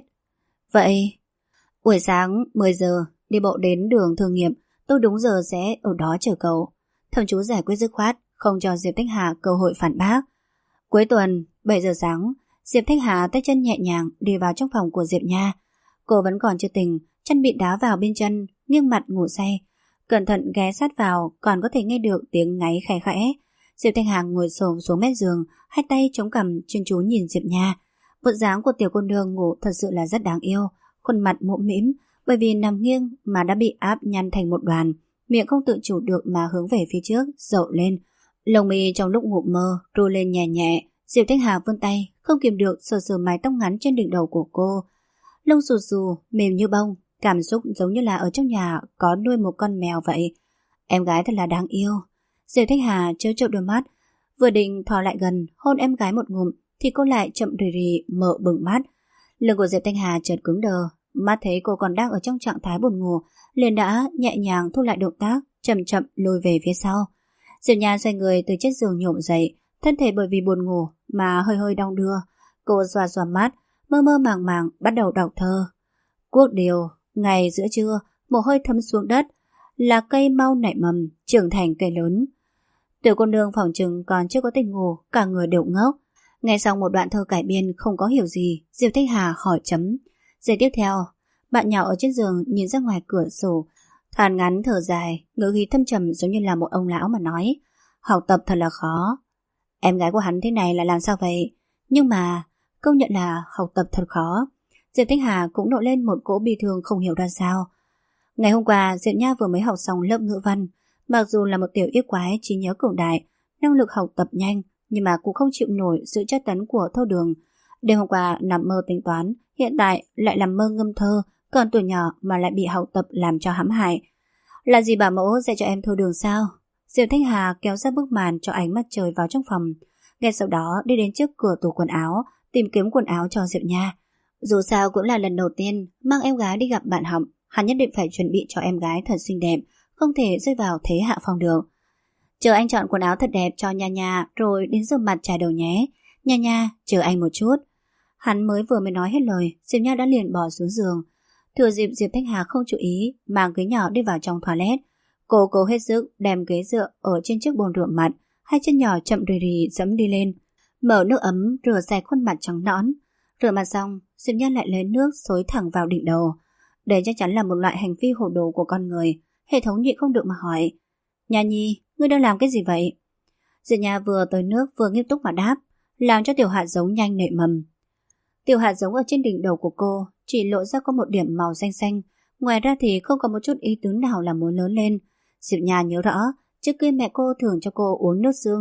[SPEAKER 1] Vậy buổi sáng 10 giờ đi bộ đến đường Thương Nghiệp, tôi đúng giờ sẽ ở đó chờ cậu. Thẩm Chú giải quyết dứt khoát, không cho Diệp Thanh Hà cơ hội phản bác. Cuối tuần 7 giờ sáng, Diệp Thanh Hà tay chân nhẹ nhàng đi vào trong phòng của Diệp Nha. Cô vẫn còn chưa tỉnh, chân bị đá vào bên chân, nghiêng mặt ngủ say. Cẩn thận ghé sát vào, còn có thể nghe được tiếng ngáy khẽ khẽ. Diệp Thanh Hà ngồi xổm xuống mép giường, hai tay chống cằm chuyên chú nhìn Diệp Nha. Bộ dáng của tiểu cô nương ngủ thật sự là rất đáng yêu, khuôn mặt mũm mĩm, bởi vì nằm nghiêng mà đã bị áp nhăn thành một đoàn, miệng không tự chủ được mà hướng về phía trước, rộ lên. Lông mi trong lúc ngủ mơ ru lên nhẹ nhẹ. Diệp Thanh Hà vươn tay, không kiềm được sờ sờ mái tóc ngắn trên đỉnh đầu của cô. Lông xù xù, mềm như bông, cảm xúc giống như là ở trong nhà có nuôi một con mèo vậy. Em gái thật là đáng yêu. Diệp Thanh Hà trêu trêu đôi mắt, vừa định thò lại gần hôn em gái một ngụm thì cô lại chậm rì rì mở bừng mắt. Lưng của Diệp Thanh Hà chợt cứng đờ, mắt thấy cô còn đang ở trong trạng thái buồn ngủ, liền đã nhẹ nhàng thu lại động tác, chậm chậm lùi về phía sau. Diệp Nha xoay người từ chiếc giường nhổm dậy, thân thể bởi vì buồn ngủ mà hơi hơi đong đưa. Cô xoa xoa mắt, mơ mơ màng màng bắt đầu đọc thơ. Quốc điều, ngày giữa trưa, mồ hôi thấm xuống đất, là cây mau nảy mầm, trưởng thành cây lớn. Tiểu cô nương phòng chừng còn chưa có tỉnh ngủ, cả người đều ngốc. Nghe xong một đoạn thơ cải biên không có hiểu gì, Diệp Thanh Hà hỏi chấm. Giây tiếp theo, bạn nhỏ ở trên giường nhìn ra ngoài cửa sổ, than ngắn thở dài, ngữ khí thâm trầm giống như là một ông lão mà nói. Học tập thật là khó. Em gái của hắn thế này là làm sao vậy? Nhưng mà công nhận là học tập thật khó. Diệp Thanh Hà cũng nổi lên một cỗ bi thương không hiểu ra sao. Ngày hôm qua Diệp Nha vừa mới học xong lớp ngữ văn. Mặc dù là một tiểu yết quái trí nhớ cường đại, năng lực học tập nhanh, nhưng mà cũng không chịu nổi sự tra tấn của thâu đường. Đêm hôm qua nằm mơ tính toán, hiện tại lại làm mơ ngâm thơ, còn tuổi nhỏ mà lại bị học tập làm cho hãm hại. Là gì bà mẫu dạy cho em thâu đường sao? Diệp Thanh Hà kéo ra bức màn cho ánh mặt trời vào trong phòng, ngay sau đó đi đến trước cửa tủ quần áo, tìm kiếm quần áo cho Diệp Nha. Dù sao cũng là lần đầu tiên mang em gái đi gặp bạn học, hắn nhất định phải chuẩn bị cho em gái thật xinh đẹp, không thể rơi vào thế hạ phong được. Chờ anh chọn quần áo thật đẹp cho Nha Nha rồi đến rửa mặt chải đầu nhé. Nha Nha, chờ anh một chút. Hắn vừa mới nói hết lời, Diệp Nha đã liền bỏ xuống giường. Thừa dịp Diệp Thanh Hà không chú ý, mang ghế nhỏ đi vào trong toilet. Cô cố hết sức đem ghế dựa ở trên chiếc bồn rửa mặt, hai chân nhỏ chậm rì rì dẫm đi lên, mở nước ấm rửa sạch khuôn mặt trắng nõn. Rửa mặt xong, Diệp Nha lại lấy nước xối thẳng vào đỉnh đầu. Đây chắc chắn là một loại hành vi hồ đồ của con người. Hệ thống nhịn không được mà hỏi, Nha Nhi, ngươi đang làm cái gì vậy? Diệp Nha vừa tới nước vừa nghiêm túc mà đáp, làm cho tiểu hạt giống nhanh nảy mầm. Tiểu hạt giống ở trên đỉnh đầu của cô chỉ lộ ra có một điểm màu xanh xanh, ngoài ra thì không có một chút ý tứ nào là muốn lớn lên. Diệp Nha nhớ rõ, trước kia mẹ cô thường cho cô uống nước xương,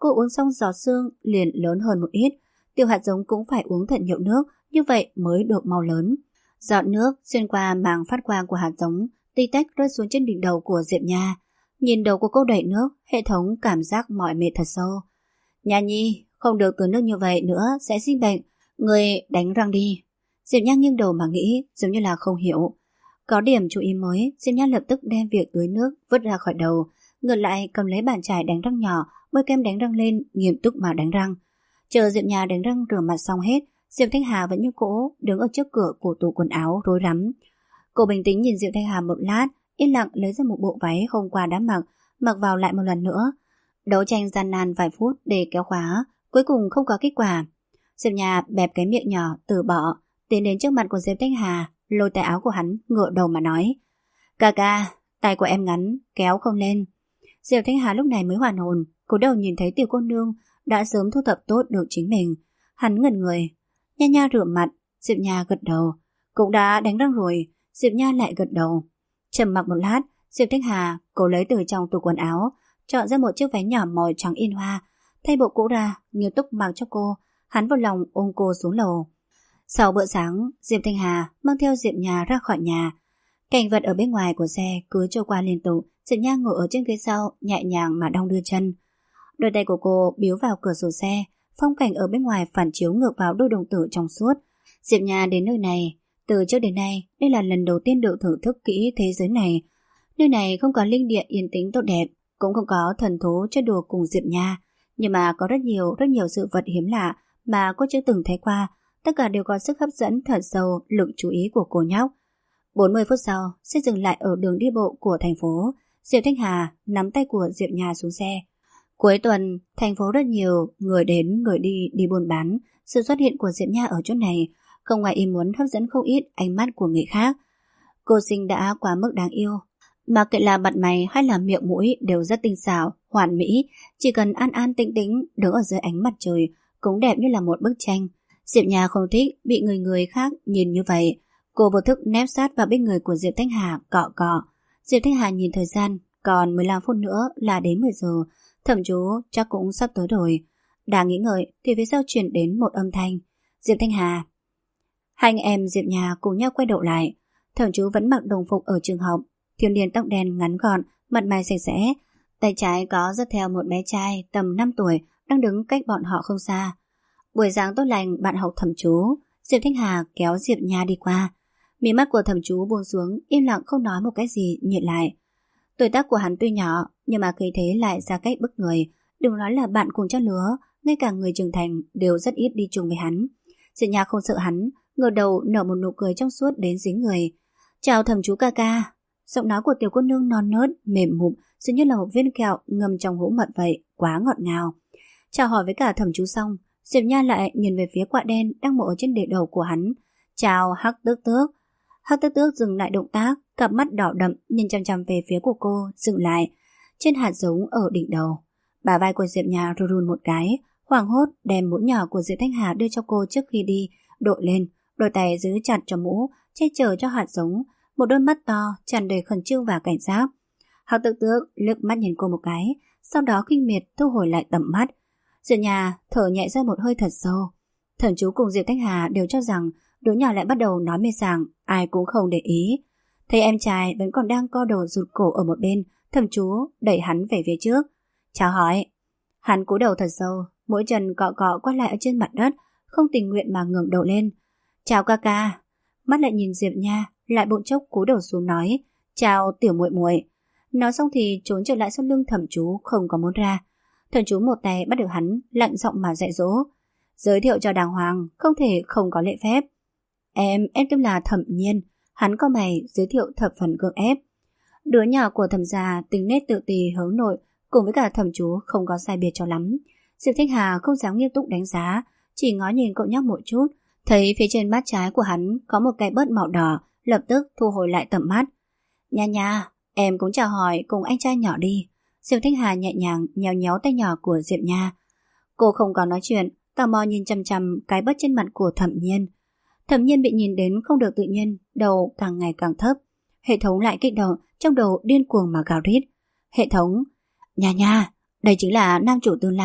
[SPEAKER 1] Cô uống xong giọt sương liền lớn hơn một ít. Tiểu hạt giống cũng phải uống thật nhiều nước, như vậy mới được mau lớn. Giọt nước xuyên qua màng phát quang của hạt giống, tí tách rơi xuống trên đỉnh đầu của Diệp Nha. Nhìn đầu của cô đầy nước, hệ thống cảm giác mỏi mệt thật sâu. Nha Nhi, không được tưới nước như vậy nữa, sẽ sinh bệnh. Người đánh răng đi. Diệp Nha nghiêng đầu mà nghĩ, giống như là không hiểu. Có điểm chú ý mới, Diệp Nha lập tức đem việc tưới nước vứt ra khỏi đầu, ngược lại cầm lấy bàn chải đánh răng nhỏ, bôi kem đánh răng lên, nghiêm túc mà đánh răng. Chờ Diệp Nha đánh răng rửa mặt xong hết, Diệp Thanh Hà vẫn như cũ đứng ở trước cửa của tủ quần áo rối rắm. Cô bình tĩnh nhìn Diệp Thanh Hà một lát, yên lặng lấy ra một bộ váy hôm qua đã mặc vào lại một lần nữa. Đấu tranh gian nan vài phút để kéo khóa, cuối cùng không có kết quả. Diệp Nha bẹp cái miệng nhỏ từ bỏ, tiến đến trước mặt của Diệp Thanh Hà, lôi tay áo của hắn ngựa đầu mà nói: Ca ca, tay của em ngắn, kéo không lên. Diệp Thanh Hà lúc này mới hoàn hồn, cúi đầu nhìn thấy tiểu cô nương đã sớm thu thập tốt được chính mình. Hắn ngẩn người. Nha Nha rửa mặt. Diệp Nha gật đầu. Cũng đã đánh răng rồi. Diệp Nha lại gật đầu. Trầm mặc một lát, Diệp Thanh Hà cố lấy từ trong tủ quần áo, chọn ra một chiếc váy nhỏ màu trắng in hoa, thay bộ cũ ra, nghiêm túc mặc cho cô. Hắn vào lòng ôm cô xuống lầu. Sau bữa sáng, Diệp Thanh Hà mang theo Diệp Nha ra khỏi nhà. Cảnh vật ở bên ngoài của xe cứ trôi qua liên tục. Diệp Nha ngồi ở trên ghế sau, nhẹ nhàng mà đong đưa chân. Đôi tay của cô biếu vào cửa sổ xe, phong cảnh ở bên ngoài phản chiếu ngược vào đôi đồng tử trong suốt. Diệp Nha đến nơi này, từ trước đến nay, đây là lần đầu tiên được thưởng thức kỹ thế giới này. Nơi này không có linh địa yên tĩnh tốt đẹp, cũng không có thần thú chơi đùa cùng Diệp Nha, nhưng mà có rất nhiều sự vật hiếm lạ mà cô chưa từng thấy qua. Tất cả đều có sức hấp dẫn thật sâu lực chú ý của cô nhóc. 40 phút sau, xe dừng lại ở đường đi bộ của thành phố. Diệp Thanh Hà nắm tay của Diệp Nha xuống xe. Cuối tuần, thành phố rất nhiều người đến người đi đi buôn bán. Sự xuất hiện của Diệp Nha ở chỗ này không ngoài ý muốn hấp dẫn không ít ánh mắt của người khác. Cô xinh đã quá mức đáng yêu. Mà kệ là mặt mày hay là miệng mũi đều rất tinh xảo, hoàn mỹ. Chỉ cần an an tĩnh tĩnh đứng ở dưới ánh mặt trời cũng đẹp như là một bức tranh. Diệp Nha không thích bị người khác nhìn như vậy. Cô vô thức nép sát vào bên người của Diệp Thanh Hà cọ cọ. Diệp Thanh Hà nhìn thời gian, còn 15 phút nữa là đến 10 giờ. Thẩm chú chắc cũng sắp tới rồi. Đang nghĩ ngợi thì phía sau truyền đến một âm thanh. Diệp Thanh Hà. Hai anh em Diệp Nha cùng nhau quay đầu lại. Thẩm chú vẫn mặc đồng phục ở trường học, thiếu niên tóc đen ngắn gọn, mặt mày sạch sẽ. Tay trái có dắt theo một bé trai tầm 5 tuổi đang đứng cách bọn họ không xa. Buổi sáng tốt lành bạn học Thẩm chú. Diệp Thanh Hà kéo Diệp Nha đi qua. Mí mắt của Thẩm chú buông xuống, im lặng không nói một cái gì, nhịn lại. Tuổi tác của hắn tuy nhỏ, nhưng mà khí thế lại ra cách bức người. Đừng nói là bạn cùng trang lứa, ngay cả người trưởng thành đều rất ít đi chung với hắn. Diệp Nha không sợ hắn, ngửa đầu nở một nụ cười trong suốt đến dính người. Chào Thẩm chú ca ca. Giọng nói của tiểu cô nương non nớt, mềm mụn, dường như là một viên kẹo ngâm trong hũ mật vậy, quá ngọt ngào. Chào hỏi với cả Thẩm chú xong, Diệp Nha lại nhìn về phía quạ đen đang mộ ở trên đỉnh đầu của hắn. Chào Hắc Tước Tước. Hắc Tước Tước dừng lại động tác, cặp mắt đỏ đậm nhìn chăm chăm về phía của cô, dừng lại trên hạt giống ở đỉnh đầu. Bả vai của Diệp Nha run run một cái, hoảng hốt đem mũ nhỏ của Diệp Thanh Hà đưa cho cô trước khi đi, đội lên, đôi tay giữ chặt cho mũ, che chở cho hạt giống, một đôi mắt to tràn đầy khẩn trương và cảnh giác. Hắc Tước Tước liếc mắt nhìn cô một cái, sau đó khinh miệt thu hồi lại tầm mắt. Diệp Nha thở nhẹ ra một hơi thật sâu. Thẩm chú cùng Diệp Thanh Hà đều cho rằng đứa nhỏ lại bắt đầu nói mê sảng, ai cũng không để ý. Thấy em trai vẫn còn đang co đầu rụt cổ ở một bên, Thẩm chú đẩy hắn về phía trước. Chào hỏi. Hắn cúi đầu thật sâu, mỗi chân cọ cọ quay lại ở trên mặt đất, không tình nguyện mà ngẩng đầu lên. Chào ca ca. Mắt lại nhìn Diệp Nha, lại bỗng chốc cúi đầu xuống nói. Chào tiểu muội muội. Nói xong thì trốn trở lại sau lưng Thẩm chú, không có muốn ra. Thẩm chú một tay bắt được hắn, lạnh giọng mà dạy dỗ. Giới thiệu cho đàng hoàng, không thể không có lễ phép. Em tên là Thẩm Nhiên. Hắn có mày giới thiệu thập phần gượng ép. Đứa nhỏ của Thẩm gia tính nết tự tì hướng nội, cùng với cả Thẩm chú không có sai biệt cho lắm. Diệp Thanh Hà không dám nghiêm túc đánh giá, chỉ ngó nhìn cậu nhóc một chút, thấy phía trên mắt trái của hắn có một cái bớt màu đỏ, lập tức thu hồi lại tầm mắt. Nha nha, em cũng chào hỏi cùng anh trai nhỏ đi. Diệp Thanh Hà nhẹ nhàng nhéo nhéo tay nhỏ của Diệp Nha. Cô không có nói chuyện, tò mò nhìn chăm chăm cái bớt trên mặt của Thẩm Nhiên. Thẩm Nhiên bị nhìn đến không được tự nhiên, đầu càng ngày càng thấp. Hệ thống lại kích động, trong đầu điên cuồng mà gào rít. Hệ thống, nha nha, đây chính là nam chủ tương lai,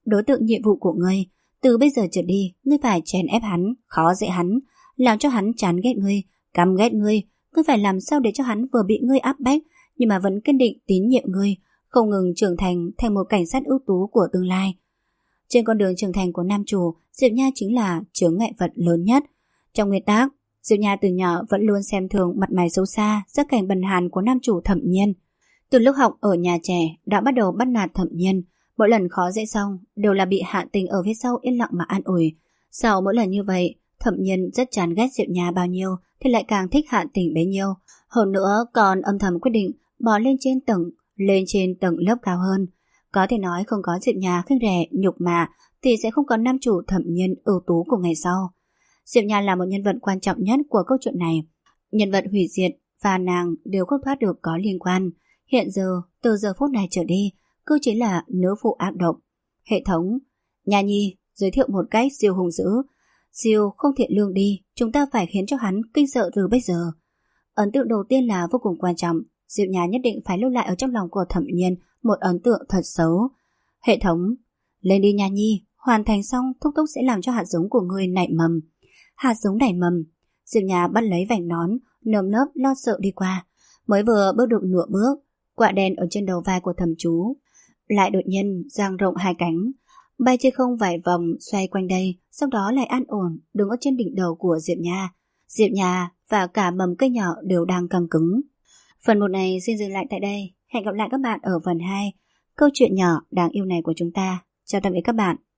[SPEAKER 1] đối tượng nhiệm vụ của ngươi. Từ bây giờ trở đi, ngươi phải chèn ép hắn, khó dễ hắn, làm cho hắn chán ghét ngươi, căm ghét ngươi. Ngươi phải làm sao để cho hắn vừa bị ngươi áp bách nhưng mà vẫn kiên định tín nhiệm ngươi, không ngừng trưởng thành thành một cảnh sát ưu tú của tương lai. Trên con đường trưởng thành của nam chủ, Diệp Nha chính là chướng ngại vật lớn nhất. Trong nguyên tắc, Diệp Nha từ nhỏ vẫn luôn xem thường mặt mày xấu xa, rất cảnh bần hàn của nam chủ Thẩm Nhiên. Từ lúc học ở nhà trẻ đã bắt đầu bắt nạt Thẩm Nhiên, mỗi lần khó dễ xong đều là bị Hạ Tình ở phía sau yên lặng mà an ủi. Sau mỗi lần như vậy, Thẩm Nhiên rất chán ghét Diệp Nha bao nhiêu thì lại càng thích Hạ Tình bấy nhiêu. Hơn nữa còn âm thầm quyết định bò lên trên tầng lớp cao hơn. Có thể nói không có Diệp Nha khinh rẻ nhục mạ thì sẽ không có nam chủ Thẩm Nhiên ưu tú của ngày sau. Diệp Nha là một nhân vật quan trọng nhất của câu chuyện này. Nhân vật hủy diệt và nàng đều không thoát được có liên quan. Hiện giờ, từ giờ phút này trở đi, cứ chính là nữ phụ ác độc. Hệ thống, Nha Nhi giới thiệu một cách siêu hung dữ. Siêu không thiện lương đi, chúng ta phải khiến cho hắn kinh sợ từ bây giờ. Ấn tượng đầu tiên là vô cùng quan trọng. Diệp Nha nhất định phải lưu lại ở trong lòng của Thẩm Nhiên một ấn tượng thật xấu. Hệ thống, lên đi Nha Nhi, hoàn thành xong thúc thúc sẽ làm cho hạt giống của ngươi nảy mầm. Hạt giống nảy mầm. Diệp Nha bắt lấy vành nón, nơm nớp lo sợ đi qua. Mới vừa bước được nửa bước, quạ đen ở trên đầu vai của Thẩm Chú lại đột nhiên dang rộng hai cánh, bay trên không vài vòng xoay quanh đây, sau đó lại an ổn đứng ở trên đỉnh đầu của Diệp Nha. Diệp Nha và cả mầm cây nhỏ đều đang căng cứng. Phần 1 này xin dừng lại tại đây. Hẹn gặp lại các bạn ở phần 2 câu chuyện nhỏ đáng yêu này của chúng ta. Chào tạm biệt các bạn.